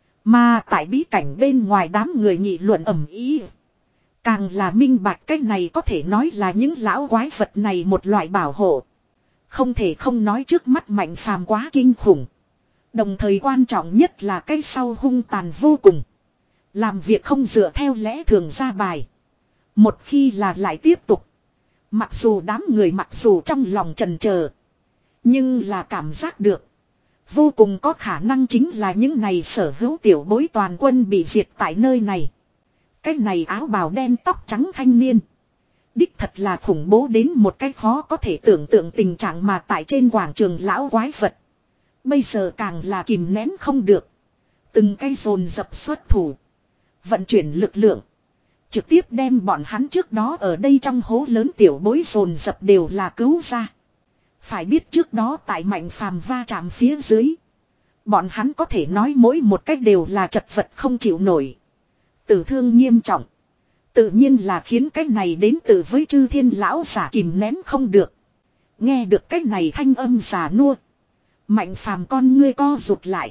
Mà tại bí cảnh bên ngoài đám người nghị luận ầm ĩ. Càng là minh bạch cái này có thể nói là những lão quái vật này một loại bảo hộ. Không thể không nói trước mắt Mạnh Phàm quá kinh khủng. Đồng thời quan trọng nhất là cái sau hung tàn vô cùng. Làm việc không dựa theo lẽ thường ra bài. Một khi là lại tiếp tục. Mặc dù đám người mặc dù trong lòng chần chờ, nhưng là cảm giác được. Vô cùng có khả năng chính là những này sở hữu tiểu bối toàn quân bị diệt tại nơi này. Cái này áo bào đen tóc trắng thanh niên. Đích thật là khủng bố đến một cái khó có thể tưởng tượng tình trạng mà tại trên quảng trường lão quái vật. Bây giờ càng là kìm nén không được. Từng cây dồn dập xuất thủ. Vận chuyển lực lượng. Trực tiếp đem bọn hắn trước đó ở đây trong hố lớn tiểu bối dồn dập đều là cứu ra. Phải biết trước đó tại Mạnh Phàm va chạm phía dưới. Bọn hắn có thể nói mỗi một cách đều là chật vật không chịu nổi. Tử thương nghiêm trọng. Tự nhiên là khiến cái này đến từ với chư thiên lão giả kìm nén không được. Nghe được cái này thanh âm giả nua. Mạnh Phàm con ngươi co rụt lại.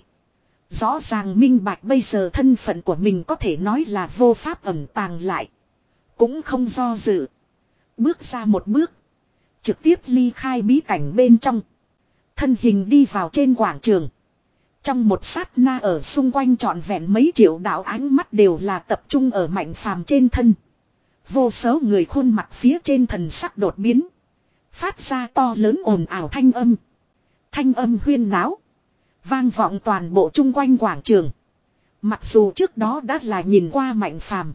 Rõ ràng minh bạch bây giờ thân phận của mình có thể nói là vô pháp ẩn tàng lại. Cũng không do dự. Bước ra một bước. Trực tiếp ly khai bí cảnh bên trong. Thân hình đi vào trên quảng trường. Trong một sát na ở xung quanh trọn vẹn mấy triệu đạo ánh mắt đều là tập trung ở Mạnh Phàm trên thân. Vô số người khuôn mặt phía trên thần sắc đột biến. Phát ra to lớn ồn ào thanh âm. Thanh âm huyên náo. Vang vọng toàn bộ chung quanh quảng trường. Mặc dù trước đó đã là nhìn qua Mạnh Phàm,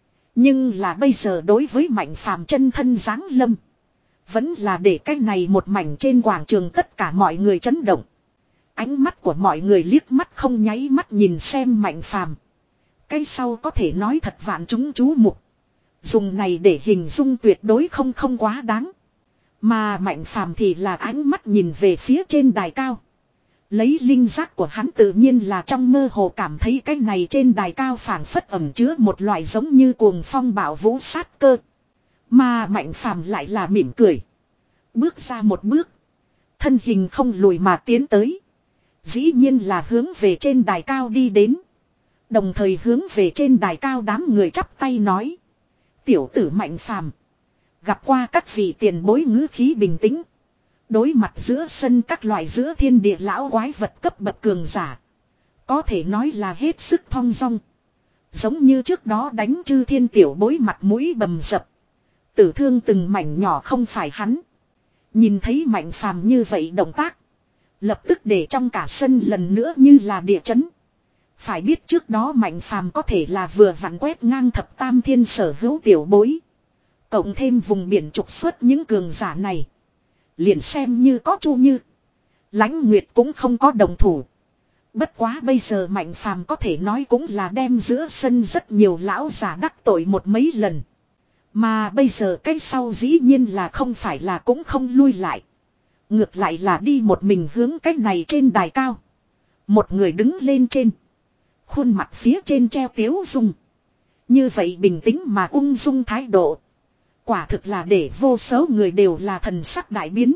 nhưng là bây giờ đối với Mạnh Phàm chân thân giáng lâm, vẫn là để cái này một mảnh trên quảng trường tất cả mọi người chấn động. Ánh mắt của mọi người liếc mắt không nháy mắt nhìn xem Mạnh Phàm. Cái sau có thể nói thật vạn chúng chú mục. Dùng này để hình dung tuyệt đối không không quá đáng. Mà Mạnh Phàm thì là ánh mắt nhìn về phía trên đài cao. Lấy linh giác của hắn tự nhiên là trong mơ hồ cảm thấy cái này trên đài cao phảng phất ẩn chứa một loại giống như cuồng phong bạo vũ sát cơ. Mà Mạnh Phàm lại là mỉm cười. Bước ra một bước. Thân hình không lùi mà tiến tới. Dĩ nhiên là hướng về trên đài cao đi đến. Đồng thời hướng về trên đài cao đám người chắp tay nói. Tiểu tử Mạnh Phàm, gặp qua các vị tiền bối ngữ khí bình tĩnh. Đối mặt giữa sân các loại giữa thiên địa lão quái vật cấp bậc cường giả. Có thể nói là hết sức thong dong. Giống như trước đó đánh chư thiên tiểu bối mặt mũi bầm dập. Tử thương từng mảnh nhỏ không phải hắn. Nhìn thấy Mạnh Phàm như vậy động tác. Lập tức để trong cả sân lần nữa như là địa chấn. Phải biết trước đó Mạnh Phàm có thể là vừa vặn quét ngang thập tam thiên sở hữu tiểu bối. Cộng thêm vùng biển trục xuất những cường giả này. Liền xem như có Chu Như, Lãnh Nguyệt cũng không có đồng thủ. Bất quá bây giờ Mạnh Phàm có thể nói cũng là đem giữa sân rất nhiều lão giả đắc tội một mấy lần. Mà bây giờ cái sau dĩ nhiên là không phải là cũng không lui lại. Ngược lại là đi một mình hướng cái này trên đài cao. Một người đứng lên trên. Khuôn mặt phía trên treo tiếu dung. Như vậy bình tĩnh mà ung dung thái độ. Quả thực là để vô số người đều là thần sắc đại biến.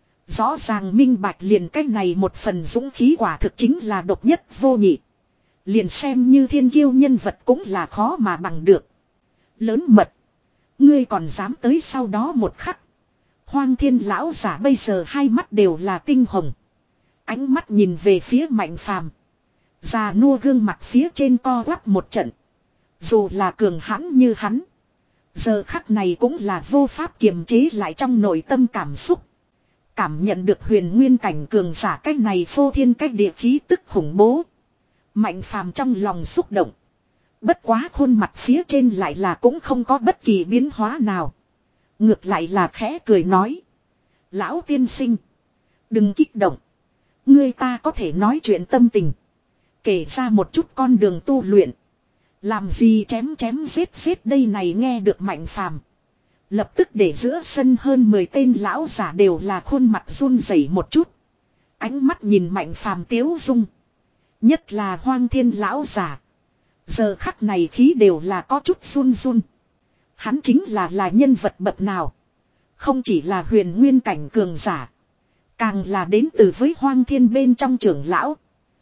Rõ ràng minh bạch liền cái này một phần dũng khí quả thực chính là độc nhất vô nhị. Liền xem như thiên kiêu nhân vật cũng là khó mà bằng được. Lớn mật. Ngươi còn dám tới sau đó một khắc. Hoang thiên lão giả bây giờ hai mắt đều là tinh hồng. Ánh mắt nhìn về phía Mạnh Phàm. Già nua gương mặt phía trên co quắp một trận. Dù là cường hãn như hắn. Giờ khắc này cũng là vô pháp kiềm chế lại trong nội tâm cảm xúc. Cảm nhận được huyền nguyên cảnh cường giả cách này phô thiên cách địa khí tức khủng bố. Mạnh Phàm trong lòng xúc động. Bất quá khuôn mặt phía trên lại là cũng không có bất kỳ biến hóa nào. Ngược lại là khẽ cười nói. Lão tiên sinh. Đừng kích động. Ngươi ta có thể nói chuyện tâm tình. Kể ra một chút con đường tu luyện. Làm gì chém chém giết giết đây này nghe được Mạnh Phàm. Lập tức để giữa sân hơn mười tên lão giả đều là khuôn mặt run rẩy một chút. Ánh mắt nhìn Mạnh Phàm tiếu dung. Nhất là Hoang Thiên lão giả. Giờ khắc này khí đều là có chút run run. Hắn chính là là nhân vật bậc nào. Không chỉ là huyền nguyên cảnh cường giả. Càng là đến từ với Hoang Thiên bên trong trưởng lão.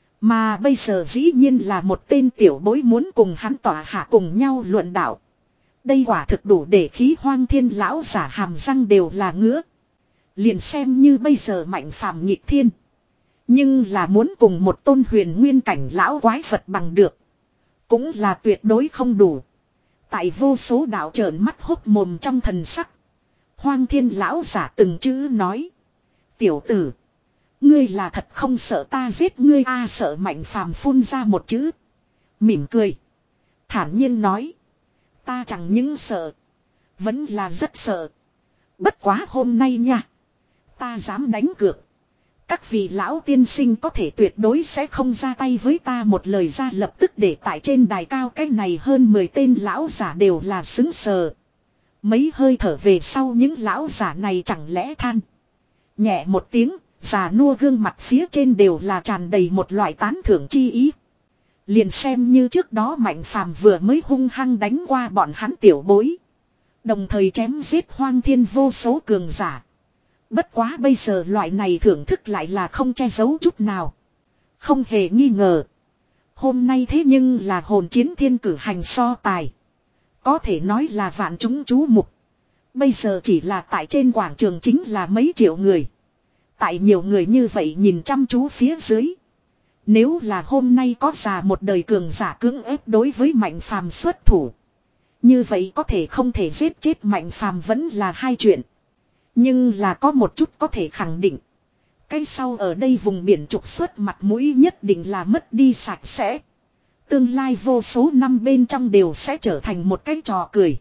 Mà bây giờ dĩ nhiên là một tên tiểu bối muốn cùng hắn tỏa hạ cùng nhau luận đạo. Đây quả thực đủ để khí Hoang Thiên lão giả hàm răng đều là ngứa. Liền xem như bây giờ Mạnh Phàm nhịp thiên. Nhưng là muốn cùng một tôn huyền nguyên cảnh lão quái vật bằng được. Cũng là tuyệt đối không đủ. Tại vô số đạo trợn mắt hốc mồm trong thần sắc. Hoang Thiên lão giả từng chữ nói. Tiểu tử. Ngươi là thật không sợ ta giết ngươi a à, sợ Mạnh Phàm phun ra một chữ. Mỉm cười. Thản nhiên nói. Ta chẳng những sợ. Vẫn là rất sợ. Bất quá hôm nay nha. Ta dám đánh cược. Các vị lão tiên sinh có thể tuyệt đối sẽ không ra tay với ta một lời ra lập tức để tại trên đài cao cái này hơn mười tên lão giả đều là xứng sờ. Mấy hơi thở về sau những lão giả này chẳng lẽ than. Nhẹ một tiếng, già nua gương mặt phía trên đều là tràn đầy một loại tán thưởng chi ý. Liền xem như trước đó Mạnh Phàm vừa mới hung hăng đánh qua bọn hắn tiểu bối. Đồng thời chém giết Hoang Thiên vô số cường giả. Bất quá bây giờ loại này thưởng thức lại là không che giấu chút nào. Không hề nghi ngờ. Hôm nay thế nhưng là hồn chiến thiên cử hành so tài. Có thể nói là vạn chúng chú mục. Bây giờ chỉ là tại trên quảng trường chính là mấy triệu người. Tại nhiều người như vậy nhìn chăm chú phía dưới. Nếu là hôm nay có già một đời cường giả cưỡng ép đối với Mạnh Phàm xuất thủ. Như vậy có thể không thể giết chết Mạnh Phàm vẫn là hai chuyện. Nhưng là có một chút có thể khẳng định. Cái sau ở đây vùng biển trục xuất mặt mũi nhất định là mất đi sạch sẽ. Tương lai vô số năm bên trong đều sẽ trở thành một cái trò cười.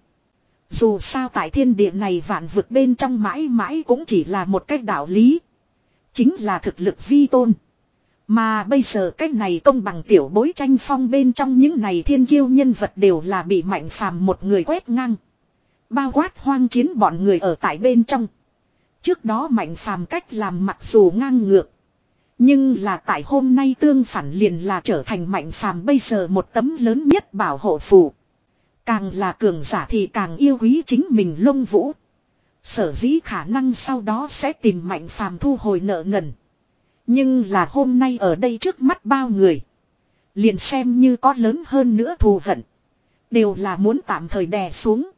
Dù sao tại thiên địa này vạn vực bên trong mãi mãi cũng chỉ là một cái đạo lý. Chính là thực lực vi tôn. Mà bây giờ cái này công bằng tiểu bối tranh phong bên trong những này thiên kiêu nhân vật đều là bị Mạnh Phàm một người quét ngang. Bao quát Hoang Chiến bọn người ở tại bên trong. Trước đó Mạnh Phàm cách làm mặc dù ngang ngược. Nhưng là tại hôm nay tương phản liền là trở thành Mạnh Phàm bây giờ một tấm lớn nhất bảo hộ phù. Càng là cường giả thì càng yêu quý chính mình lông vũ. Sở dĩ khả năng sau đó sẽ tìm Mạnh Phàm thu hồi nợ nần. Nhưng là hôm nay ở đây trước mắt bao người. Liền xem như có lớn hơn nữa thù hận. Đều là muốn tạm thời đè xuống.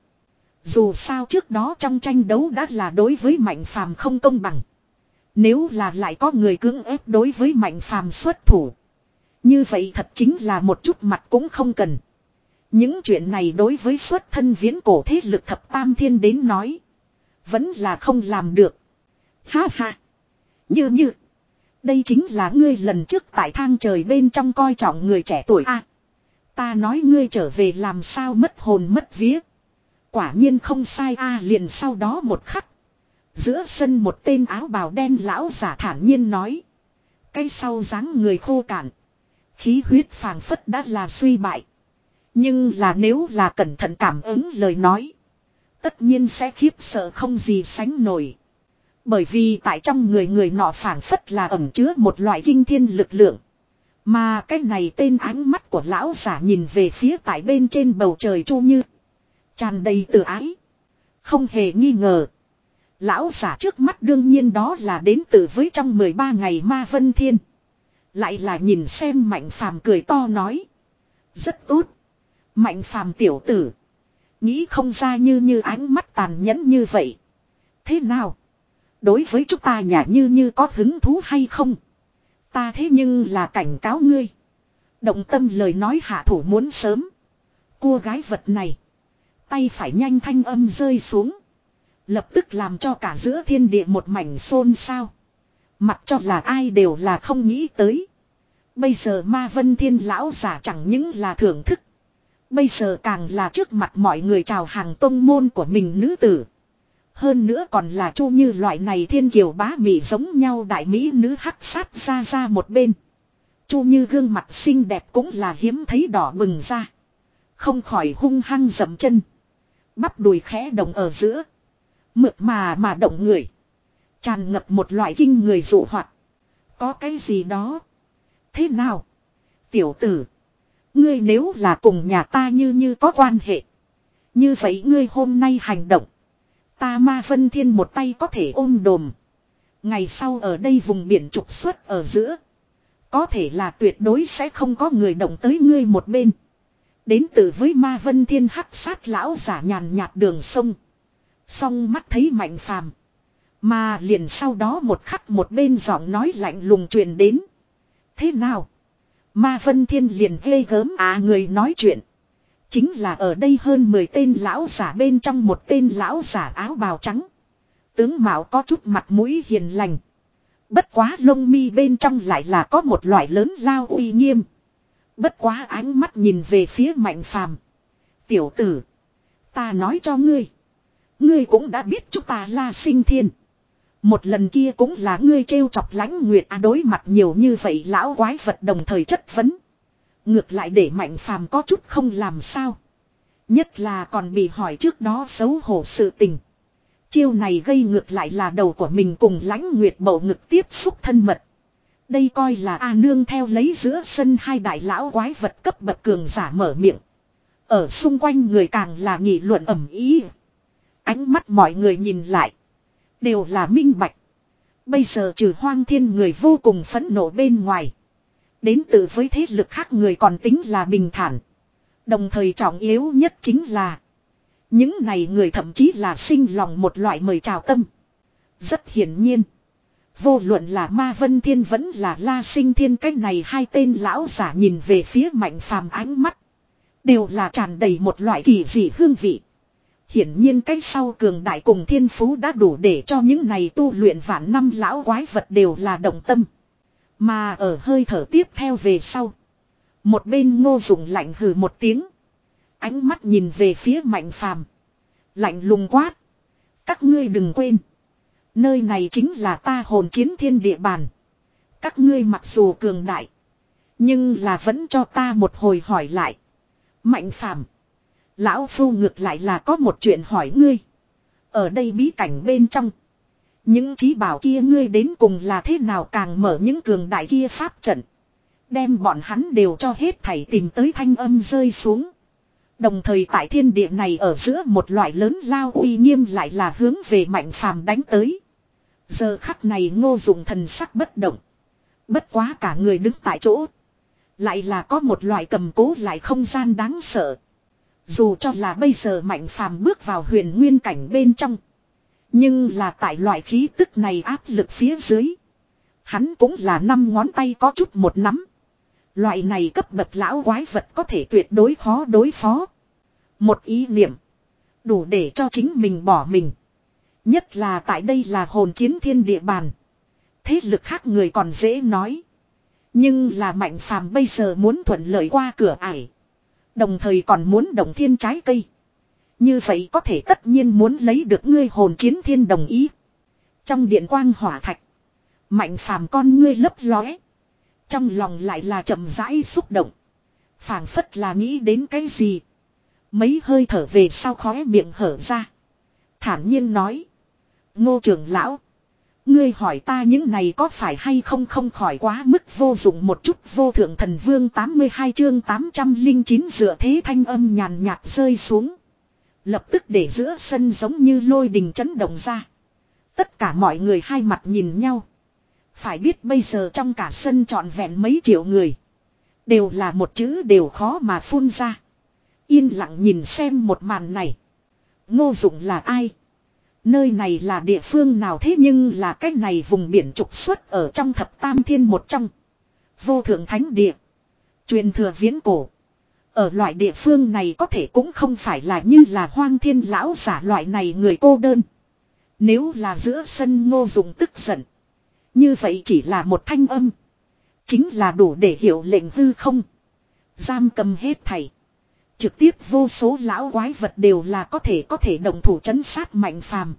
Dù sao trước đó trong tranh đấu đã là đối với Mạnh Phàm không công bằng. Nếu là lại có người cưỡng ép đối với Mạnh Phàm xuất thủ. Như vậy thật chính là một chút mặt cũng không cần. Những chuyện này đối với xuất thân viễn cổ thế lực thập tam thiên đến nói. Vẫn là không làm được. Ha ha. Như như. Đây chính là ngươi lần trước tại thang trời bên trong coi trọng người trẻ tuổi a. À, ta nói ngươi trở về làm sao mất hồn mất vía. Quả nhiên không sai a à, liền sau đó một khắc. Giữa sân một tên áo bào đen lão giả thản nhiên nói. Cái sau dáng người khô cạn. Khí huyết phàng phất đã là suy bại. Nhưng là nếu là cẩn thận cảm ứng lời nói. Tất nhiên sẽ khiếp sợ không gì sánh nổi. Bởi vì tại trong người người nọ phảng phất là ẩn chứa một loại kinh thiên lực lượng. Mà cái này tên ánh mắt của lão giả nhìn về phía tại bên trên bầu trời Chu Như. Tràn đầy tự ái. Không hề nghi ngờ. Lão giả trước mắt đương nhiên đó là đến từ với trong mười ba ngày Ma Vân Thiên. Lại là nhìn xem Mạnh Phàm cười to nói. Rất tốt. Mạnh Phàm tiểu tử. Nghĩ không ra như như ánh mắt tàn nhẫn như vậy. Thế nào? Đối với chúng ta nhà như như có hứng thú hay không? Ta thế nhưng là cảnh cáo ngươi. Động tâm lời nói hạ thủ muốn sớm. Cô gái vật này. Tay phải nhanh thanh âm rơi xuống. Lập tức làm cho cả giữa thiên địa một mảnh xôn xao. Mặc cho là ai đều là không nghĩ tới. Bây giờ Ma Vân Thiên lão giả chẳng những là thưởng thức. Bây giờ càng là trước mặt mọi người chào hàng tông môn của mình nữ tử. Hơn nữa còn là Chu Như loại này thiên kiều bá mỹ giống nhau đại mỹ nữ hắc sát ra ra một bên. Chu Như gương mặt xinh đẹp cũng là hiếm thấy đỏ bừng ra. Không khỏi hung hăng dậm chân. Bắp đùi khẽ động ở giữa. Mượt mà mà động người. Tràn ngập một loại kinh người dụ hoặc. Có cái gì đó. Thế nào? Tiểu tử. Ngươi nếu là cùng nhà ta như như có quan hệ. Như vậy ngươi hôm nay hành động. Ta Ma Vân Thiên một tay có thể ôm đồm. Ngày sau ở đây vùng biển trục xuất ở giữa. Có thể là tuyệt đối sẽ không có người động tới ngươi một bên. Đến từ với Ma Vân Thiên hắc sát lão giả nhàn nhạt đường sông. Song mắt thấy Mạnh Phàm. Mà liền sau đó một khắc một bên giọng nói lạnh lùng truyền đến. Thế nào? Ma Vân Thiên liền ghê gớm à, người nói chuyện. Chính là ở đây hơn mười tên lão giả bên trong một tên lão giả áo bào trắng. Tướng mạo có chút mặt mũi hiền lành. Bất quá lông mi bên trong lại là có một loại lớn lao uy nghiêm. Bất quá ánh mắt nhìn về phía Mạnh Phàm. Tiểu tử. Ta nói cho ngươi. Ngươi cũng đã biết chúng ta La Sinh Thiên. Một lần kia cũng là ngươi trêu chọc Lãnh Nguyệt à, đối mặt nhiều như vậy lão quái vật đồng thời chất vấn. Ngược lại để Mạnh Phàm có chút không làm sao. Nhất là còn bị hỏi trước đó xấu hổ sự tình. Chiêu này gây ngược lại là đầu của mình cùng Lãnh Nguyệt bầu ngực tiếp xúc thân mật. Đây coi là A nương theo lấy giữa sân hai đại lão quái vật cấp bậc cường giả mở miệng. Ở xung quanh người càng là nghị luận ầm ĩ. Ánh mắt mọi người nhìn lại. Đều là minh bạch. Bây giờ trừ Hoang Thiên người vô cùng phẫn nộ bên ngoài. Đến từ với thế lực khác người còn tính là bình thản. Đồng thời trọng yếu nhất chính là. Những này người thậm chí là sinh lòng một loại mời chào tâm. Rất hiển nhiên. Vô luận là Ma Vân Thiên vẫn là La Sinh Thiên, cách này hai tên lão giả nhìn về phía Mạnh Phàm ánh mắt. Đều là tràn đầy một loại kỳ dị hương vị. Hiển nhiên cái sau cường đại cùng thiên phú đã đủ để cho những này tu luyện vạn năm lão quái vật đều là động tâm. Mà ở hơi thở tiếp theo về sau. Một bên Ngô Dụng lạnh hừ một tiếng. Ánh mắt nhìn về phía Mạnh Phàm. Lạnh lùng quát. Các ngươi đừng quên. Nơi này chính là ta Hồn Chiến Thiên địa bàn. Các ngươi mặc dù cường đại. Nhưng là vẫn cho ta một hồi hỏi lại. Mạnh Phàm. Lão Phu ngược lại là có một chuyện hỏi ngươi. Ở đây bí cảnh bên trong. Những chí bảo kia ngươi đến cùng là thế nào càng mở những cường đại kia pháp trận. Đem bọn hắn đều cho hết thảy tìm tới thanh âm rơi xuống. Đồng thời tại thiên địa này ở giữa một loại lớn lao uy nghiêm lại là hướng về Mạnh Phàm đánh tới. Giờ khắc này Ngô Dụng thần sắc bất động. Bất quá cả người đứng tại chỗ. Lại là có một loại cầm cố lại không gian đáng sợ. Dù cho là bây giờ Mạnh Phàm bước vào huyền nguyên cảnh bên trong. Nhưng là tại loại khí tức này áp lực phía dưới. Hắn cũng là năm ngón tay có chút một nắm. Loại này cấp bậc lão quái vật có thể tuyệt đối khó đối phó. Một ý niệm. Đủ để cho chính mình bỏ mình. Nhất là tại đây là Hồn Chiến Thiên địa bàn. Thế lực khác người còn dễ nói. Nhưng là Mạnh Phàm bây giờ muốn thuận lợi qua cửa ải. Đồng thời còn muốn động thiên trái cây. Như vậy có thể tất nhiên muốn lấy được ngươi Hồn Chiến Thiên đồng ý. Trong điện quang hỏa thạch. Mạnh Phàm con ngươi lấp lóe. Trong lòng lại là chậm rãi xúc động. Phảng phất là nghĩ đến cái gì. Mấy hơi thở về sau khóe miệng hở ra. Thản nhiên nói. Ngô trưởng lão. Ngươi hỏi ta những này có phải hay không không khỏi quá mức vô dụng một chút. Vô thượng thần vương tám mươi hai chương tám trăm linh chín dựa thế thanh âm nhàn nhạt rơi xuống. Lập tức để giữa sân giống như lôi đình chấn động ra. Tất cả mọi người hai mặt nhìn nhau. Phải biết bây giờ trong cả sân trọn vẹn mấy triệu người. Đều là một chữ đều khó mà phun ra. Yên lặng nhìn xem một màn này. Ngô Dụng là ai? Nơi này là địa phương nào thế nhưng là cái này vùng biển trục xuất ở trong thập tam thiên một trong. Vô thượng thánh địa. Truyền thừa viễn cổ. Ở loại địa phương này có thể cũng không phải là như là Hoang Thiên lão giả loại này người cô đơn. Nếu là giữa sân Ngô Dụng tức giận. Như vậy chỉ là một thanh âm. Chính là đủ để hiểu lệnh hư không. Giam cầm hết thảy. Trực tiếp vô số lão quái vật đều là có thể có thể động thủ trấn sát Mạnh Phàm.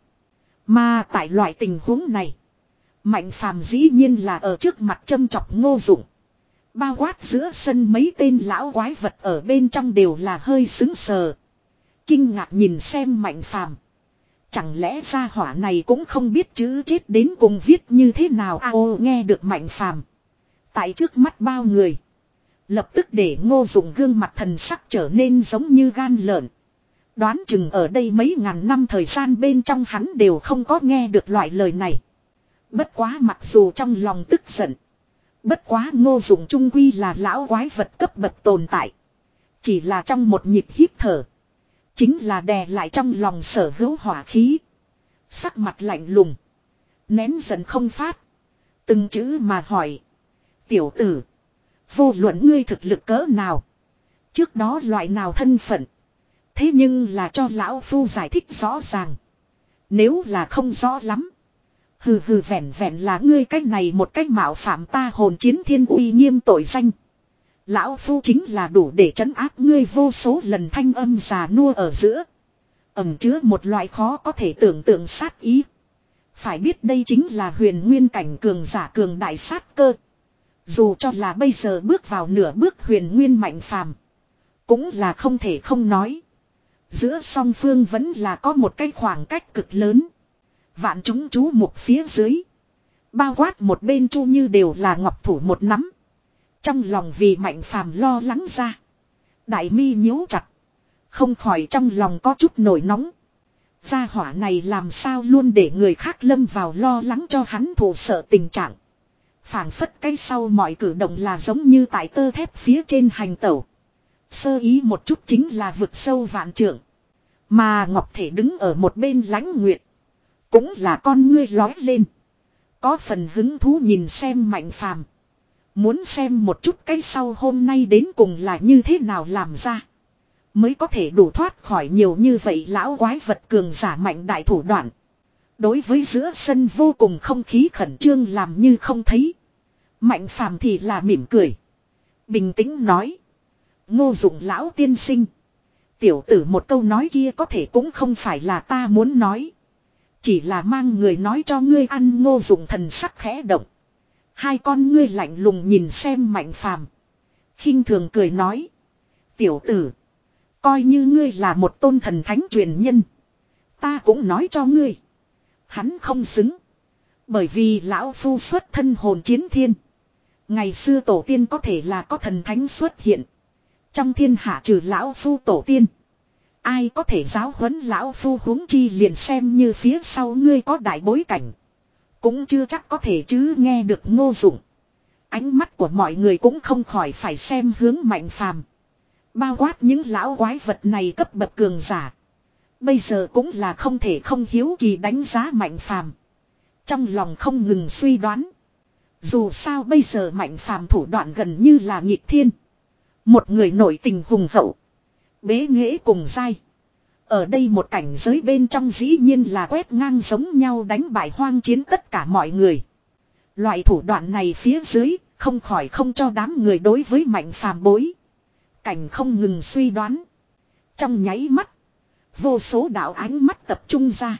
Mà tại loại tình huống này. Mạnh Phàm dĩ nhiên là ở trước mặt châm chọc Ngô Dụng. Bao quát giữa sân mấy tên lão quái vật ở bên trong đều là hơi sững sờ. Kinh ngạc nhìn xem Mạnh Phàm. Chẳng lẽ gia hỏa này cũng không biết chữ chết đến cùng viết như thế nào à, ô nghe được Mạnh Phàm tại trước mắt bao người. Lập tức để Ngô Dụng gương mặt thần sắc trở nên giống như gan lợn. Đoán chừng ở đây mấy ngàn năm thời gian bên trong hắn đều không có nghe được loại lời này. Bất quá mặc dù trong lòng tức giận. Bất quá Ngô Dụng trung quy là lão quái vật cấp bậc tồn tại. Chỉ là trong một nhịp hít thở. Chính là đè lại trong lòng sở hữu hỏa khí. Sắc mặt lạnh lùng. Nén giận không phát. Từng chữ mà hỏi. Tiểu tử. Vô luận ngươi thực lực cỡ nào. Trước đó loại nào thân phận. Thế nhưng là cho lão phu giải thích rõ ràng. Nếu là không rõ lắm. Hừ hừ vẹn vẹn là ngươi cách này một cách mạo phạm ta hồn chiến thiên uy nghiêm tội danh. Lão phu chính là đủ để trấn áp ngươi vô số lần thanh âm già nua ở giữa. Ẩm chứa một loại khó có thể tưởng tượng sát ý. Phải biết đây chính là huyền nguyên cảnh cường giả cường đại sát cơ. Dù cho là bây giờ bước vào nửa bước huyền nguyên Mạnh Phàm cũng là không thể không nói. Giữa song phương vẫn là có một cái khoảng cách cực lớn. Vạn chúng chú mục phía dưới. Bao quát một bên Chu Như đều là ngọc thủ một nắm. Trong lòng vì Mạnh Phàm lo lắng ra. Đại mi nhíu chặt. Không khỏi trong lòng có chút nổi nóng. Gia hỏa này làm sao luôn để người khác lâm vào lo lắng cho hắn thù sợ tình trạng. Phảng phất cái sau mọi cử động là giống như tại tơ thép phía trên hành tẩu. Sơ ý một chút chính là vực sâu vạn trượng. Mà Ngọc Thể đứng ở một bên Lãnh Nguyệt. Cũng là con ngươi lói lên. Có phần hứng thú nhìn xem Mạnh Phàm. Muốn xem một chút cái sau hôm nay đến cùng là như thế nào làm ra. Mới có thể đủ thoát khỏi nhiều như vậy lão quái vật cường giả mạnh đại thủ đoạn. Đối với giữa sân vô cùng không khí khẩn trương làm như không thấy. Mạnh Phàm thì là mỉm cười. Bình tĩnh nói. Ngô Dụng lão tiên sinh. Tiểu tử một câu nói kia có thể cũng không phải là ta muốn nói. Chỉ là mang người nói cho ngươi ăn. Ngô Dụng thần sắc khẽ động. Hai con ngươi lạnh lùng nhìn xem Mạnh Phàm, khinh thường cười nói. Tiểu tử. Coi như ngươi là một tôn thần thánh truyền nhân. Ta cũng nói cho ngươi. Hắn không xứng. Bởi vì lão phu xuất thân hồn chiến thiên. Ngày xưa tổ tiên có thể là có thần thánh xuất hiện. Trong thiên hạ trừ lão phu tổ tiên. Ai có thể giáo huấn lão phu huống chi liền xem như phía sau ngươi có đại bối cảnh. Cũng chưa chắc có thể chứ. Nghe được Ngô Dụng. Ánh mắt của mọi người cũng không khỏi phải xem hướng Mạnh Phàm. Bao quát những lão quái vật này cấp bậc cường giả. Bây giờ cũng là không thể không hiếu kỳ đánh giá Mạnh Phàm. Trong lòng không ngừng suy đoán. Dù sao bây giờ Mạnh Phàm thủ đoạn gần như là nghịch thiên. Một người nổi tình hùng hậu. Bế nghệ cùng dai. Ở đây một cảnh giới bên trong dĩ nhiên là quét ngang giống nhau đánh bại hoang chiến tất cả mọi người. Loại thủ đoạn này phía dưới không khỏi không cho đám người đối với Mạnh Phàm bối cảnh không ngừng suy đoán. Trong nháy mắt. Vô số đạo ánh mắt tập trung ra.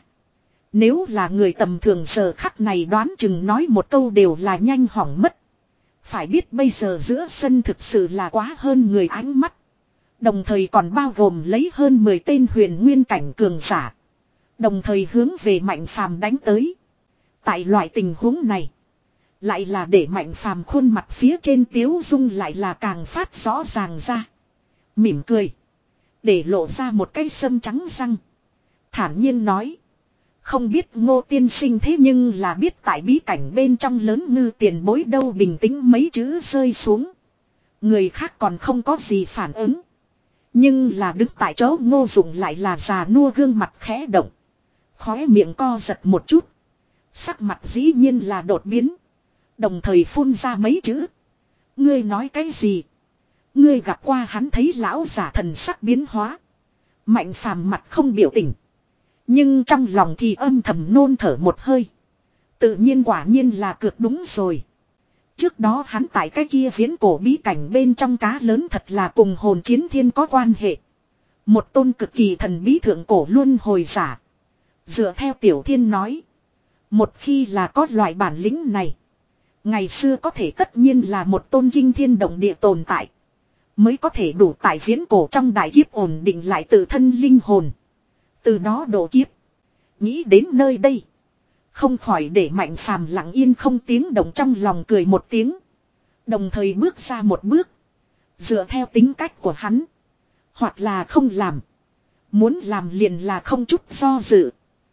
Nếu là người tầm thường giờ khắc này đoán chừng nói một câu đều là nhanh hỏng mất. Phải biết bây giờ giữa sân thực sự là quá hơn người ánh mắt. Đồng thời còn bao gồm lấy hơn mười tên huyền nguyên cảnh cường giả. Đồng thời hướng về Mạnh Phàm đánh tới. Tại loại tình huống này. Lại là để Mạnh Phàm khuôn mặt phía trên tiếu dung lại là càng phát rõ ràng ra. Mỉm cười. Để lộ ra một cái sâm trắng răng. Thản nhiên nói. Không biết Ngô tiên sinh thế nhưng là biết tại bí cảnh bên trong lớn ngư tiền bối đâu. Bình tĩnh mấy chữ rơi xuống. Người khác còn không có gì phản ứng. Nhưng là đứng tại chỗ Ngô Dụng lại là già nua gương mặt khẽ động. Khóe miệng co giật một chút. Sắc mặt dĩ nhiên là đột biến. Đồng thời phun ra mấy chữ. Ngươi nói cái gì? Ngươi gặp qua hắn thấy lão giả thần sắc biến hóa. Mạnh Phàm mặt không biểu tình. Nhưng trong lòng thì âm thầm nôn thở một hơi. Tự nhiên quả nhiên là cược đúng rồi. Trước đó hắn tại cái kia viễn cổ bí cảnh bên trong cá lớn thật là cùng hồn chiến thiên có quan hệ. Một tôn cực kỳ thần bí thượng cổ luân hồi giả. Dựa theo Tiểu Thiên nói. Một khi là có loại bản lĩnh này. Ngày xưa có thể tất nhiên là một tôn kinh thiên động địa tồn tại. Mới có thể đủ tại viễn cổ trong đại kiếp ổn định lại tự thân linh hồn. Từ đó độ kiếp. Nghĩ đến nơi đây. Không khỏi để Mạnh Phàm lặng yên không tiếng động trong lòng cười một tiếng. Đồng thời bước ra một bước. Dựa theo tính cách của hắn. Hoặc là không làm. Muốn làm liền là không chút do dự.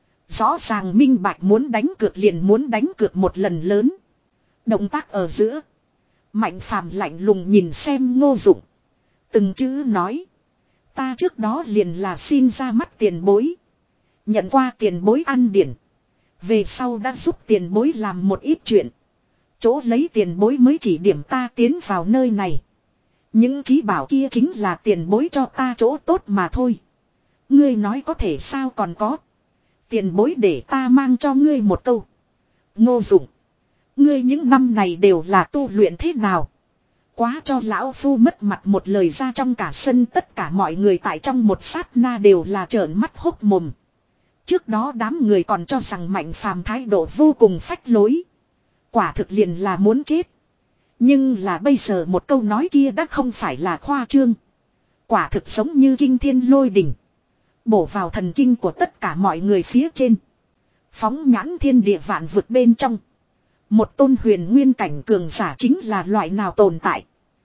Rõ ràng minh bạch muốn đánh cược liền muốn đánh cược một lần lớn. Động tác ở giữa. Mạnh Phàm lạnh lùng nhìn xem Ngô Dụng. Từng chữ nói. Ta trước đó liền là xin ra mắt tiền bối. Nhận qua tiền bối ăn điển. Về sau đã giúp tiền bối làm một ít chuyện. Chỗ lấy tiền bối mới chỉ điểm ta tiến vào nơi này. Những trí bảo kia chính là tiền bối cho ta chỗ tốt mà thôi. Ngươi nói có thể sao còn có. Tiền bối để ta mang cho ngươi một câu. Ngô Dụng. Ngươi những năm này đều là tu luyện thế nào? Quá cho lão phu mất mặt một lời ra trong cả sân tất cả mọi người tại trong một sát na đều là trợn mắt hốc mồm. Trước đó đám người còn cho rằng Mạnh Phàm thái độ vô cùng phách lối. Quả thực liền là muốn chết. Nhưng là bây giờ một câu nói kia đã không phải là khoa trương. Quả thực giống như kinh thiên lôi đỉnh. Bổ vào thần kinh của tất cả mọi người phía trên. Phóng nhãn thiên địa vạn vực bên trong. Một tôn huyền nguyên cảnh cường giả chính là loại nào tồn tại.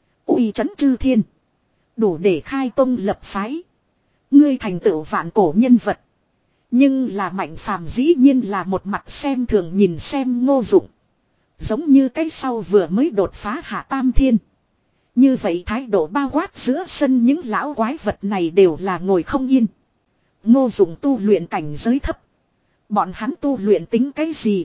Uy chấn chư thiên. Đủ để khai tông lập phái. Ngươi thành tựu vạn cổ nhân vật. Nhưng là Mạnh Phàm dĩ nhiên là một mặt xem thường nhìn xem Ngô Dụng. Giống như cái sau vừa mới đột phá hạ tam thiên. Như vậy thái độ bao quát giữa sân những lão quái vật này đều là ngồi không yên. Ngô Dụng tu luyện cảnh giới thấp. Bọn hắn tu luyện tính cái gì?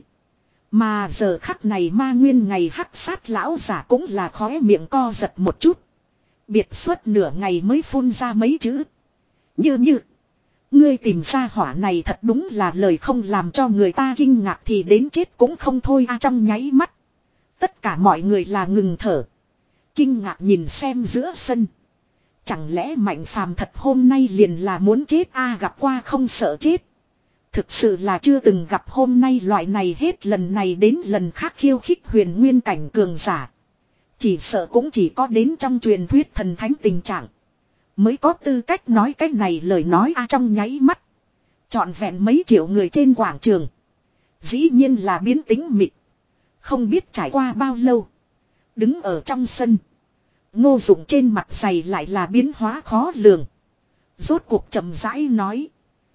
Mà giờ khắc này ma nguyên ngày hắc sát lão giả cũng là khóe miệng co giật một chút. Biệt suốt nửa ngày mới phun ra mấy chữ. Như như. Ngươi tìm ra hỏa này thật đúng là lời không làm cho người ta kinh ngạc thì đến chết cũng không thôi a trong nháy mắt. Tất cả mọi người là ngừng thở. Kinh ngạc nhìn xem giữa sân. Chẳng lẽ Mạnh Phàm thật hôm nay liền là muốn chết a gặp qua không sợ chết. Thực sự là chưa từng gặp hôm nay loại này hết lần này đến lần khác khiêu khích huyền nguyên cảnh cường giả. Chỉ sợ cũng chỉ có đến trong truyền thuyết thần thánh tình trạng. Mới có tư cách nói cái này lời nói a trong nháy mắt. Trọn vẹn mấy triệu người trên quảng trường. Dĩ nhiên là biến tính mịt. Không biết trải qua bao lâu. Đứng ở trong sân. Ngô Dụng trên mặt dày lại là biến hóa khó lường. Rốt cuộc chậm rãi nói.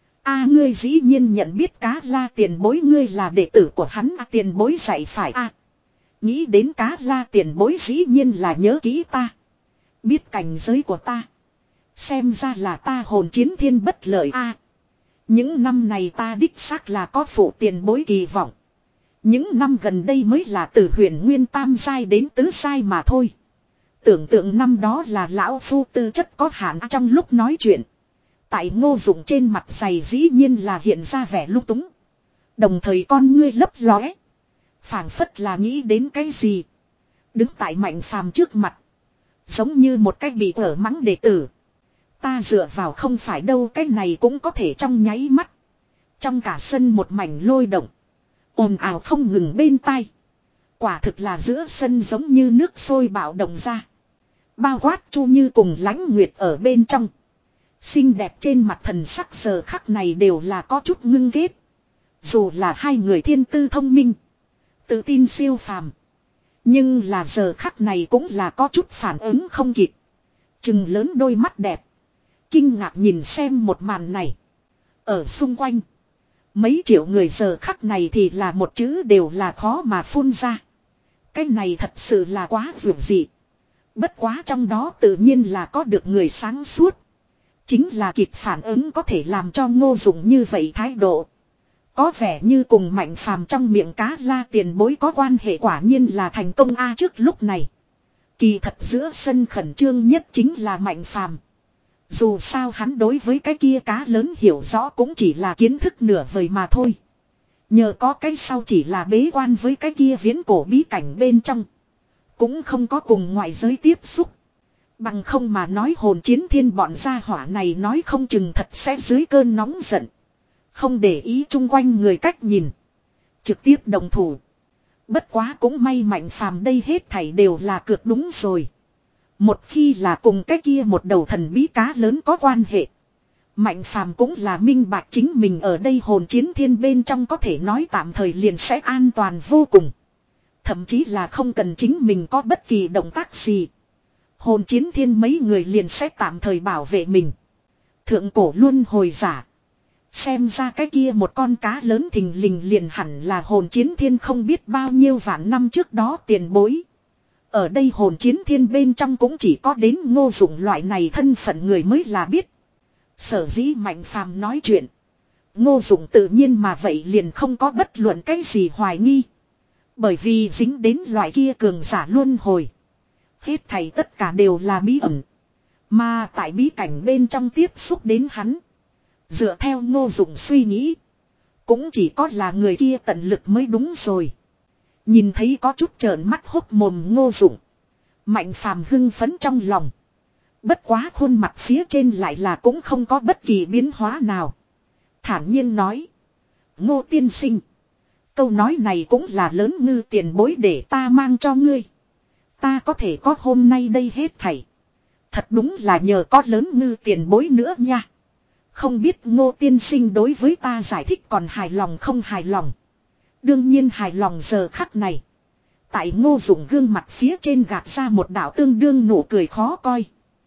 A ngươi dĩ nhiên nhận biết Cá La tiền bối ngươi là đệ tử của hắn a tiền bối dạy phải a. Nghĩ đến Cá La tiền bối dĩ nhiên là nhớ kỹ ta. Biết cảnh giới của ta. Xem ra là ta hồn chiến thiên bất lợi a. Những năm này ta đích xác là có phụ tiền bối kỳ vọng. Những năm gần đây mới là từ huyền nguyên tam giai đến tứ giai mà thôi. Tưởng tượng năm đó là lão phu tư chất có hạn trong lúc nói chuyện. Tại Ngô Dụng trên mặt dày dĩ nhiên là hiện ra vẻ lung túng. Đồng thời con ngươi lấp lóe. Phảng phất là nghĩ đến cái gì. Đứng tại Mạnh Phàm trước mặt. Giống như một cái bị ở mắng đệ tử. Ta dựa vào không phải đâu cái này cũng có thể trong nháy mắt. Trong cả sân một mảnh lôi động. Ồn ào không ngừng bên tai. Quả thực là giữa sân giống như nước sôi bạo động ra. Bao quát Chu Như cùng Lãnh Nguyệt ở bên trong. Xinh đẹp trên mặt thần sắc giờ khắc này đều là có chút ngưng ghét. Dù là hai người thiên tư thông minh. Tự tin siêu phàm. Nhưng là giờ khắc này cũng là có chút phản ứng không kịp. Trừng lớn đôi mắt đẹp. Kinh ngạc nhìn xem một màn này. Ở xung quanh. Mấy triệu người giờ khắc này thì là một chữ đều là khó mà phun ra. Cái này thật sự là quá vượt dị. Bất quá trong đó tự nhiên là có được người sáng suốt. Chính là kịp phản ứng có thể làm cho Ngô Dụng như vậy thái độ. Có vẻ như cùng Mạnh Phàm trong miệng Cá La tiền bối có quan hệ quả nhiên là thành công a trước lúc này. Kỳ thật giữa sân khẩn trương nhất chính là Mạnh Phàm. Dù sao hắn đối với cái kia cá lớn hiểu rõ cũng chỉ là kiến thức nửa vời mà thôi. Nhờ có cái sau chỉ là bế quan với cái kia viễn cổ bí cảnh bên trong. Cũng không có cùng ngoại giới tiếp xúc. Bằng không mà nói hồn chiến thiên bọn gia hỏa này nói không chừng thật sẽ dưới cơn nóng giận. Không để ý chung quanh người cách nhìn. Trực tiếp đồng thủ. Bất quá cũng may Mạnh Phàm đây hết thảy đều là cược đúng rồi. Một khi là cùng cái kia một đầu thần bí cá lớn có quan hệ. Mạnh phàm cũng là minh bạch chính mình ở đây hồn chiến thiên bên trong có thể nói tạm thời liền sẽ an toàn vô cùng. Thậm chí là không cần chính mình có bất kỳ động tác gì. Hồn chiến thiên mấy người liền sẽ tạm thời bảo vệ mình. Thượng cổ luân hồi giả. Xem ra cái kia một con cá lớn thình lình liền hẳn là hồn chiến thiên không biết bao nhiêu vạn năm trước đó tiền bối. Ở đây hồn chiến thiên bên trong cũng chỉ có đến Ngô Dụng loại này thân phận người mới là biết. Sở dĩ Mạnh Phàm nói chuyện. Ngô Dụng tự nhiên mà vậy liền không có bất luận cái gì hoài nghi. Bởi vì dính đến loại kia cường giả luân hồi. Hết thảy tất cả đều là bí ẩn. Mà tại bí cảnh bên trong tiếp xúc đến hắn. Dựa theo Ngô Dụng suy nghĩ. Cũng chỉ có là người kia tận lực mới đúng rồi. Nhìn thấy có chút trợn mắt hốc mồm Ngô Dụng. Mạnh Phàm hưng phấn trong lòng. Bất quá khuôn mặt phía trên lại là cũng không có bất kỳ biến hóa nào. Thản nhiên nói. Ngô tiên sinh. Câu nói này cũng là lớn ngư tiền bối để ta mang cho ngươi. Ta có thể có hôm nay đây hết thảy. Thật đúng là nhờ có lớn ngư tiền bối nữa nha. Không biết Ngô tiên sinh đối với ta giải thích còn hài lòng không hài lòng. Đương nhiên hài lòng giờ khắc này. Tại Ngô Dụng gương mặt phía trên gạt ra một đạo tương đương nụ cười khó coi.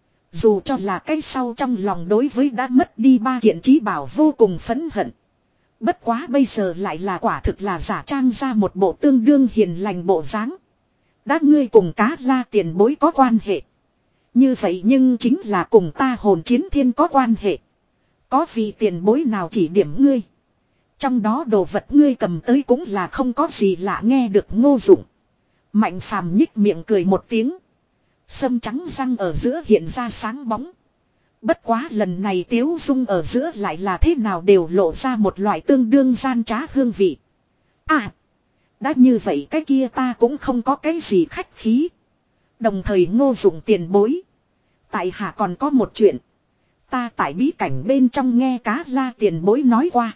Dù cho là cái sau trong lòng đối với đã mất đi ba kiện chí bảo vô cùng phẫn hận. Bất quá bây giờ lại là quả thực là giả trang ra một bộ tương đương hiền lành bộ dáng. Đã ngươi cùng cá la tiền bối có quan hệ. Như vậy nhưng chính là cùng ta hồn chiến thiên có quan hệ. Có vì tiền bối nào chỉ điểm ngươi. Trong đó đồ vật ngươi cầm tới cũng là không có gì lạ nghe được Ngô Dụng. Mạnh Phàm nhích miệng cười một tiếng. Sâm trắng răng ở giữa hiện ra sáng bóng. Bất quá lần này tiếu dung ở giữa lại là thế nào đều lộ ra một loại tương đương gian trá hương vị. À! Đã như vậy cái kia ta cũng không có cái gì khách khí. Đồng thời Ngô Dụng tiền bối. Tại hạ còn có một chuyện. Ta tại bí cảnh bên trong nghe cá la tiền bối nói qua.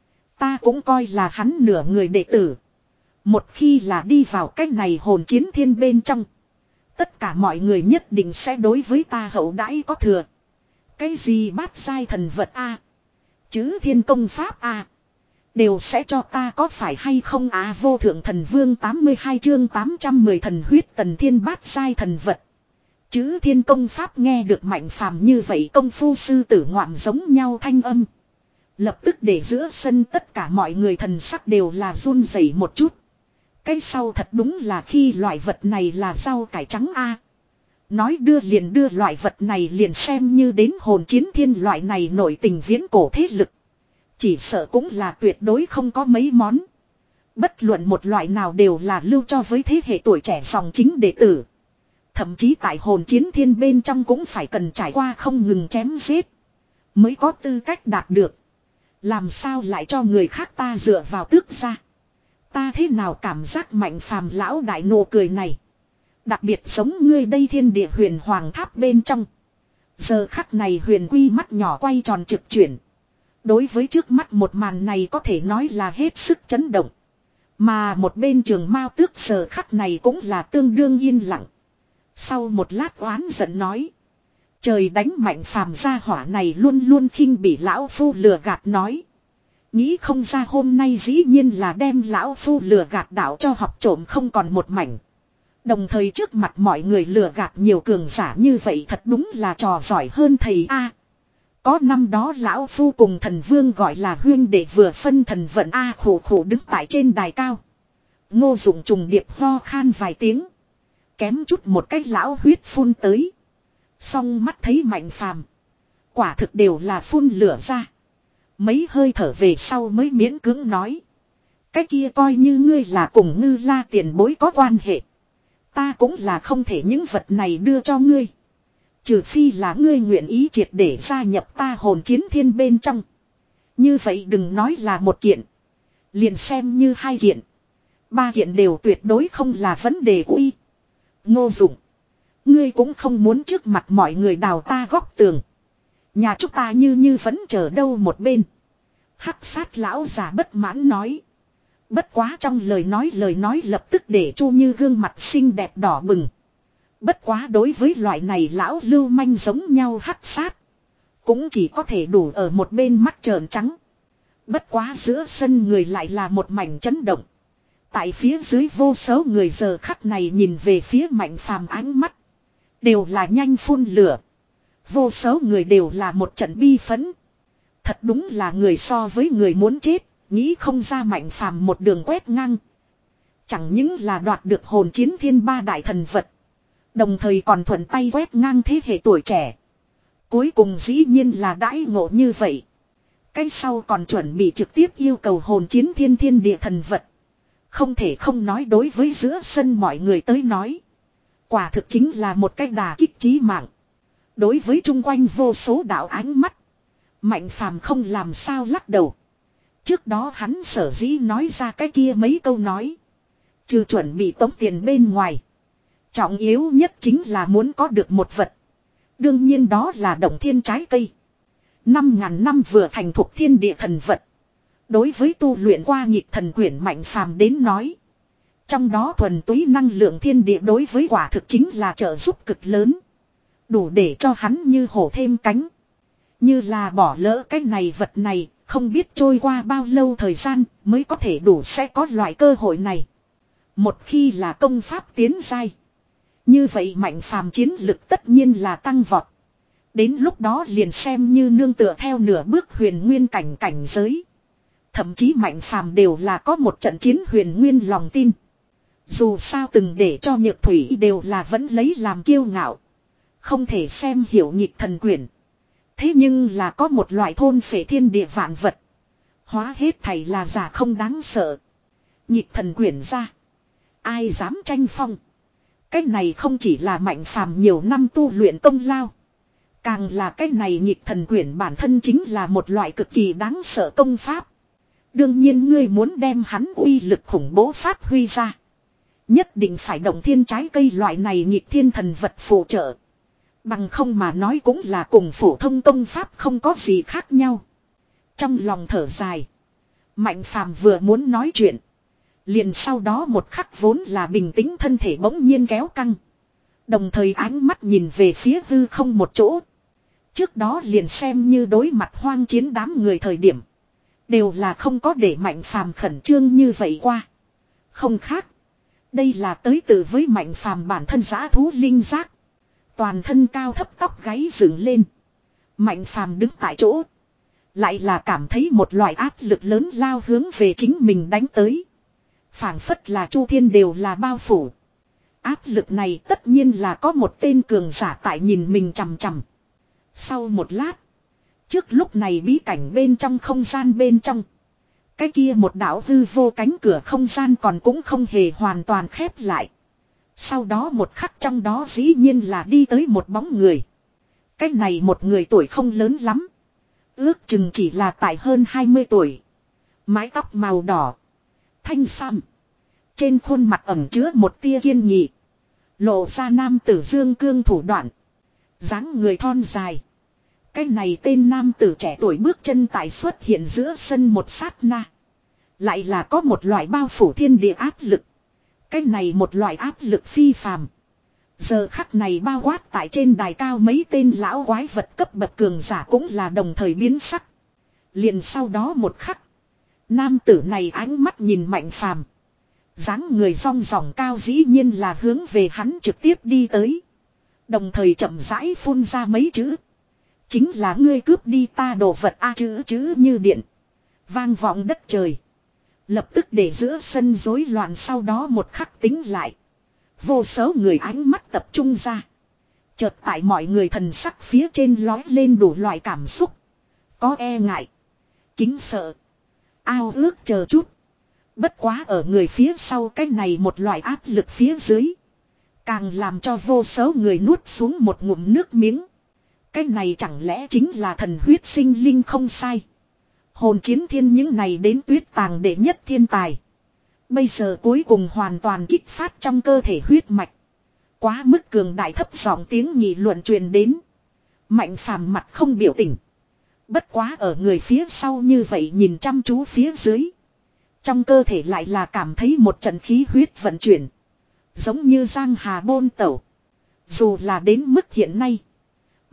Ta cũng coi là hắn nửa người đệ tử. Một khi là đi vào cách này hồn chiến thiên bên trong. Tất cả mọi người nhất định sẽ đối với ta hậu đãi có thừa. Cái gì bát giai thần vật a, chứ thiên công pháp a, đều sẽ cho ta có phải hay không á. Vô thượng thần vương tám mươi hai chương tám trăm mười thần huyết tần thiên bát giai thần vật. Chứ thiên công pháp nghe được Mạnh Phàm như vậy công phu sư tử ngoạm giống nhau thanh âm. Lập tức để giữa sân tất cả mọi người thần sắc đều là run rẩy một chút. Cái sau thật đúng là khi loại vật này là rau cải trắng a. Nói đưa liền đưa loại vật này liền xem như đến hồn chiến thiên loại này nổi tình viễn cổ thế lực. Chỉ sợ cũng là tuyệt đối không có mấy món. Bất luận một loại nào đều là lưu cho với thế hệ tuổi trẻ dòng chính đệ tử. Thậm chí tại hồn chiến thiên bên trong cũng phải cần trải qua không ngừng chém giết. Mới có tư cách đạt được. Làm sao lại cho người khác ta dựa vào tước ra. Ta thế nào cảm giác Mạnh Phàm lão đại nụ cười này. Đặc biệt giống ngươi đây thiên địa huyền hoàng tháp bên trong. Giờ khắc này huyền quy mắt nhỏ quay tròn trực chuyển. Đối với trước mắt một màn này có thể nói là hết sức chấn động. Mà một bên Trường Mao Tước giờ khắc này cũng là tương đương yên lặng. Sau một lát oán giận nói. Trời đánh Mạnh Phàm gia hỏa này luôn luôn khinh bỉ lão phu lừa gạt nói. Nghĩ không ra hôm nay dĩ nhiên là đem lão phu lừa gạt đảo cho học trộm không còn một mảnh. Đồng thời trước mặt mọi người lừa gạt nhiều cường giả như vậy thật đúng là trò giỏi hơn thầy A. Có năm đó lão phu cùng thần vương gọi là huyên để vừa phân thần vận A khổ khổ đứng tại trên đài cao. Ngô Dụng trùng điệp ho khan vài tiếng. Kém chút một cái lão huyết phun tới. Song mắt thấy Mạnh Phàm, quả thực đều là phun lửa ra. Mấy hơi thở về sau mới miễn cưỡng nói. Cái kia coi như ngươi là cùng Ngư La tiền bối có quan hệ. Ta cũng là không thể những vật này đưa cho ngươi. Trừ phi là ngươi nguyện ý triệt để gia nhập ta hồn chiến thiên bên trong. Như vậy đừng nói là một kiện. Liền xem như hai kiện. Ba kiện đều tuyệt đối không là vấn đề uy. Ngô Dụng, ngươi cũng không muốn trước mặt mọi người đào ta góc tường. Nhà chúng ta như như vẫn chờ đâu một bên. Hắc sát lão già bất mãn nói. Bất quá trong lời nói lời nói lập tức để Chu Như gương mặt xinh đẹp đỏ bừng. Bất quá đối với loại này lão lưu manh giống nhau hắc sát. Cũng chỉ có thể đủ ở một bên mắt trợn trắng. Bất quá giữa sân người lại là một mảnh chấn động. Tại phía dưới vô số người giờ khắc này nhìn về phía Mạnh Phàm ánh mắt. Đều là nhanh phun lửa. Vô số người đều là một trận bi phẫn. Thật đúng là người so với người muốn chết. Nghĩ không ra Mạnh Phàm một đường quét ngang. Chẳng những là đoạt được hồn chiến thiên ba đại thần vật. Đồng thời còn thuận tay quét ngang thế hệ tuổi trẻ. Cuối cùng dĩ nhiên là đãi ngộ như vậy. Cái sau còn chuẩn bị trực tiếp yêu cầu hồn chiến thiên thiên địa thần vật. Không thể không nói đối với giữa sân mọi người tới nói. Quả thực chính là một cái đà kích chí mạng. Đối với chung quanh vô số đạo ánh mắt. Mạnh Phàm không làm sao lắc đầu. Trước đó hắn sở dĩ nói ra cái kia mấy câu nói. Trừ chuẩn bị tống tiền bên ngoài. Trọng yếu nhất chính là muốn có được một vật. Đương nhiên đó là động thiên trái cây. Năm ngàn năm vừa thành thục thiên địa thần vật. Đối với tu luyện qua nhịp thần quyển Mạnh Phàm đến nói. Trong đó thuần túy năng lượng thiên địa đối với quả thực chính là trợ giúp cực lớn. Đủ để cho hắn như hổ thêm cánh. Như là bỏ lỡ cái này vật này, không biết trôi qua bao lâu thời gian mới có thể đủ sẽ có loại cơ hội này. Một khi là công pháp tiến giai. Như vậy Mạnh Phàm chiến lực tất nhiên là tăng vọt. Đến lúc đó liền xem như nương tựa theo nửa bước huyền nguyên cảnh cảnh giới. Thậm chí Mạnh Phàm đều là có một trận chiến huyền nguyên lòng tin. Dù sao từng để cho Nhược Thủy đều là vẫn lấy làm kiêu ngạo. Không thể xem hiểu nhịp thần quyển. Thế nhưng là có một loại thôn phệ thiên địa vạn vật. Hóa hết thảy là giả không đáng sợ. Nhịp thần quyển ra. Ai dám tranh phong. Cái này không chỉ là Mạnh Phàm nhiều năm tu luyện công lao. Càng là cái này nhịp thần quyển bản thân chính là một loại cực kỳ đáng sợ công pháp. Đương nhiên ngươi muốn đem hắn uy lực khủng bố phát huy ra. Nhất định phải động thiên trái cây loại này nhịp thiên thần vật phụ trợ. Bằng không mà nói cũng là cùng phổ thông công pháp không có gì khác nhau. Trong lòng thở dài. Mạnh Phàm vừa muốn nói chuyện. Liền sau đó một khắc vốn là bình tĩnh thân thể bỗng nhiên kéo căng. Đồng thời ánh mắt nhìn về phía hư không một chỗ. Trước đó liền xem như đối mặt hoang chiến đám người thời điểm. Đều là không có để Mạnh Phàm khẩn trương như vậy qua. Không khác. Đây là tới từ với Mạnh Phàm bản thân giã thú linh giác. Toàn thân cao thấp tóc gáy dựng lên. Mạnh Phàm đứng tại chỗ. Lại là cảm thấy một loại áp lực lớn lao hướng về chính mình đánh tới. Phảng phất là Chu Thiên đều là bao phủ. Áp lực này tất nhiên là có một tên cường giả tại nhìn mình chằm chằm. Sau một lát. Trước lúc này bí cảnh bên trong không gian bên trong. Cái kia một đạo hư vô cánh cửa không gian còn cũng không hề hoàn toàn khép lại. Sau đó một khắc trong đó dĩ nhiên là đi tới một bóng người. Cái này một người tuổi không lớn lắm. Ước chừng chỉ là tại hơn hai mươi tuổi. Mái tóc màu đỏ. Thanh xăm. Trên khuôn mặt ẩn chứa một tia kiên nghị. Lộ ra nam tử dương cương thủ đoạn. Dáng người thon dài. Cái này tên nam tử trẻ tuổi bước chân tại xuất hiện giữa sân một sát na. Lại là có một loại bao phủ thiên địa áp lực. Cái này một loại áp lực phi phàm. Giờ khắc này bao quát tại trên đài cao mấy tên lão quái vật cấp bậc cường giả cũng là đồng thời biến sắc. Liền sau đó một khắc. Nam tử này ánh mắt nhìn Mạnh Phàm. Dáng người rong ròng cao dĩ nhiên là hướng về hắn trực tiếp đi tới. Đồng thời chậm rãi phun ra mấy chữ. Chính là ngươi cướp đi ta đồ vật a chữ chữ như điện. Vang vọng đất trời. Lập tức để giữa sân rối loạn sau đó một khắc tính lại. Vô số người ánh mắt tập trung ra. Chợt tại mọi người thần sắc phía trên lói lên đủ loại cảm xúc. Có e ngại. Kính sợ. Ao ước chờ chút. Bất quá ở người phía sau cái này một loại áp lực phía dưới. Càng làm cho vô số người nuốt xuống một ngụm nước miếng. Cái này chẳng lẽ chính là thần huyết sinh linh không sai. Hồn chiến thiên những này đến tuyết tàng đệ nhất thiên tài. Bây giờ cuối cùng hoàn toàn kích phát trong cơ thể huyết mạch. Quá mức cường đại thấp giọng tiếng nghị luận truyền đến. Mạnh Phàm mặt không biểu tình. Bất quá ở người phía sau như vậy nhìn chăm chú phía dưới. Trong cơ thể lại là cảm thấy một trận khí huyết vận chuyển. Giống như giang hà bôn tẩu. Dù là đến mức hiện nay.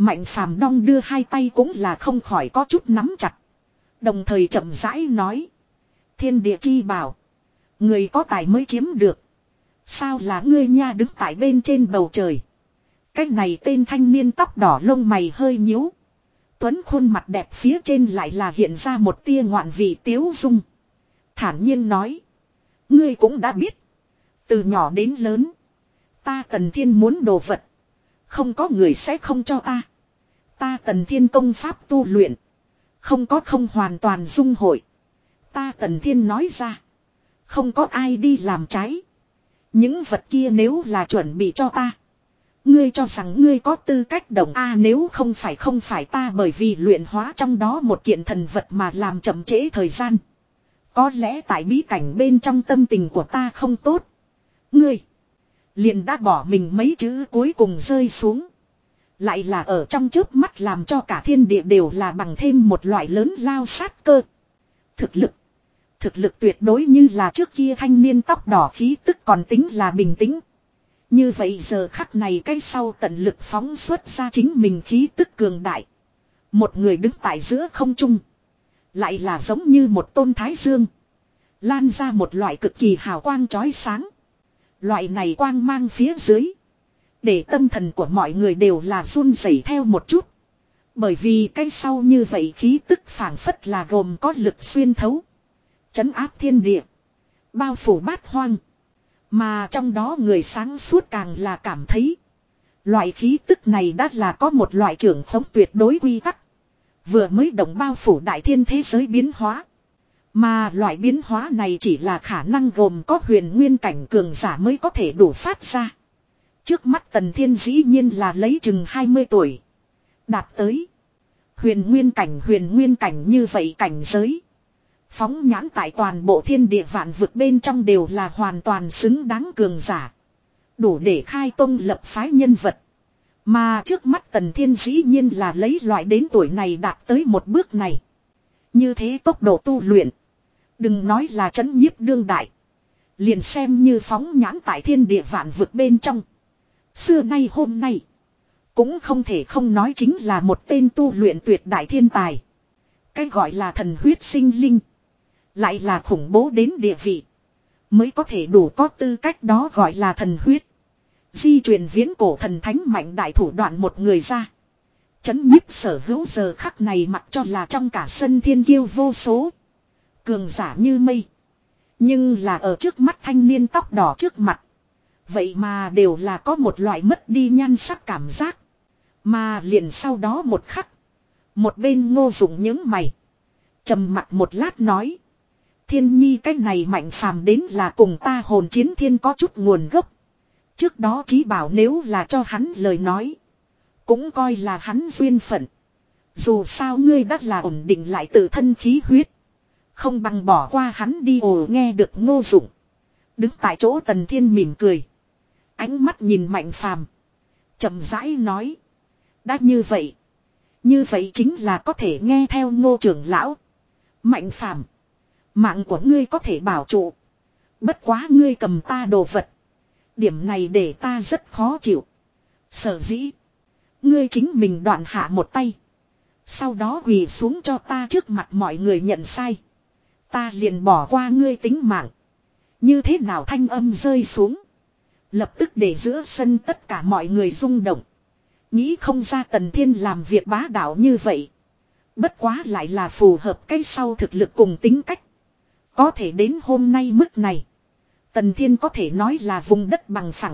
Mạnh phàm đong đưa hai tay cũng là không khỏi có chút nắm chặt. Đồng thời chậm rãi nói. Thiên địa chi bảo. Người có tài mới chiếm được. Sao là ngươi nha đứng tại bên trên bầu trời. Cái này tên thanh niên tóc đỏ lông mày hơi nhíu. Tuấn khuôn mặt đẹp phía trên lại là hiện ra một tia ngoạn vị tiếu dung. Thản nhiên nói. Ngươi cũng đã biết. Từ nhỏ đến lớn. Ta Tần Thiên muốn đồ vật. Không có người sẽ không cho ta. Ta Tần Thiên công pháp tu luyện. Không có không hoàn toàn dung hội. Ta Tần Thiên nói ra. Không có ai đi làm trái. Những vật kia nếu là chuẩn bị cho ta. Ngươi cho rằng ngươi có tư cách động a nếu không phải không phải ta bởi vì luyện hóa trong đó một kiện thần vật mà làm chậm trễ thời gian. Có lẽ tại bí cảnh bên trong tâm tình của ta không tốt. Ngươi. Liền đã bỏ mình mấy chữ cuối cùng rơi xuống. Lại là ở trong chớp mắt làm cho cả thiên địa đều là bằng thêm một loại lớn lao sát cơ. Thực lực. Thực lực tuyệt đối như là trước kia thanh niên tóc đỏ khí tức còn tính là bình tĩnh. Như vậy giờ khắc này cái sau tận lực phóng xuất ra chính mình khí tức cường đại. Một người đứng tại giữa không trung. Lại là giống như một tôn thái dương. Lan ra một loại cực kỳ hào quang chói sáng. Loại này quang mang phía dưới. Để tâm thần của mọi người đều là run rẩy theo một chút. Bởi vì cái sau như vậy khí tức phảng phất là gồm có lực xuyên thấu. Chấn áp thiên địa. Bao phủ bát hoang. Mà trong đó người sáng suốt càng là cảm thấy. Loại khí tức này đã là có một loại trưởng khống tuyệt đối quy tắc. Vừa mới động bao phủ đại thiên thế giới biến hóa. Mà loại biến hóa này chỉ là khả năng gồm có huyền nguyên cảnh cường giả mới có thể đủ phát ra. Trước mắt Tần Thiên dĩ nhiên là lấy chừng hai mươi tuổi. Đạt tới. Huyền nguyên cảnh huyền nguyên cảnh như vậy cảnh giới. Phóng nhãn tại toàn bộ thiên địa vạn vực bên trong đều là hoàn toàn xứng đáng cường giả. Đủ để khai tông lập phái nhân vật. Mà trước mắt Tần Thiên dĩ nhiên là lấy loại đến tuổi này đạt tới một bước này. Như thế tốc độ tu luyện. Đừng nói là trấn nhiếp đương đại. Liền xem như phóng nhãn tại thiên địa vạn vực bên trong. Xưa nay hôm nay. Cũng không thể không nói chính là một tên tu luyện tuyệt đại thiên tài. Cái gọi là thần huyết sinh linh. Lại là khủng bố đến địa vị. Mới có thể đủ có tư cách đó gọi là thần huyết. Di truyền viễn cổ thần thánh mạnh đại thủ đoạn một người ra. Chấn nhiếp sở hữu giờ khắc này mặc cho là trong cả sân thiên kiêu vô số. Cường giả như mây. Nhưng là ở trước mắt thanh niên tóc đỏ trước mặt. Vậy mà đều là có một loại mất đi nhan sắc cảm giác. Mà liền sau đó một khắc. Một bên Ngô Dụng những mày. Trầm mặt một lát nói. Thiên nhi cái này mạnh phàm đến là cùng ta hồn chiến thiên có chút nguồn gốc. Trước đó chí bảo nếu là cho hắn lời nói. Cũng coi là hắn duyên phận. Dù sao ngươi đã là ổn định lại tự thân khí huyết. Không bằng bỏ qua hắn đi ồ nghe được Ngô Dụng. Đứng tại chỗ Tần Thiên mỉm cười. Ánh mắt nhìn Mạnh Phàm, chậm rãi nói. Đã như vậy. Như vậy chính là có thể nghe theo Ngô trưởng lão. Mạnh Phàm, mạng của ngươi có thể bảo trụ. Bất quá ngươi cầm ta đồ vật. Điểm này để ta rất khó chịu. Sở dĩ. Ngươi chính mình đoạn hạ một tay. Sau đó quỳ xuống cho ta trước mặt mọi người nhận sai. Ta liền bỏ qua ngươi tính mạng. Như thế nào thanh âm rơi xuống. Lập tức để giữa sân tất cả mọi người rung động. Nghĩ không ra Tần Thiên làm việc bá đạo như vậy. Bất quá lại là phù hợp cái sau thực lực cùng tính cách. Có thể đến hôm nay mức này. Tần Thiên có thể nói là vùng đất bằng phẳng.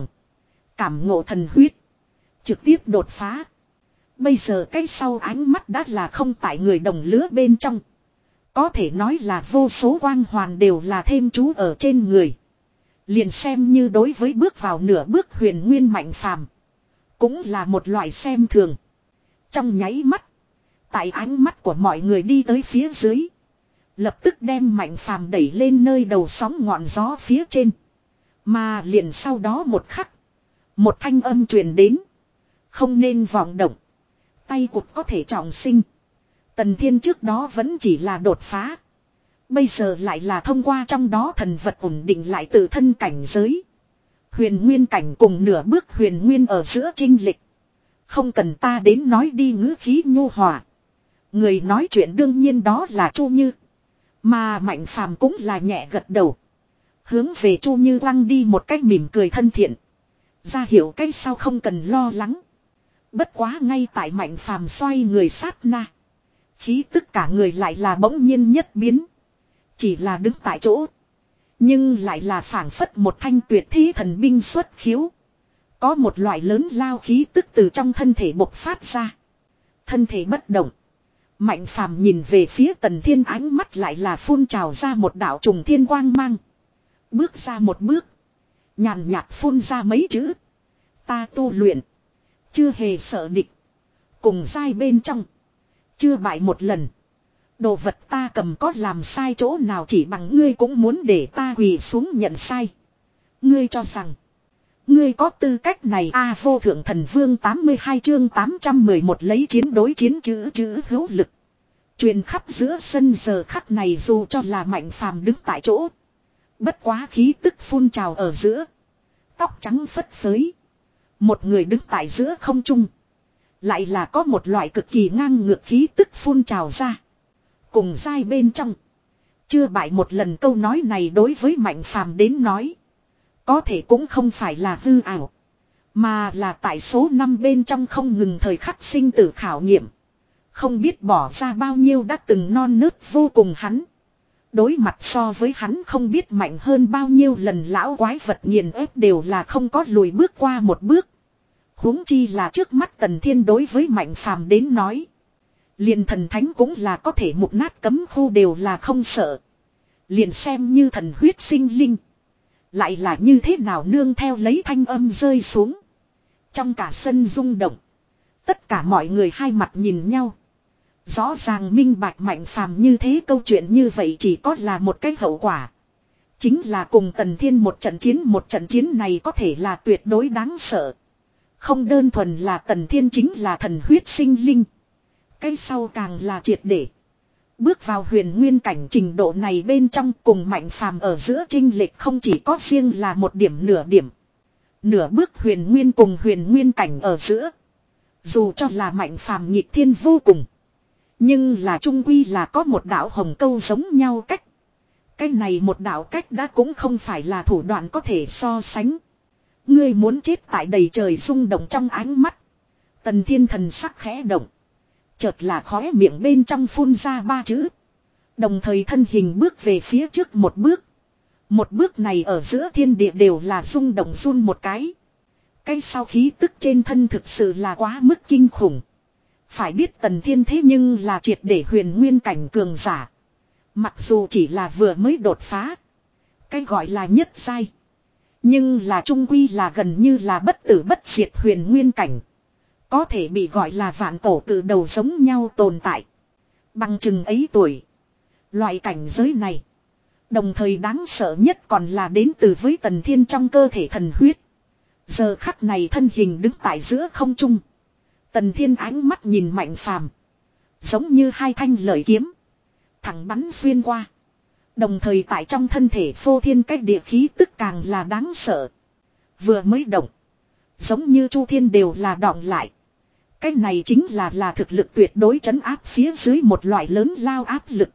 Cảm ngộ thần huyết. Trực tiếp đột phá. Bây giờ cái sau ánh mắt đã là không tại người đồng lứa bên trong. Có thể nói là vô số quang hoàn đều là thêm chú ở trên người. Liền xem như đối với bước vào nửa bước huyền nguyên Mạnh Phàm, cũng là một loại xem thường. Trong nháy mắt. Tại ánh mắt của mọi người đi tới phía dưới. Lập tức đem Mạnh Phàm đẩy lên nơi đầu sóng ngọn gió phía trên. Mà liền sau đó một khắc. Một thanh âm truyền đến. Không nên vọng động. Tay cụt có thể trọng sinh. Tần Thiên trước đó vẫn chỉ là đột phá. Bây giờ lại là thông qua trong đó thần vật ổn định lại tự thân cảnh giới. Huyền nguyên cảnh cùng nửa bước huyền nguyên ở giữa chênh lịch. Không cần ta đến nói đi, ngữ khí nhu hòa. Người nói chuyện đương nhiên đó là Chu Như. Mà Mạnh Phàm cũng là nhẹ gật đầu. Hướng về Chu Như lăng đi một cách mỉm cười thân thiện. Ra hiểu cái sao không cần lo lắng. Bất quá ngay tại Mạnh Phàm xoay người sát na. Khí tức cả người lại là bỗng nhiên nhất biến. Chỉ là đứng tại chỗ. Nhưng lại là phảng phất một thanh tuyệt thế thần binh xuất khiếu. Có một loại lớn lao khí tức từ trong thân thể bộc phát ra. Thân thể bất động. Mạnh Phàm nhìn về phía Tần Thiên, ánh mắt lại là phun trào ra một đạo trùng thiên quang mang. Bước ra một bước. Nhàn nhạt phun ra mấy chữ. Ta tu luyện. Chưa hề sợ địch. Cùng giai bên trong. Chưa bại một lần. Đồ vật ta cầm có làm sai chỗ nào, chỉ bằng ngươi cũng muốn để ta quỳ xuống nhận sai. Ngươi cho rằng. Ngươi có tư cách này a? Vô thượng thần vương tám mươi hai chương tám trăm mười một lấy chiến đối chiến chữ chữ hữu lực. Truyền khắp giữa sân giờ khắc này, dù cho là Mạnh Phàm đứng tại chỗ. Bất quá khí tức phun trào ở giữa. Tóc trắng phất phới. Một người đứng tại giữa không trung. Lại là có một loại cực kỳ ngang ngược khí tức phun trào ra. Cùng giai bên trong. Chưa bại một lần, câu nói này đối với Mạnh Phàm đến nói. Có thể cũng không phải là hư ảo. Mà là tại số năm bên trong không ngừng thời khắc sinh tử khảo nghiệm. Không biết bỏ ra bao nhiêu đã từng non nớt vô cùng hắn. Đối mặt so với hắn không biết mạnh hơn bao nhiêu lần lão quái vật nghiền ép đều là không có lùi bước qua một bước. Huống chi là trước mắt Tần Thiên đối với Mạnh Phàm đến nói. Liền thần thánh cũng là có thể mục nát cấm khu đều là không sợ. Liền xem như thần huyết sinh linh. Lại là như thế nào nương theo lấy thanh âm rơi xuống. Trong cả sân rung động. Tất cả mọi người hai mặt nhìn nhau. Rõ ràng minh bạch Mạnh Phàm như thế, câu chuyện như vậy chỉ có là một cái hậu quả. Chính là cùng Tần Thiên một trận chiến, một trận chiến này có thể là tuyệt đối đáng sợ. Không đơn thuần là Tần Thiên chính là thần huyết sinh linh. Cái sau càng là triệt để. Bước vào huyền nguyên cảnh trình độ này bên trong, cùng Mạnh Phàm ở giữa chênh lệch không chỉ có riêng là một điểm nửa điểm. Nửa bước huyền nguyên cùng huyền nguyên cảnh ở giữa. Dù cho là Mạnh Phàm nghịch thiên vô cùng. Nhưng là trung quy là có một đạo hồng câu giống nhau cách. Cái này một đạo cách đã cũng không phải là thủ đoạn có thể so sánh. Ngươi muốn chết tại đầy trời rung động trong ánh mắt. Tần Thiên thần sắc khẽ động. Chợt là khóe miệng bên trong phun ra ba chữ. Đồng thời thân hình bước về phía trước một bước. Một bước này ở giữa thiên địa đều là rung động run một cái. Cái sau khí tức trên thân thực sự là quá mức kinh khủng. Phải biết Tần Thiên thế nhưng là triệt để huyền nguyên cảnh cường giả. Mặc dù chỉ là vừa mới đột phá. Cái gọi là nhất giai. Nhưng là trung quy là gần như là bất tử bất diệt huyền nguyên cảnh. Có thể bị gọi là vạn cổ cự đầu giống nhau tồn tại. Bằng chừng ấy tuổi. Loại cảnh giới này. Đồng thời đáng sợ nhất còn là đến từ với Tần Thiên trong cơ thể thần huyết. Giờ khắc này thân hình đứng tại giữa không trung. Tần Thiên ánh mắt nhìn Mạnh Phàm, giống như hai thanh lợi kiếm. Thẳng bắn xuyên qua. Đồng thời tại trong thân thể phô thiên cách địa khí tức càng là đáng sợ. Vừa mới động. Giống như chu thiên đều là đọng lại. Cái này chính là là thực lực tuyệt đối trấn áp phía dưới một loại lớn lao áp lực.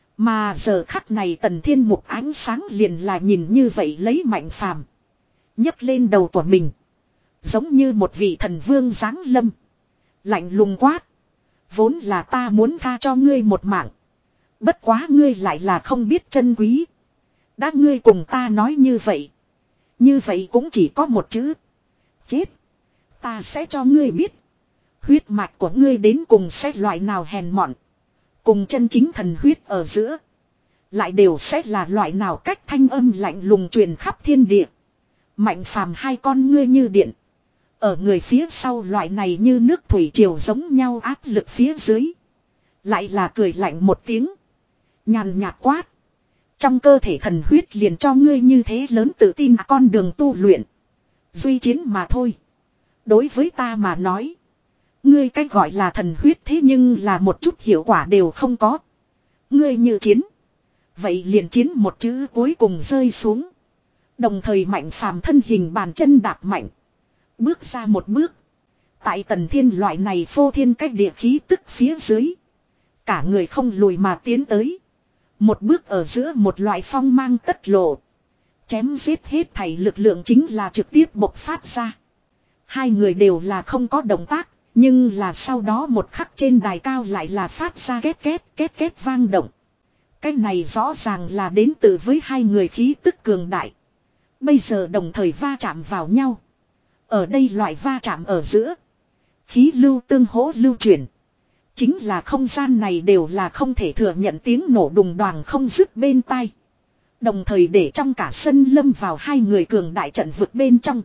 Mà giờ khắc này Tần Thiên một ánh sáng liền là nhìn như vậy lấy Mạnh Phàm, nhấc lên đầu của mình. Giống như một vị thần vương giáng lâm. Lạnh lùng quát. Vốn là ta muốn tha cho ngươi một mạng. Bất quá ngươi lại là không biết trân quý. Đã ngươi cùng ta nói như vậy. Như vậy cũng chỉ có một chữ. Chết. Ta sẽ cho ngươi biết. Huyết mạch của ngươi đến cùng sẽ loại nào hèn mọn. Cùng chân chính thần huyết ở giữa. Lại đều sẽ là loại nào cách thanh âm lạnh lùng truyền khắp thiên địa. Mạnh Phàm hai con ngươi như điện. Ở người phía sau loại này như nước thủy triều giống nhau áp lực phía dưới. Lại là cười lạnh một tiếng. Nhàn nhạt quát. Trong cơ thể thần huyết liền cho ngươi như thế lớn tự tin con đường tu luyện. Duy chiến mà thôi. Đối với ta mà nói. Ngươi cách gọi là thần huyết thế nhưng là một chút hiệu quả đều không có. Ngươi như chiến. Vậy liền chiến một chữ cuối cùng rơi xuống. Đồng thời Mạnh Phàm thân hình bàn chân đạp mạnh. Bước ra một bước. Tại Tần Thiên loại này phô thiên cách địa khí tức phía dưới. Cả người không lùi mà tiến tới. Một bước ở giữa một loại phong mang tất lộ. Chém giết hết thảy lực lượng chính là trực tiếp bộc phát ra. Hai người đều là không có động tác. Nhưng là sau đó một khắc trên đài cao lại là phát ra két két két két vang động. Cái này rõ ràng là đến từ với hai người khí tức cường đại. Bây giờ đồng thời va chạm vào nhau. Ở đây loại va chạm ở giữa. Khí lưu tương hỗ lưu chuyển. Chính là không gian này đều là không thể thừa nhận tiếng nổ đùng đoàng không dứt bên tai. Đồng thời để trong cả sân lâm vào hai người cường đại trận vực bên trong.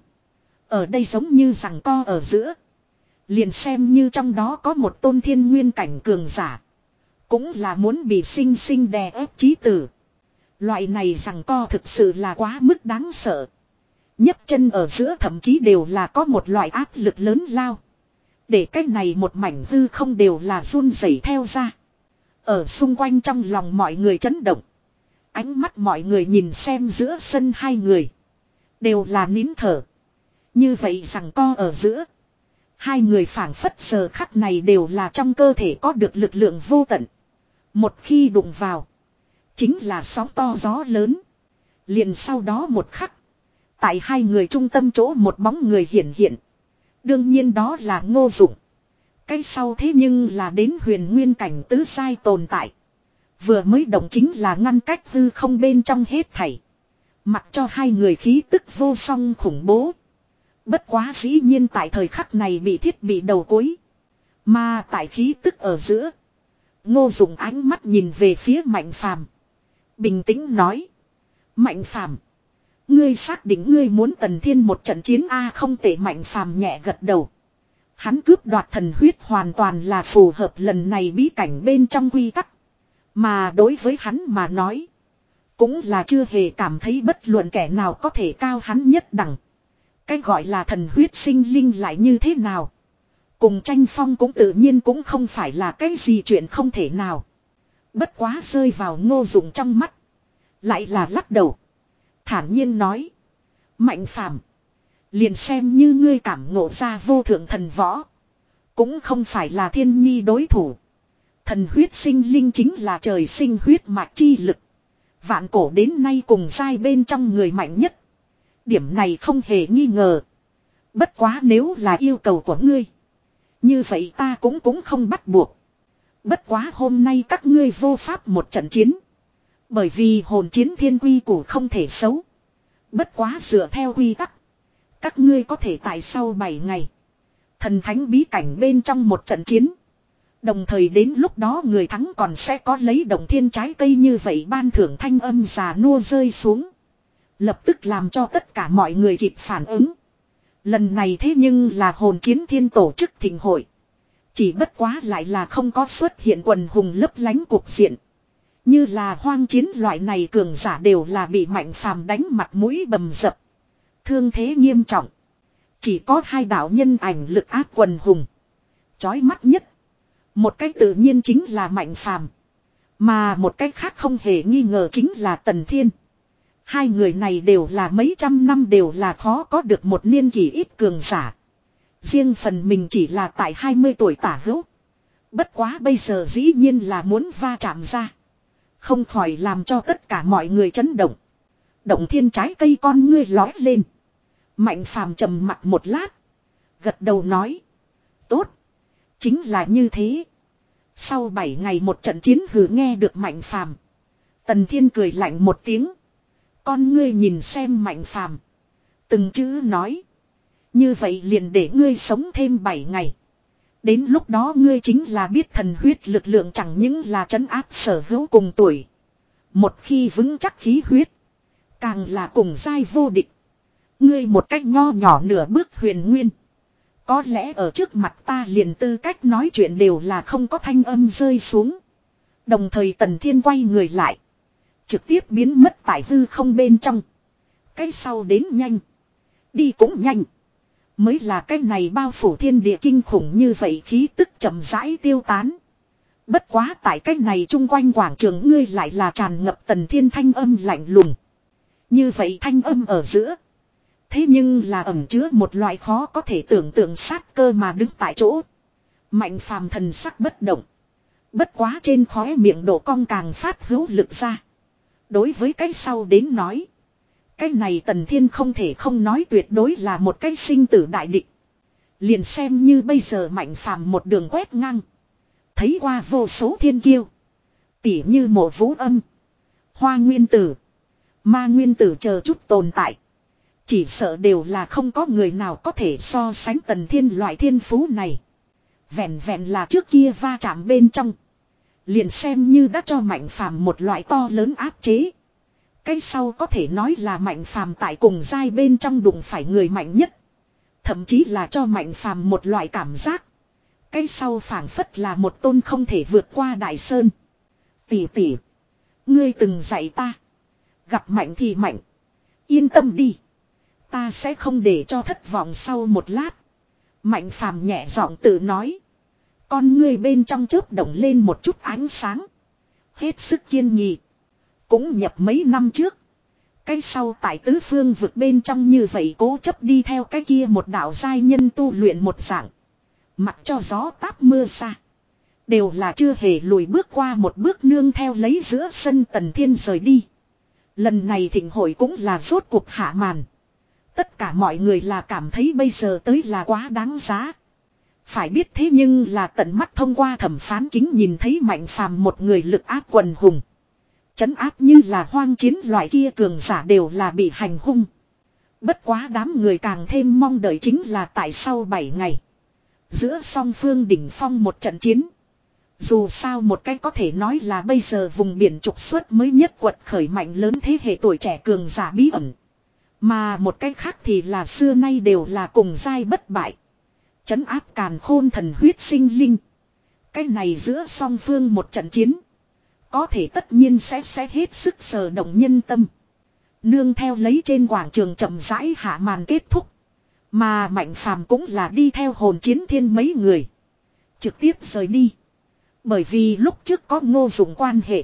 Ở đây giống như giằng co ở giữa. Liền xem như trong đó có một tôn thiên nguyên cảnh cường giả. Cũng là muốn bị sinh sinh đè ép chí tử. Loại này giằng co thực sự là quá mức đáng sợ. nhấc chân ở giữa thậm chí đều là có một loại áp lực lớn lao. Để cái này một mảnh hư không đều là run rẩy theo ra. Ở xung quanh trong lòng mọi người chấn động. Ánh mắt mọi người nhìn xem giữa sân hai người. Đều là nín thở. Như vậy giằng co ở giữa. Hai người phảng phất giờ khắc này đều là trong cơ thể có được lực lượng vô tận. Một khi đụng vào. Chính là sóng to gió lớn. Liền sau đó một khắc. Tại hai người trung tâm chỗ một bóng người hiển hiện. Đương nhiên đó là Ngô Dụng. Cái sau thế nhưng là đến huyền nguyên cảnh tứ sai tồn tại. Vừa mới động chính là ngăn cách hư không bên trong hết thảy. Mặc cho hai người khí tức vô song khủng bố. Bất quá dĩ nhiên tại thời khắc này bị thiết bị đầu cuối. Mà tại khí tức ở giữa. Ngô Dụng ánh mắt nhìn về phía Mạnh Phàm, bình tĩnh nói. Mạnh Phàm, ngươi xác định ngươi muốn Tần Thiên một trận chiến A? Không tệ. Mạnh Phàm nhẹ gật đầu. Hắn cướp đoạt thần huyết hoàn toàn là phù hợp lần này bí cảnh bên trong quy tắc. Mà đối với hắn mà nói. Cũng là chưa hề cảm thấy bất luận kẻ nào có thể cao hắn nhất đẳng. Cái gọi là thần huyết sinh linh lại như thế nào? Cùng tranh phong cũng tự nhiên cũng không phải là cái gì chuyện không thể nào. Bất quá rơi vào Ngô Dụng trong mắt. Lại là lắc đầu. Thản nhiên nói. Mạnh Phàm, liền xem như ngươi cảm ngộ ra vô thượng thần võ. Cũng không phải là Thiên Nhi đối thủ. Thần huyết sinh linh chính là trời sinh huyết mạch chi lực. Vạn cổ đến nay cùng giai bên trong người mạnh nhất. Điểm này không hề nghi ngờ. Bất quá nếu là yêu cầu của ngươi. Như vậy ta cũng cũng không bắt buộc. Bất quá hôm nay các ngươi vô pháp một trận chiến. Bởi vì hồn chiến thiên quy củ không thể xấu. Bất quá dựa theo quy tắc. Các ngươi có thể tại sau bảy ngày. Thần thánh bí cảnh bên trong một trận chiến. Đồng thời đến lúc đó người thắng còn sẽ có lấy động thiên trái cây như vậy ban thưởng thanh âm già nua rơi xuống. Lập tức làm cho tất cả mọi người kịp phản ứng. Lần này thế nhưng là hồn chiến thiên tổ chức thịnh hội. Chỉ bất quá lại là không có xuất hiện quần hùng lấp lánh cuộc diện. Như là hoang chiến loại này cường giả đều là bị Mạnh Phàm đánh mặt mũi bầm dập. Thương thế nghiêm trọng. Chỉ có hai đạo nhân ảnh lực áp quần hùng. Chói mắt nhất. Một cách tự nhiên chính là Mạnh Phàm. Mà một cách khác không hề nghi ngờ chính là Tần Thiên. Hai người này đều là mấy trăm năm đều là khó có được một niên kỷ ít cường giả. Riêng phần mình chỉ là tại hai mươi tuổi tả hữu. Bất quá bây giờ dĩ nhiên là muốn va chạm ra. Không khỏi làm cho tất cả mọi người chấn động. Động thiên trái cây con ngươi lói lên. Mạnh Phàm trầm mặt một lát. Gật đầu nói. Tốt. Chính là như thế. Sau bảy ngày một trận chiến hừ. Nghe được Mạnh Phàm, Tần Thiên cười lạnh một tiếng. Con ngươi nhìn xem Mạnh Phàm, từng chữ nói. Như vậy liền để ngươi sống thêm bảy ngày. Đến lúc đó ngươi chính là biết thần huyết lực lượng chẳng những là trấn áp sở hữu cùng tuổi. Một khi vững chắc khí huyết. Càng là cùng giai vô địch. Ngươi một cách nho nhỏ nửa bước huyền nguyên. Có lẽ ở trước mặt ta liền tư cách nói chuyện đều là không có thanh âm rơi xuống. Đồng thời Tần Thiên quay người lại. Trực tiếp biến mất tại hư không bên trong. Cái sau đến nhanh. Đi cũng nhanh. Mới là cái này bao phủ thiên địa kinh khủng như vậy khí tức chậm rãi tiêu tán. Bất quá tại cái này chung quanh quảng trường ngươi lại là tràn ngập Tần Thiên thanh âm lạnh lùng. Như vậy thanh âm ở giữa. Thế nhưng là ẩn chứa một loại khó có thể tưởng tượng sát cơ mà đứng tại chỗ. Mạnh phàm thần sắc bất động. Bất quá trên khóe miệng độ cong càng phát hữu lực ra. Đối với cái sau đến nói. Cái này Tần Thiên không thể không nói tuyệt đối là một cái sinh tử đại địch. Liền xem như bây giờ Mạnh phàm một đường quét ngang. Thấy qua vô số thiên kiêu. Tỉ như Mộ Vũ Âm, Hoa Nguyên Tử, Ma Nguyên Tử chờ chút tồn tại. Chỉ sợ đều là không có người nào có thể so sánh Tần Thiên loại thiên phú này. Vẹn vẹn là trước kia va chạm bên trong. Liền xem như đã cho Mạnh phàm một loại to lớn áp chế. Cái sau có thể nói là Mạnh phàm tại cùng giai bên trong đụng phải người mạnh nhất. Thậm chí là cho Mạnh phàm một loại cảm giác. Cái sau phảng phất là một tôn không thể vượt qua đại sơn. Tỷ tỷ, ngươi từng dạy ta. Gặp mạnh thì mạnh. Yên tâm đi. Ta sẽ không để cho thất vọng sau một lát. Mạnh phàm nhẹ giọng tự nói. Con ngươi bên trong chớp động lên một chút ánh sáng. Hết sức kiên nghị. Cũng nhập mấy năm trước. Cái sau tại tứ phương vực bên trong như vậy cố chấp đi theo cái kia một đạo giai nhân tu luyện một dạng. Mặc cho gió táp mưa xa. Đều là chưa hề lùi bước qua một bước nương theo lấy giữa sân Tần Thiên rời đi. Lần này thịnh hội cũng là rốt cuộc hạ màn. Tất cả mọi người là cảm thấy bây giờ tới là quá đáng giá. Phải biết thế nhưng là tận mắt thông qua thẩm phán kính nhìn thấy Mạnh phàm một người lực áp quần hùng. Trấn áp như là hoang chiến loại kia cường giả đều là bị hành hung. Bất quá đám người càng thêm mong đợi chính là tại sau bảy ngày. Giữa song phương đỉnh phong một trận chiến. Dù sao một cách có thể nói là bây giờ vùng biển trục xuất mới nhất quật khởi mạnh lớn thế hệ tuổi trẻ cường giả bí ẩn. Mà một cách khác thì là xưa nay đều là cùng giai bất bại. Trấn áp càn khôn thần huyết sinh linh. Cái này giữa song phương một trận chiến. Có thể tất nhiên sẽ sẽ hết sức sờ động nhân tâm. Nương theo lấy trên quảng trường chậm rãi hạ màn kết thúc. Mà Mạnh phàm cũng là đi theo hồn chiến thiên mấy người. Trực tiếp rời đi. Bởi vì lúc trước có Ngô Dụng quan hệ.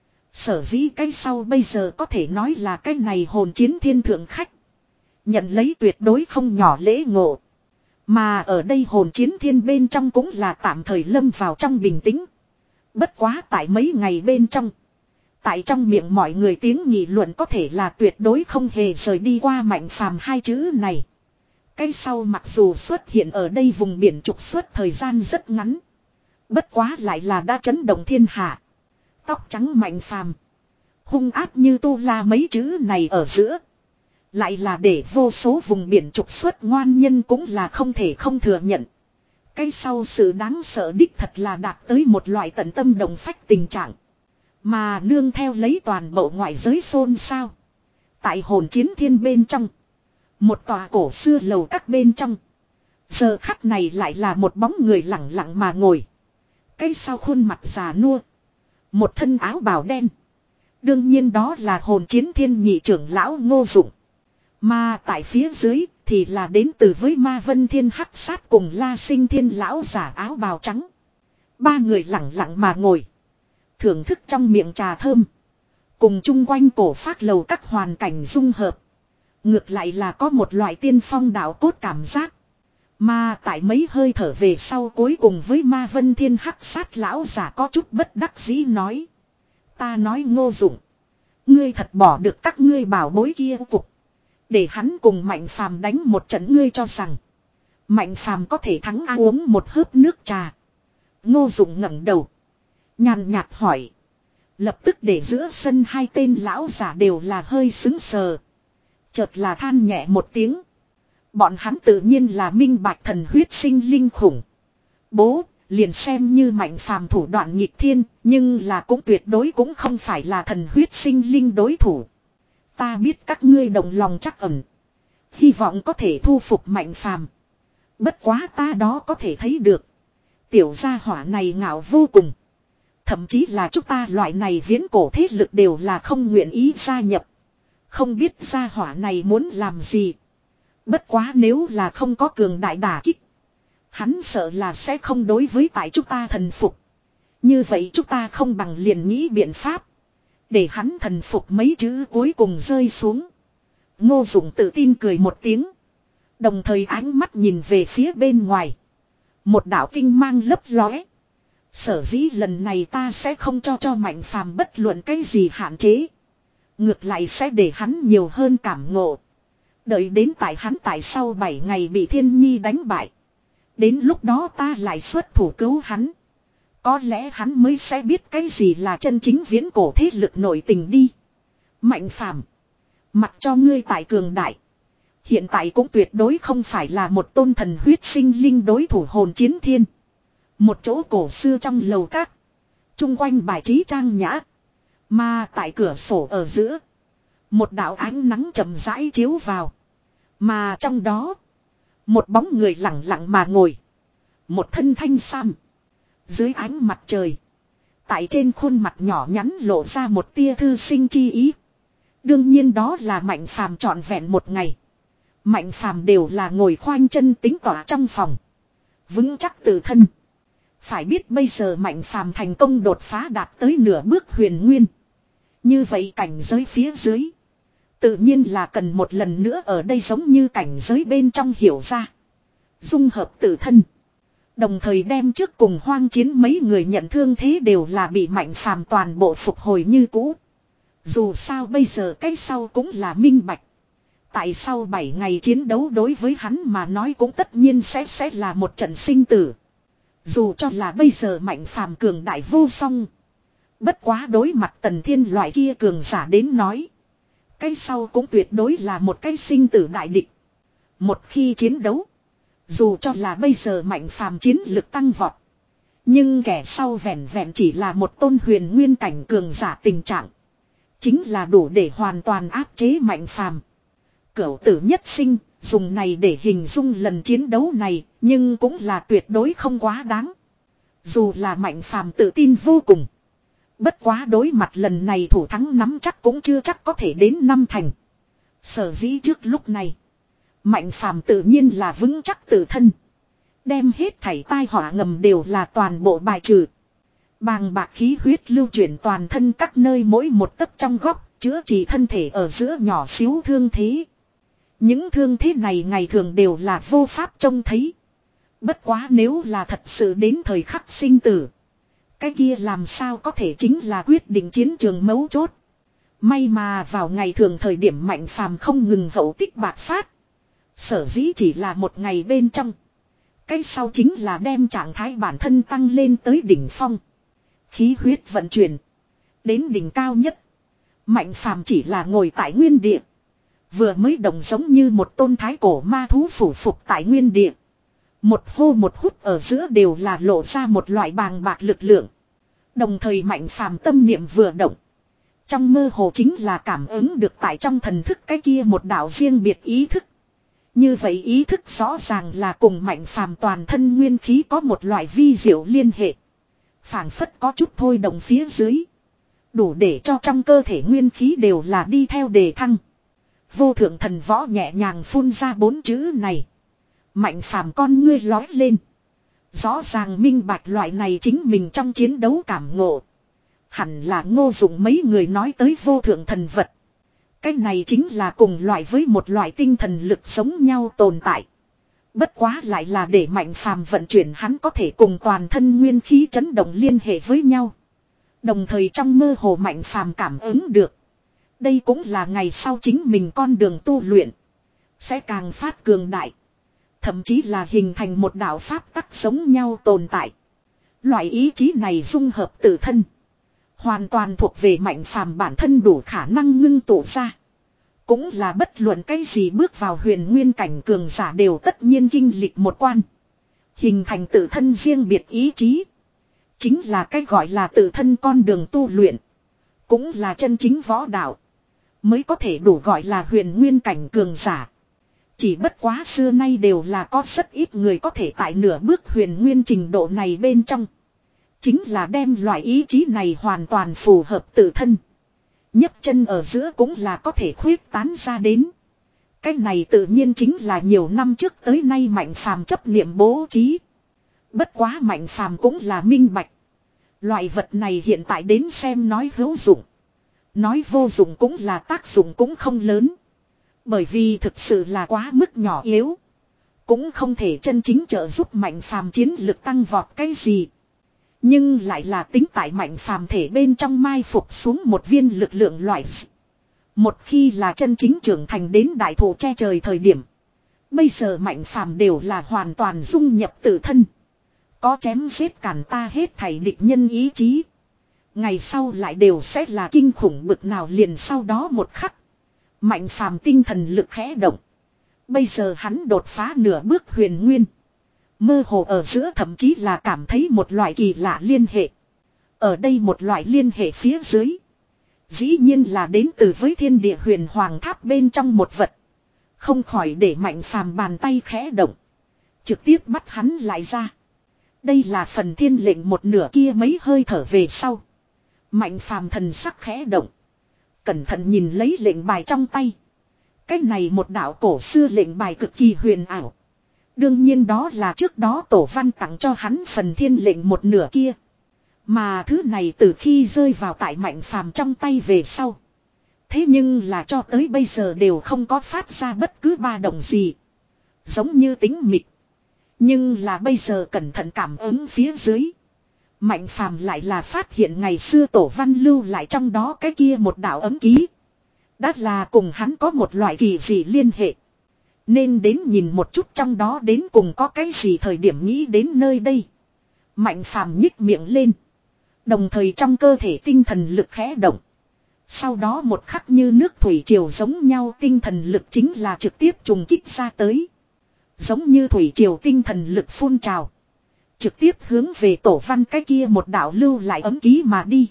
Sở dĩ cái sau bây giờ có thể nói là cái này hồn chiến thiên thượng khách. Nhận lấy tuyệt đối không nhỏ lễ ngộ. Mà ở đây hồn chiến thiên bên trong cũng là tạm thời lâm vào trong bình tĩnh. Bất quá tại mấy ngày bên trong. Tại trong miệng mọi người tiếng nghị luận có thể là tuyệt đối không hề rời đi qua Mạnh phàm hai chữ này. Cái sau mặc dù xuất hiện ở đây vùng biển trục xuất thời gian rất ngắn. Bất quá lại là đã chấn động thiên hạ. Tóc trắng Mạnh phàm. Hung ác như tu la mấy chữ này ở giữa. Lại là để vô số vùng biển trục xuất ngoan nhân cũng là không thể không thừa nhận. Cái sau sự đáng sợ đích thật là đạt tới một loại tận tâm đồng phách tình trạng. Mà nương theo lấy toàn bộ ngoại giới xôn xao. Tại hồn chiến thiên bên trong. Một tòa cổ xưa lầu các bên trong. Giờ khắc này lại là một bóng người lặng lặng mà ngồi. Cái sau khuôn mặt già nua. Một thân áo bào đen. Đương nhiên đó là hồn chiến thiên nhị trưởng lão Ngô Dụng. Mà tại phía dưới thì là đến từ với Ma Vân Thiên Hắc Sát cùng La Sinh Thiên lão giả áo bào trắng. Ba người lặng lặng mà ngồi. Thưởng thức trong miệng trà thơm. Cùng chung quanh cổ phác lầu các hoàn cảnh dung hợp. Ngược lại là có một loại tiên phong đạo cốt cảm giác. Mà tại mấy hơi thở về sau cuối cùng với Ma Vân Thiên Hắc Sát lão giả có chút bất đắc dĩ nói. Ta nói Ngô Dụng. Ngươi thật bỏ được các ngươi bảo bối kia cục. Để hắn cùng Mạnh phàm đánh một trận ngươi cho rằng. Mạnh phàm có thể thắng a uống một hớp nước trà. Ngô Dụng ngẩng đầu. Nhàn nhạt hỏi. Lập tức để giữa sân hai tên lão giả đều là hơi sững sờ. Chợt là than nhẹ một tiếng. Bọn hắn tự nhiên là minh bạch thần huyết sinh linh khủng. Bố, liền xem như Mạnh phàm thủ đoạn nghịch thiên, nhưng là cũng tuyệt đối cũng không phải là thần huyết sinh linh đối thủ. Ta biết các ngươi đồng lòng chắc ẩn. Hy vọng có thể thu phục Mạnh phàm. Bất quá ta đó có thể thấy được. Tiểu gia hỏa này ngạo vô cùng. Thậm chí là chúng ta loại này viễn cổ thế lực đều là không nguyện ý gia nhập. Không biết gia hỏa này muốn làm gì. Bất quá nếu là không có cường đại đả kích. Hắn sợ là sẽ không đối với tại chúng ta thần phục. Như vậy chúng ta không bằng liền nghĩ biện pháp. Để hắn thần phục mấy chữ cuối cùng rơi xuống. Ngô Dụng tự tin cười một tiếng. Đồng thời ánh mắt nhìn về phía bên ngoài. Một đạo kinh mang lấp lóe. Sở dĩ lần này ta sẽ không cho cho Mạnh Phàm bất luận cái gì hạn chế. Ngược lại sẽ để hắn nhiều hơn cảm ngộ. Đợi đến tại hắn tại sau bảy ngày bị Thiên Nhi đánh bại. Đến lúc đó ta lại xuất thủ cứu hắn. Có lẽ hắn mới sẽ biết cái gì là chân chính viễn cổ thế lực nội tình đi. Mạnh Phàm, mặc cho ngươi tại cường đại. Hiện tại cũng tuyệt đối không phải là một tôn thần huyết sinh linh đối thủ hồn chiến thiên. Một chỗ cổ xưa trong lầu các. Trung quanh bài trí trang nhã. Mà tại cửa sổ ở giữa. Một đạo ánh nắng chậm rãi chiếu vào. Mà trong đó. Một bóng người lặng lặng mà ngồi. Một thân thanh sam. Dưới ánh mặt trời. Tại trên khuôn mặt nhỏ nhắn lộ ra một tia thư sinh chi ý. Đương nhiên đó là Mạnh Phàm trọn vẹn một ngày. Mạnh Phàm đều là ngồi khoanh chân tính tỏa trong phòng. Vững chắc tự thân. Phải biết bây giờ Mạnh Phàm thành công đột phá đạt tới nửa bước huyền nguyên. Như vậy cảnh giới phía dưới. Tự nhiên là cần một lần nữa ở đây giống như cảnh giới bên trong hiểu ra. Dung hợp tự thân. Đồng thời đem trước cùng hoang chiến mấy người nhận thương thế đều là bị Mạnh Phàm toàn bộ phục hồi như cũ. Dù sao bây giờ cái sau cũng là minh bạch. Tại sau bảy ngày chiến đấu đối với hắn mà nói cũng tất nhiên sẽ sẽ là một trận sinh tử. Dù cho là bây giờ Mạnh Phàm cường đại vô song. Bất quá đối mặt Tần Thiên loại kia cường giả đến nói. Cái sau cũng tuyệt đối là một cái sinh tử đại địch. Một khi chiến đấu. Dù cho là bây giờ Mạnh Phàm chiến lực tăng vọt. Nhưng kẻ sau vẹn vẹn chỉ là một tôn huyền nguyên cảnh cường giả tình trạng. Chính là đủ để hoàn toàn áp chế Mạnh Phàm. Cửu tử nhất sinh, dùng này để hình dung lần chiến đấu này, nhưng cũng là tuyệt đối không quá đáng. Dù là Mạnh Phàm tự tin vô cùng. Bất quá đối mặt lần này thủ thắng nắm chắc cũng chưa chắc có thể đến năm thành. Sở dĩ trước lúc này, Mạnh Phàm tự nhiên là vững chắc tự thân. Đem hết thảy tai họa ngầm đều là toàn bộ bài trừ. Bàng bạc khí huyết lưu chuyển toàn thân các nơi mỗi một tấc trong góc, chữa trị thân thể ở giữa nhỏ xíu thương thế. Những thương thế này ngày thường đều là vô pháp trông thấy. Bất quá nếu là thật sự đến thời khắc sinh tử. Cái kia làm sao có thể chính là quyết định chiến trường mấu chốt. May mà vào ngày thường thời điểm Mạnh Phàm không ngừng hậu tích bạc phát. Sở dĩ chỉ là một ngày bên trong. Cái sau chính là đem trạng thái bản thân tăng lên tới đỉnh phong. Khí huyết vận chuyển. Đến đỉnh cao nhất. Mạnh Phàm chỉ là ngồi tại nguyên địa. Vừa mới đồng giống như một tôn thái cổ ma thú phủ phục tại nguyên địa. Một hô một hút ở giữa đều là lộ ra một loại bàng bạc lực lượng. Đồng thời Mạnh Phàm tâm niệm vừa động. Trong mơ hồ chính là cảm ứng được tại trong thần thức cái kia một đạo riêng biệt ý thức. Như vậy ý thức rõ ràng là cùng Mạnh Phàm toàn thân nguyên khí có một loại vi diệu liên hệ. Phảng phất có chút thôi động phía dưới. Đủ để cho trong cơ thể nguyên khí đều là đi theo đề thăng. Vô thượng thần võ nhẹ nhàng phun ra bốn chữ này. Mạnh Phàm con ngươi lói lên. Rõ ràng minh bạch loại này chính mình trong chiến đấu cảm ngộ. Hẳn là Ngô Dụng mấy người nói tới vô thượng thần vật. Cái này chính là cùng loại với một loại tinh thần lực giống nhau tồn tại. Bất quá lại là để Mạnh Phàm vận chuyển hắn có thể cùng toàn thân nguyên khí chấn động liên hệ với nhau. Đồng thời trong mơ hồ Mạnh Phàm cảm ứng được. Đây cũng là ngày sau chính mình con đường tu luyện. Sẽ càng phát cường đại. Thậm chí là hình thành một đạo pháp tắc giống nhau tồn tại. Loại ý chí này dung hợp tự thân. Hoàn toàn thuộc về Mạnh Phàm bản thân đủ khả năng ngưng tụ ra. Cũng là bất luận cái gì bước vào huyền nguyên cảnh cường giả đều tất nhiên kinh lịch một quan. Hình thành tự thân riêng biệt ý chí. Chính là cái gọi là tự thân con đường tu luyện. Cũng là chân chính võ đạo. Mới có thể đủ gọi là huyền nguyên cảnh cường giả. Chỉ bất quá xưa nay đều là có rất ít người có thể tại nửa bước huyền nguyên trình độ này bên trong. Chính là đem loại ý chí này hoàn toàn phù hợp tự thân. nhấc chân ở giữa cũng là có thể khuyết tán ra đến. Cái này tự nhiên chính là nhiều năm trước tới nay Mạnh Phàm chấp niệm bố trí. Bất quá Mạnh Phàm cũng là minh bạch. Loại vật này hiện tại đến xem nói hữu dụng. Nói vô dụng cũng là tác dụng cũng không lớn. Bởi vì thực sự là quá mức nhỏ yếu. Cũng không thể chân chính trợ giúp Mạnh Phàm chiến lực tăng vọt cái gì. Nhưng lại là tính tại Mạnh Phàm thể bên trong mai phục xuống một viên lực lượng loại. Một khi là chân chính trưởng thành đến đại thụ che trời thời điểm. Bây giờ Mạnh Phàm đều là hoàn toàn dung nhập tự thân. Có chém giết cản ta hết thảy địch nhân ý chí. Ngày sau lại đều sẽ là kinh khủng bực nào liền sau đó một khắc. Mạnh Phàm tinh thần lực khẽ động. Bây giờ hắn đột phá nửa bước huyền nguyên. Mơ hồ ở giữa thậm chí là cảm thấy một loại kỳ lạ liên hệ. Ở đây một loại liên hệ phía dưới. Dĩ nhiên là đến từ với thiên địa huyền hoàng tháp bên trong một vật. Không khỏi để Mạnh Phàm bàn tay khẽ động. Trực tiếp bắt hắn lại ra. Đây là phần thiên lệnh một nửa kia mấy hơi thở về sau. Mạnh Phàm thần sắc khẽ động. Cẩn thận nhìn lấy lệnh bài trong tay. Cái này một đạo cổ xưa lệnh bài cực kỳ huyền ảo. Đương nhiên đó là trước đó Tổ Văn tặng cho hắn phần thiên lệnh một nửa kia. Mà thứ này từ khi rơi vào tại Mạnh Phàm trong tay về sau. Thế nhưng là cho tới bây giờ đều không có phát ra bất cứ ba động gì. Giống như tính mịt. Nhưng là bây giờ cẩn thận cảm ứng phía dưới. Mạnh Phàm lại là phát hiện ngày xưa Tổ Văn lưu lại trong đó cái kia một đạo ấm ký. Đã là cùng hắn có một loại kỳ dị liên hệ. Nên đến nhìn một chút trong đó đến cùng có cái gì thời điểm nghĩ đến nơi đây. Mạnh Phàm nhích miệng lên. Đồng thời trong cơ thể tinh thần lực khẽ động. Sau đó một khắc như nước thủy triều giống nhau tinh thần lực chính là trực tiếp trùng kích ra tới. Giống như thủy triều tinh thần lực phun trào. Trực tiếp hướng về Tổ Văn cái kia một đạo lưu lại ấm ký mà đi.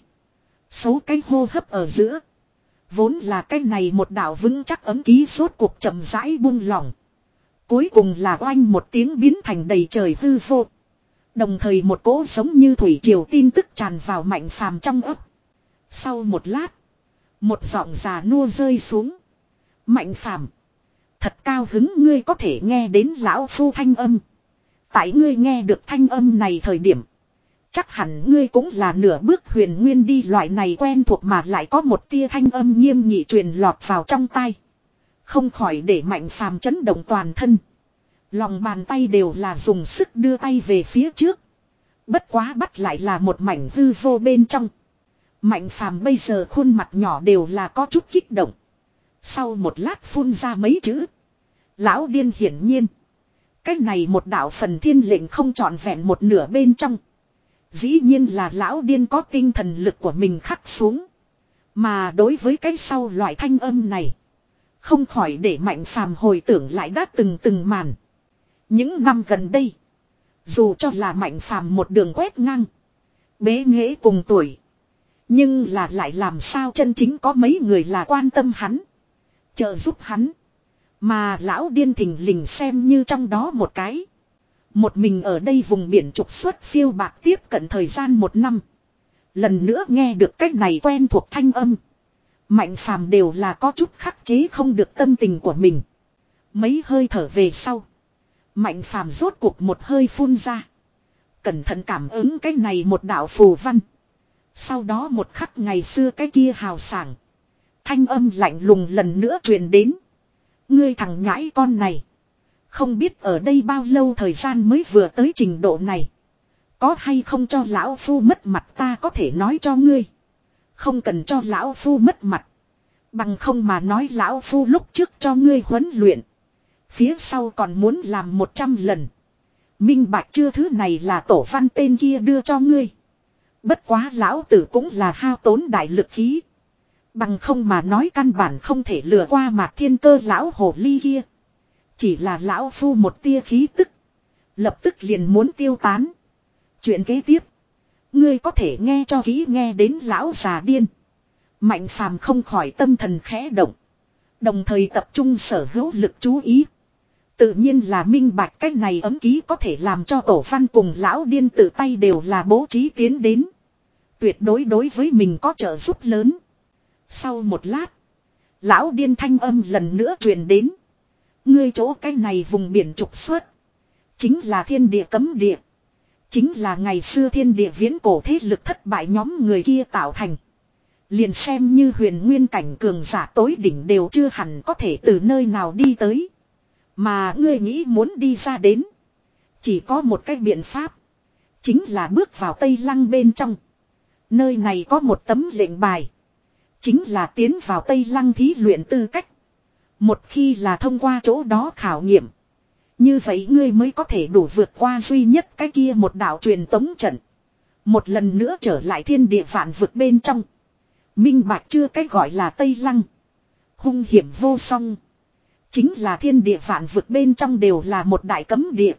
Số cái hô hấp ở giữa. Vốn là cái này một đạo vững chắc ấm ký rốt cuộc chậm rãi buông lỏng. Cuối cùng là oanh một tiếng biến thành đầy trời hư vô. Đồng thời một cỗ giống như thủy triều tin tức tràn vào Mạnh Phàm trong ấp. Sau một lát. Một giọng già nua rơi xuống. Mạnh Phàm, thật cao hứng ngươi có thể nghe đến lão phu thanh âm. Tại ngươi nghe được thanh âm này thời điểm. Chắc hẳn ngươi cũng là nửa bước huyền nguyên đi, loại này quen thuộc mà lại có một tia thanh âm nghiêm nghị truyền lọt vào trong tai. Không khỏi để Mạnh Phàm chấn động toàn thân. Lòng bàn tay đều là dùng sức đưa tay về phía trước. Bất quá bắt lại là một mảnh hư vô bên trong. Mạnh Phàm bây giờ khuôn mặt nhỏ đều là có chút kích động. Sau một lát phun ra mấy chữ. Lão điên, hiển nhiên. Cái này một đạo phần thiên lệnh không trọn vẹn một nửa bên trong. Dĩ nhiên là lão điên có tinh thần lực của mình khắc xuống. Mà đối với cái sau loại thanh âm này. Không khỏi để Mạnh Phàm hồi tưởng lại đã từng từng màn. Những năm gần đây. Dù cho là Mạnh Phàm một đường quét ngang. Bế nghễ cùng tuổi. Nhưng là lại làm sao chân chính có mấy người là quan tâm hắn. Trợ giúp hắn. Mà lão điên thình lình xem như trong đó một cái. Một mình ở đây vùng biển trục xuất phiêu bạc tiếp cận thời gian một năm. Lần nữa nghe được cách này quen thuộc thanh âm. Mạnh Phàm đều là có chút khắc chế không được tâm tình của mình. Mấy hơi thở về sau. Mạnh Phàm rốt cuộc một hơi phun ra. Cẩn thận cảm ứng cái này một đạo phù văn. Sau đó một khắc ngày xưa cái kia hào sảng. Thanh âm lạnh lùng lần nữa truyền đến. Ngươi thằng nhãi con này. Không biết ở đây bao lâu thời gian mới vừa tới trình độ này. Có hay không cho lão phu mất mặt ta có thể nói cho ngươi. Không cần cho lão phu mất mặt. Bằng không mà nói lão phu lúc trước cho ngươi huấn luyện. Phía sau còn muốn làm một trăm lần. Minh bạch chưa, thứ này là Tổ Văn tên kia đưa cho ngươi. Bất quá lão tử cũng là hao tốn đại lực khí. Bằng không mà nói căn bản không thể lừa qua Mạc Thiên Cơ lão hồ ly kia. Chỉ là lão phu một tia khí tức. Lập tức liền muốn tiêu tán. Chuyện kế tiếp. Ngươi có thể nghe cho kỹ, nghe đến lão già điên. Mạnh Phàm không khỏi tâm thần khẽ động. Đồng thời tập trung sở hữu lực chú ý. Tự nhiên là minh bạch cách này ấm ký có thể làm cho Tổ Văn cùng lão điên tự tay đều là bố trí tiến đến. Tuyệt đối đối với mình có trợ giúp lớn. Sau một lát. Lão điên thanh âm lần nữa truyền đến. Ngươi chỗ cái này vùng biển trục xuất. Chính là thiên địa cấm địa. Chính là ngày xưa thiên địa viễn cổ thế lực thất bại nhóm người kia tạo thành. Liền xem như huyền nguyên cảnh cường giả tối đỉnh đều chưa hẳn có thể từ nơi nào đi tới. Mà ngươi nghĩ muốn đi ra đến. Chỉ có một cách biện pháp. Chính là bước vào Tây Lăng bên trong. Nơi này có một tấm lệnh bài. Chính là tiến vào Tây Lăng thí luyện tư cách. Một khi là thông qua chỗ đó khảo nghiệm. Như vậy ngươi mới có thể đủ vượt qua duy nhất cái kia một đạo truyền tống trận. Một lần nữa trở lại thiên địa vạn vực bên trong. Minh bạch chưa cái gọi là Tây Lăng. Hung hiểm vô song. Chính là thiên địa vạn vực bên trong đều là một đại cấm địa.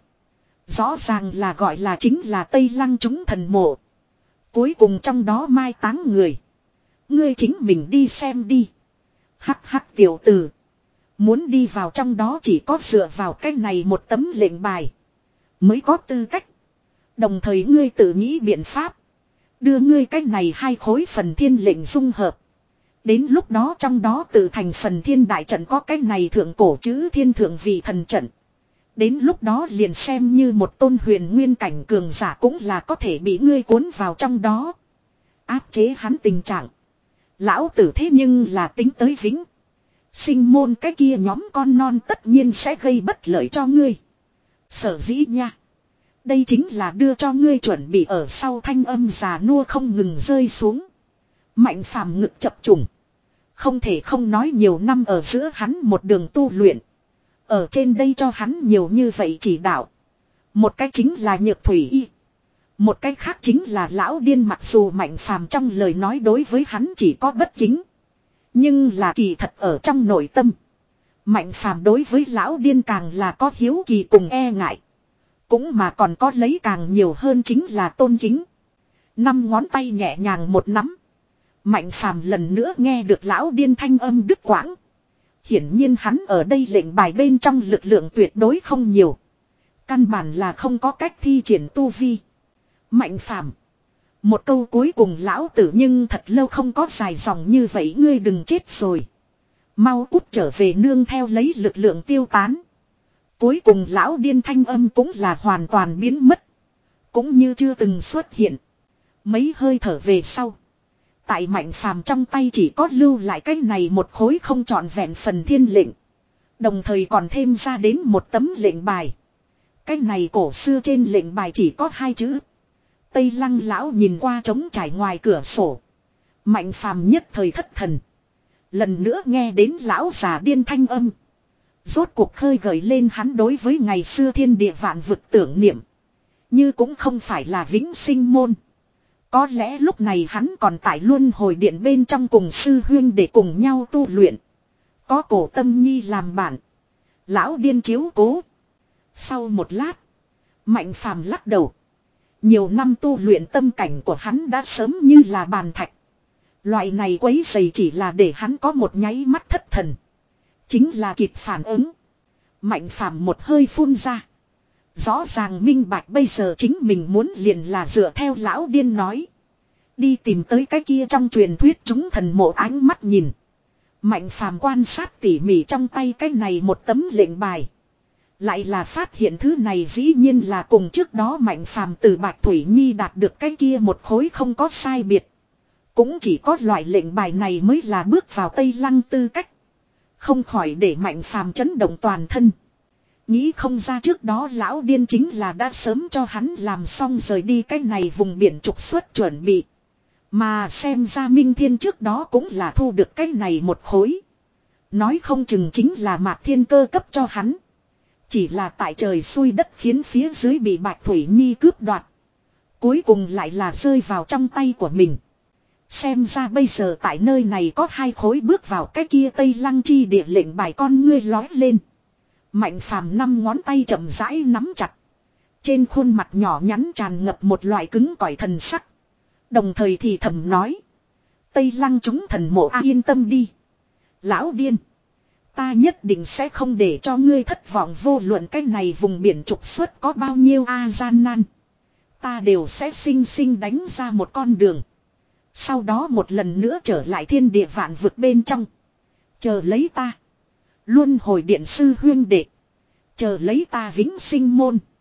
Rõ ràng là gọi là chính là Tây Lăng chúng thần mộ. Cuối cùng trong đó mai táng người. Ngươi chính mình đi xem đi. Hắc hắc tiểu tử. Muốn đi vào trong đó chỉ có dựa vào cái này một tấm lệnh bài. Mới có tư cách. Đồng thời ngươi tự nghĩ biện pháp. Đưa ngươi cái này hai khối phần thiên lệnh dung hợp. Đến lúc đó trong đó tự thành phần thiên đại trận có cái này thượng cổ chữ thiên thượng vị thần trận. Đến lúc đó liền xem như một tôn huyền nguyên cảnh cường giả cũng là có thể bị ngươi cuốn vào trong đó. Áp chế hắn tình trạng. Lão tử thế nhưng là tính tới vĩnh. Sinh môn cái kia nhóm con non tất nhiên sẽ gây bất lợi cho ngươi. Sở dĩ nha. Đây chính là đưa cho ngươi chuẩn bị ở sau thanh âm già nua không ngừng rơi xuống. Mạnh phàm ngực chập trùng. Không thể không nói nhiều năm ở giữa hắn một đường tu luyện. Ở trên đây cho hắn nhiều như vậy chỉ đạo. Một cách chính là nhược thủy y. Một cách khác chính là lão điên, mặc dù mạnh phàm trong lời nói đối với hắn chỉ có bất kính. Nhưng là kỳ thật ở trong nội tâm. Mạnh phàm đối với lão điên càng là có hiếu kỳ cùng e ngại. Cũng mà còn có lấy càng nhiều hơn chính là tôn kính. Năm ngón tay nhẹ nhàng một nắm. Mạnh phàm lần nữa nghe được lão điên thanh âm đứt quãng. Hiển nhiên hắn ở đây lệnh bài bên trong lực lượng tuyệt đối không nhiều. Căn bản là không có cách thi triển tu vi. Mạnh phàm. Một câu cuối cùng lão tử nhưng thật lâu không có dài dòng như vậy, ngươi đừng chết rồi. Mau cút trở về nương theo lấy lực lượng tiêu tán. Cuối cùng lão điên thanh âm cũng là hoàn toàn biến mất. Cũng như chưa từng xuất hiện. Mấy hơi thở về sau. Tại mạnh phàm trong tay chỉ có lưu lại cái này một khối không trọn vẹn phần thiên lệnh. Đồng thời còn thêm ra đến một tấm lệnh bài. Cái này cổ xưa trên lệnh bài chỉ có hai chữ. Tây Lăng lão nhìn qua trống trải ngoài cửa sổ. Mạnh phàm nhất thời thất thần. Lần nữa nghe đến lão già điên thanh âm. Rốt cuộc khơi gợi lên hắn đối với ngày xưa thiên địa vạn vực tưởng niệm. Như cũng không phải là vĩnh sinh môn. Có lẽ lúc này hắn còn tại luân hồi điện bên trong cùng sư huyên để cùng nhau tu luyện. Có cổ tâm nhi làm bạn. Lão điên chiếu cố. Sau một lát. Mạnh phàm lắc đầu. Nhiều năm tu luyện tâm cảnh của hắn đã sớm như là bàn thạch. Loại này quấy dày chỉ là để hắn có một nháy mắt thất thần. Chính là kịp phản ứng. Mạnh phàm một hơi phun ra. Rõ ràng minh bạch bây giờ chính mình muốn liền là dựa theo lão điên nói. Đi tìm tới cái kia trong truyền thuyết chúng thần mộ, ánh mắt nhìn. Mạnh phàm quan sát tỉ mỉ trong tay cái này một tấm lệnh bài. Lại là phát hiện thứ này dĩ nhiên là cùng trước đó mạnh phàm từ Bạch Thủy Nhi đạt được cái kia một khối không có sai biệt. Cũng chỉ có loại lệnh bài này mới là bước vào Tây Lăng tư cách. Không khỏi để mạnh phàm chấn động toàn thân. Nghĩ không ra trước đó lão điên chính là đã sớm cho hắn làm xong rời đi cái này vùng biển trục xuất chuẩn bị. Mà xem ra Minh Thiên trước đó cũng là thu được cái này một khối. Nói không chừng chính là Mạc Thiên Cơ cấp cho hắn. Chỉ là tại trời xui đất khiến phía dưới bị Bạch Thủy Nhi cướp đoạt. Cuối cùng lại là rơi vào trong tay của mình. Xem ra bây giờ tại nơi này có hai khối bước vào cái kia Tây Lăng chi địa lệnh bài, con ngươi lói lên. Mạnh phàm năm ngón tay chậm rãi nắm chặt. Trên khuôn mặt nhỏ nhắn tràn ngập một loại cứng cỏi thần sắc. Đồng thời thì thầm nói. Tây Lăng chúng thần mộ à, yên tâm đi. Lão điên. Ta nhất định sẽ không để cho ngươi thất vọng, vô luận cái này vùng biển trục xuất có bao nhiêu a gian nan. Ta đều sẽ xinh xinh đánh ra một con đường. Sau đó một lần nữa trở lại thiên địa vạn vực bên trong. Chờ lấy ta. Luân hồi điện sư huyên đệ. Chờ lấy ta vĩnh sinh môn.